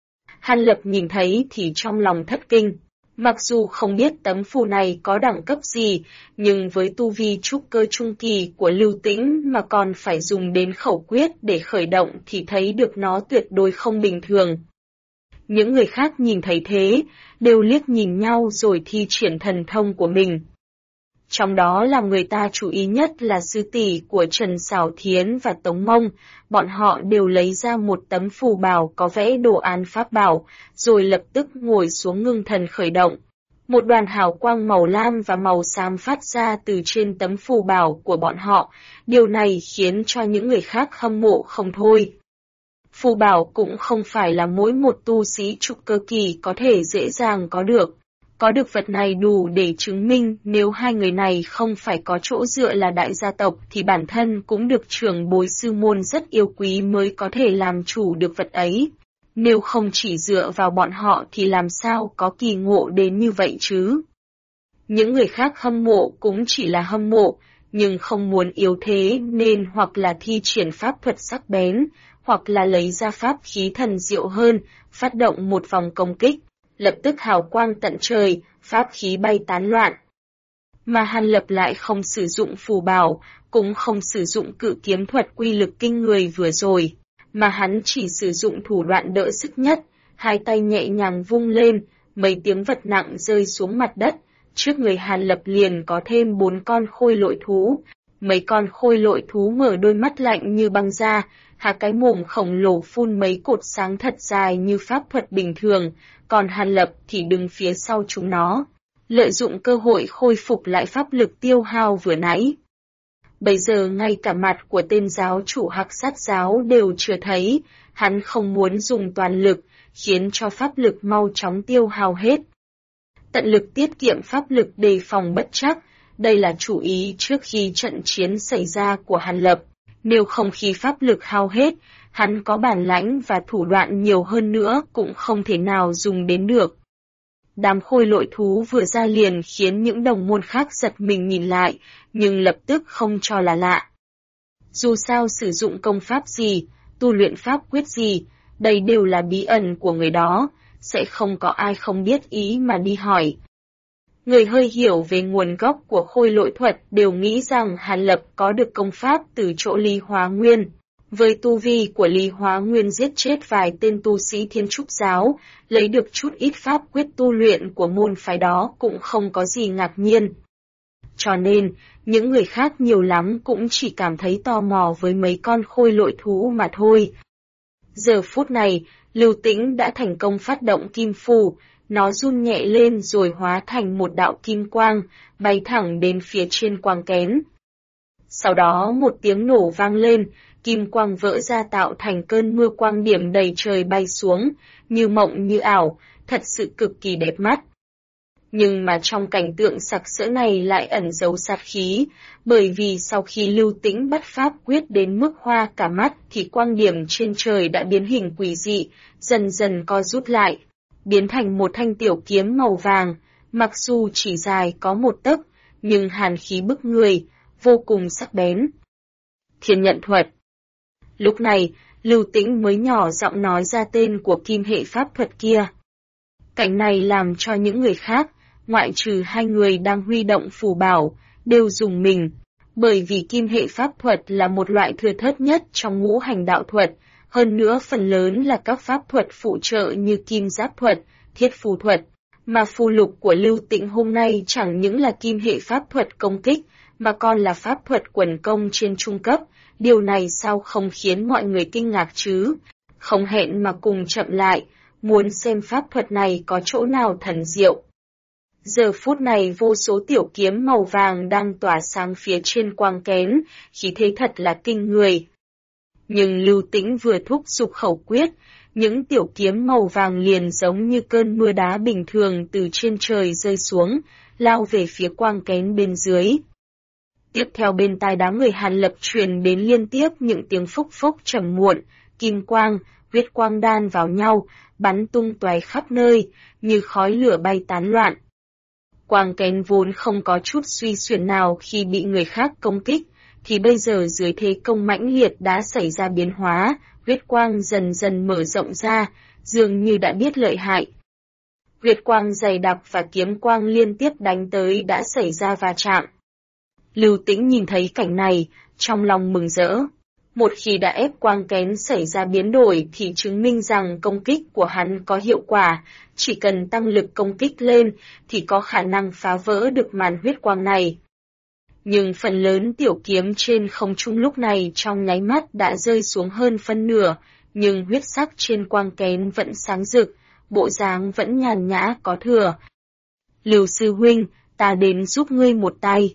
Hàn Lập nhìn thấy thì trong lòng thất kinh. Mặc dù không biết tấm phù này có đẳng cấp gì, nhưng với tu vi trúc cơ trung kỳ của Lưu Tĩnh mà còn phải dùng đến khẩu quyết để khởi động thì thấy được nó tuyệt đối không bình thường. Những người khác nhìn thấy thế, đều liếc nhìn nhau rồi thi triển thần thông của mình. Trong đó làm người ta chú ý nhất là sư tỷ của Trần Sảo Thiến và Tống Mông, bọn họ đều lấy ra một tấm phù bảo có vẽ đồ án pháp bảo, rồi lập tức ngồi xuống ngưng thần khởi động. Một đoàn hào quang màu lam và màu xám phát ra từ trên tấm phù bảo của bọn họ, điều này khiến cho những người khác hâm mộ không thôi. Phù bảo cũng không phải là mỗi một tu sĩ trúc cơ kỳ có thể dễ dàng có được. Có được vật này đủ để chứng minh nếu hai người này không phải có chỗ dựa là đại gia tộc thì bản thân cũng được trưởng bối sư môn rất yêu quý mới có thể làm chủ được vật ấy. Nếu không chỉ dựa vào bọn họ thì làm sao có kỳ ngộ đến như vậy chứ? Những người khác hâm mộ cũng chỉ là hâm mộ, nhưng không muốn yếu thế nên hoặc là thi triển pháp thuật sắc bén, hoặc là lấy ra pháp khí thần diệu hơn, phát động một vòng công kích. Lập tức hào quang tận trời, pháp khí bay tán loạn. Mà Hàn Lập lại không sử dụng phù bảo, cũng không sử dụng cự kiếm thuật uy lực kinh người vừa rồi, mà hắn chỉ sử dụng thủ đoạn đỡ sức nhất, 2 tay nhẹ nhàng vung lên, mấy tiếng vật nặng rơi xuống mặt đất, trước người Hàn Lập liền có thêm 4 con khôi lội thú. Mấy con khôi lội thú mở đôi mắt lạnh như băng ra, hạ cái mồm khổng lồ phun mấy cột sáng thật dài như pháp thuật bình thường, còn Hàn Lập thì đứng phía sau chúng nó, lợi dụng cơ hội khôi phục lại pháp lực tiêu hao vừa nãy. Bây giờ ngay cả mặt của tên giáo chủ Hắc Sát giáo đều chưa thấy, hắn không muốn dùng toàn lực, khiến cho pháp lực mau chóng tiêu hao hết. Tận lực tiết kiệm pháp lực đề phòng bất trắc, đây là chủ ý trước khi trận chiến xảy ra của Hàn Lập. nếu không khi pháp lực hao hết, hắn có bản lãnh và thủ đoạn nhiều hơn nữa cũng không thể nào dùng đến được. Đám khôi lội thú vừa ra liền khiến những đồng môn khác giật mình nhìn lại, nhưng lập tức không cho là lạ. Dù sao sử dụng công pháp gì, tu luyện pháp quyết gì, đây đều là bí ẩn của người đó, sẽ không có ai không biết ý mà đi hỏi. Người hơi hiểu về nguồn gốc của khôi lỗi thuật đều nghĩ rằng Hàn Lập có được công pháp từ chỗ Lý Hóa Nguyên. Với tu vi của Lý Hóa Nguyên giết chết vài tên tu sĩ Thiên Trúc giáo, lấy được chút ít pháp quyết tu luyện của môn phái đó cũng không có gì ngạc nhiên. Cho nên, những người khác nhiều lắm cũng chỉ cảm thấy tò mò với mấy con khôi lội thú mà thôi. Giờ phút này, Lưu Tĩnh đã thành công phát động kim phù, nó run nhẹ lên rồi hóa thành một đạo kim quang, bay thẳng đến phía trên quang kén. Sau đó một tiếng nổ vang lên, kim quang vỡ ra tạo thành cơn mưa quang điểm đầy trời bay xuống, như mộng như ảo, thật sự cực kỳ đẹp mắt. Nhưng mà trong cảnh tượng sặc sỡ này lại ẩn giấu sát khí, bởi vì sau khi Lưu Tĩnh bắt pháp quyết đến mức hoa cả mắt thì quang điểm trên trời đã biến hình quỷ dị, dần dần co rút lại, biến thành một thanh tiểu kiếm màu vàng, mặc dù chỉ dài có 1 tấc, nhưng hàn khí bức người, vô cùng sắc bén. Thiên nhận thuật. Lúc này, Lưu Tĩnh mới nhỏ giọng nói ra tên của kim hệ pháp thuật kia. Cảnh này làm cho những người khác, ngoại trừ 2 người đang huy động phù bảo, đều rùng mình, bởi vì kim hệ pháp thuật là một loại thừa thớt nhất trong ngũ hành đạo thuật, hơn nữa phần lớn là các pháp thuật phụ trợ như kim giáp thuật, thiết phù thuật, mà phù lục của Lưu Tĩnh hôm nay chẳng những là kim hệ pháp thuật công kích, mà còn là pháp thuật quần công trên trung cấp, điều này sao không khiến mọi người kinh ngạc chứ? Không hẹn mà cùng chậm lại, muốn xem pháp thuật này có chỗ nào thần diệu. Giờ phút này vô số tiểu kiếm màu vàng đang tỏa sáng phía trên quang kén, khí thế thật là kinh người. Nhưng Lưu Tĩnh vừa thúc giục khẩu quyết, những tiểu kiếm màu vàng liền giống như cơn mưa đá bình thường từ trên trời rơi xuống, lao về phía quang kén bên dưới. Tiếp theo bên tai đám người Hàn Lập truyền đến liên tiếp những tiếng phúc phúc trầm muộn, kim quang, huyết quang đan vào nhau, bắn tung tóe khắp nơi, như khói lửa bay tán loạn. Quang kén vốn không có chút suy xuyển nào khi bị người khác công kích, thì bây giờ dưới thế công mãnh liệt đã xảy ra biến hóa, huyết quang dần dần mở rộng ra, dường như đã biết lợi hại. Huyết quang dày đặc và kiếm quang liên tiếp đánh tới đã xảy ra va chạm. Lưu Tĩnh nhìn thấy cảnh này, trong lòng mừng rỡ. Một khi đã ép quang kén xảy ra biến đổi thì chứng minh rằng công kích của hắn có hiệu quả, chỉ cần tăng lực công kích lên thì có khả năng phá vỡ được màn huyết quang này. Nhưng phần lớn tiểu kiếm trên không trung lúc này trong nháy mắt đã rơi xuống hơn phân nửa, nhưng huyết sắc trên quang kén vẫn sáng rực, bộ dáng vẫn nhàn nhã có thừa. Lưu sư huynh, ta đến giúp ngươi một tay.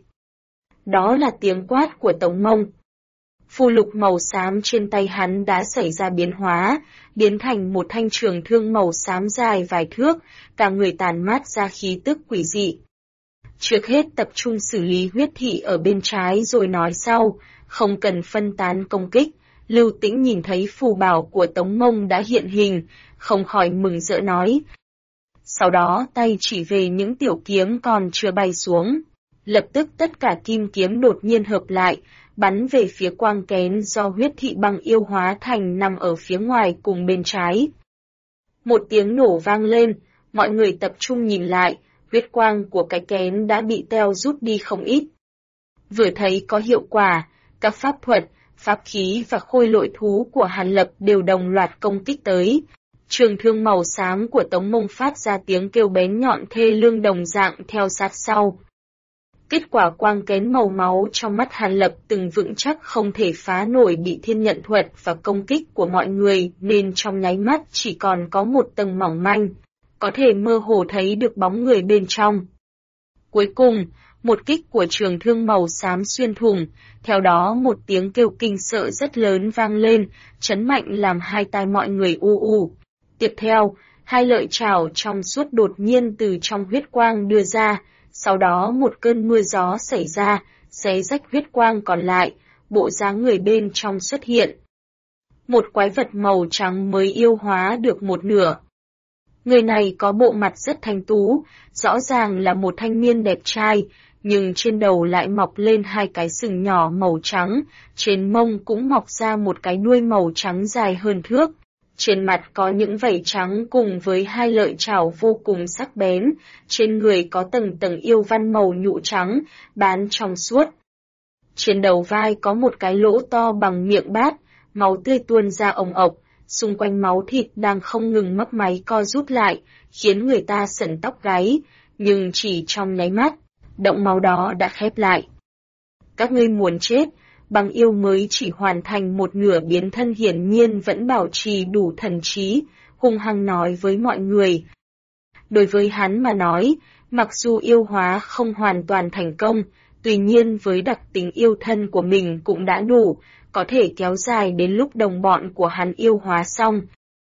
Đó là tiếng quát của Tống Mông. Phù lục màu xám trên tay hắn đã xảy ra biến hóa, biến thành một thanh trường thương màu xám dài vài thước, cả người tàn mát ra khí tức quỷ dị. Trước hết tập trung xử lý huyết thị ở bên trái rồi nói sau, không cần phân tán công kích. Lưu Tĩnh nhìn thấy phù bảo của Tống Mông đã hiện hình, không khỏi mừng rỡ nói. Sau đó tay chỉ về những tiểu kiếm còn chưa bay xuống. Lập tức tất cả kim kiếm đột nhiên hợp lại, bắn về phía quang kén do huyết thị băng yêu hóa thành nằm ở phía ngoài cùng bên trái. Một tiếng nổ vang lên, mọi người tập trung nhìn lại, huyết quang của cái kén đã bị teo rút đi không ít. Vừa thấy có hiệu quả, các pháp thuật, pháp khí và khôi lội thú của Hàn Lập đều đồng loạt công kích tới. Trường thương màu xám của Tống Mông phát ra tiếng kêu bén nhọn thê lương đồng dạng theo sát sau. Kết quả quang kén màu máu trong mắt Hàn Lập từng vững chắc không thể phá nổi bị thiên nhận thuật và công kích của mọi người nên trong nháy mắt chỉ còn có một tầng mỏng manh, có thể mơ hồ thấy được bóng người bên trong. Cuối cùng, một kích của trường thương màu xám xuyên thủng, theo đó một tiếng kêu kinh sợ rất lớn vang lên, chấn mạnh làm hai tai mọi người u u. Tiếp theo, hai lợi chảo trong suốt đột nhiên từ trong huyết quang đưa ra, sau đó một cơn mưa gió xảy ra, xé rách huyết quang còn lại, bộ dáng người bên trong xuất hiện. Một quái vật màu trắng mới yêu hóa được một nửa. Người này có bộ mặt rất thanh tú, rõ ràng là một thanh niên đẹp trai, nhưng trên đầu lại mọc lên hai cái sừng nhỏ màu trắng, trên mông cũng mọc ra một cái đuôi màu trắng dài hơn thước. Trên mặt có những vảy trắng cùng với hai lợi chảo vô cùng sắc bén, trên người có tầng tầng yêu văn màu nhũ trắng, bán trong suốt. Trên đầu vai có một cái lỗ to bằng miệng bát, máu tươi tuôn ra ồng ộc, xung quanh máu thịt đang không ngừng mấp máy co rút lại, khiến người ta sởn tóc gáy, nhưng chỉ trong nháy mắt, động máu đó đã khép lại. Các ngươi muốn chết, Băng yêu mới chỉ hoàn thành một nửa biến thân hiển nhiên vẫn bảo trì đủ thần trí, hung hăng nói với mọi người. Đối với hắn mà nói, mặc dù yêu hóa không hoàn toàn thành công, tuy nhiên với đặc tính yêu thân của mình cũng đã đủ, có thể kéo dài đến lúc đồng bọn của hắn yêu hóa xong.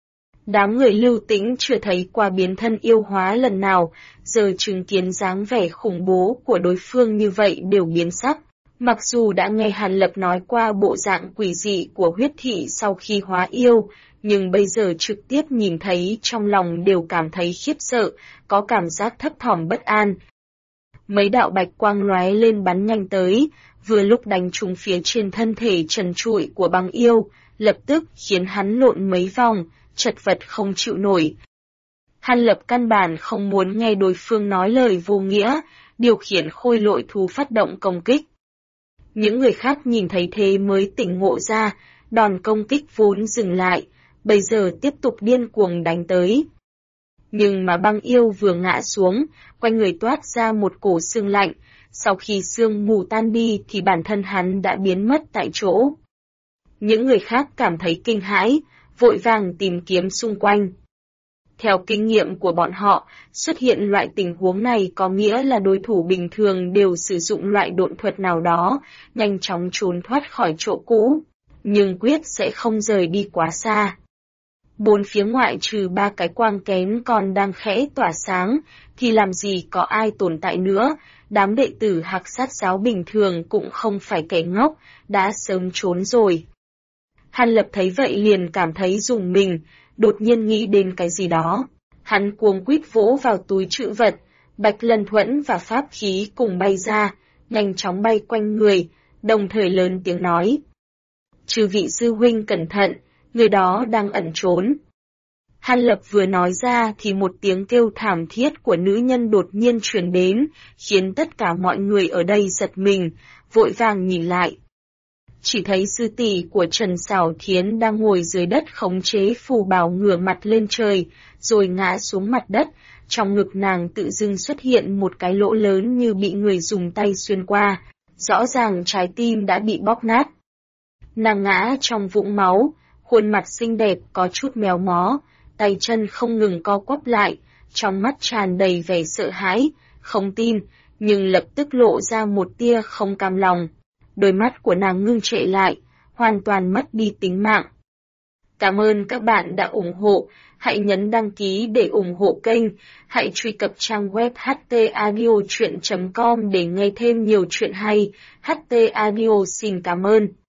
Đám người Lưu Tĩnh chưa thấy qua biến thân yêu hóa lần nào, giờ chứng kiến dáng vẻ khủng bố của đối phương như vậy đều biến sắc. Mặc dù đã nghe Hàn Lập nói qua bộ dạng quỷ dị của huyết thị sau khi hóa yêu, nhưng bây giờ trực tiếp nhìn thấy trong lòng đều cảm thấy khiếp sợ, có cảm giác thấp thỏm bất an. Mấy đạo bạch quang lóe lên bắn nhanh tới, vừa lúc đánh trúng phía trên thân thể trần trụi của băng yêu, lập tức khiến hắn lộn mấy vòng, chật vật không chịu nổi. Hàn Lập căn bản không muốn nghe đối phương nói lời vô nghĩa, điều khiển khôi lội thú phát động công kích. Những người khác nhìn thấy thế mới tỉnh ngộ ra, đòn công kích vốn dừng lại, bây giờ tiếp tục điên cuồng đánh tới. Nhưng mà băng yêu vừa ngã xuống, quanh người toát ra một cổ sương lạnh, sau khi sương mù tan đi thì bản thân hắn đã biến mất tại chỗ. Những người khác cảm thấy kinh hãi, vội vàng tìm kiếm xung quanh. Theo kinh nghiệm của bọn họ, xuất hiện loại tình huống này có nghĩa là đối thủ bình thường đều sử dụng loại độn thuật nào đó, nhanh chóng trốn thoát khỏi chỗ cũ, nhưng quyết sẽ không rời đi quá xa. Bốn phía ngoại trừ ba cái quang kén còn đang khẽ tỏa sáng, thì làm gì có ai tồn tại nữa, đám đệ tử Hạc Sát giáo bình thường cũng không phải kẻ ngốc, đã sớm trốn rồi. Hàn Lập thấy vậy liền cảm thấy rùng mình, đột nhiên nghĩ đến cái gì đó. Hắn cuống quýt vỗ vào túi trữ vật, Bạch Lân Thuẫn và pháp khí cùng bay ra, nhanh chóng bay quanh người, đồng thời lớn tiếng nói. Chư vị sư huynh cẩn thận, người đó đang ẩn trốn. Hàn Lập vừa nói ra thì một tiếng kêu thảm thiết của nữ nhân đột nhiên truyền đến, khiến tất cả mọi người ở đây giật mình, vội vàng nhìn lại. Chỉ thấy sư tỷ của Trần Sảo Thiến đang ngồi dưới đất khống chế phù bảo ngửa mặt lên trời, rồi ngã xuống mặt đất, trong ngực nàng tự dưng xuất hiện một cái lỗ lớn như bị người dùng tay xuyên qua, rõ ràng trái tim đã bị bóp nát. Nàng ngã trong vũng máu, khuôn mặt xinh đẹp có chút méo mó, tay chân không ngừng co quắp lại, trong mắt tràn đầy vẻ sợ hãi, không tin, nhưng lập tức lộ ra một tia không cam lòng. Đôi mắt của nàng ngưng trệ lại, hoàn toàn mất đi tính mạng. Cảm ơn các bạn đã ủng hộ, hãy nhấn đăng ký để ủng hộ kênh, hãy truy cập trang web htaudio.com để nghe thêm nhiều chuyện hay. HT Audio xin cảm ơn.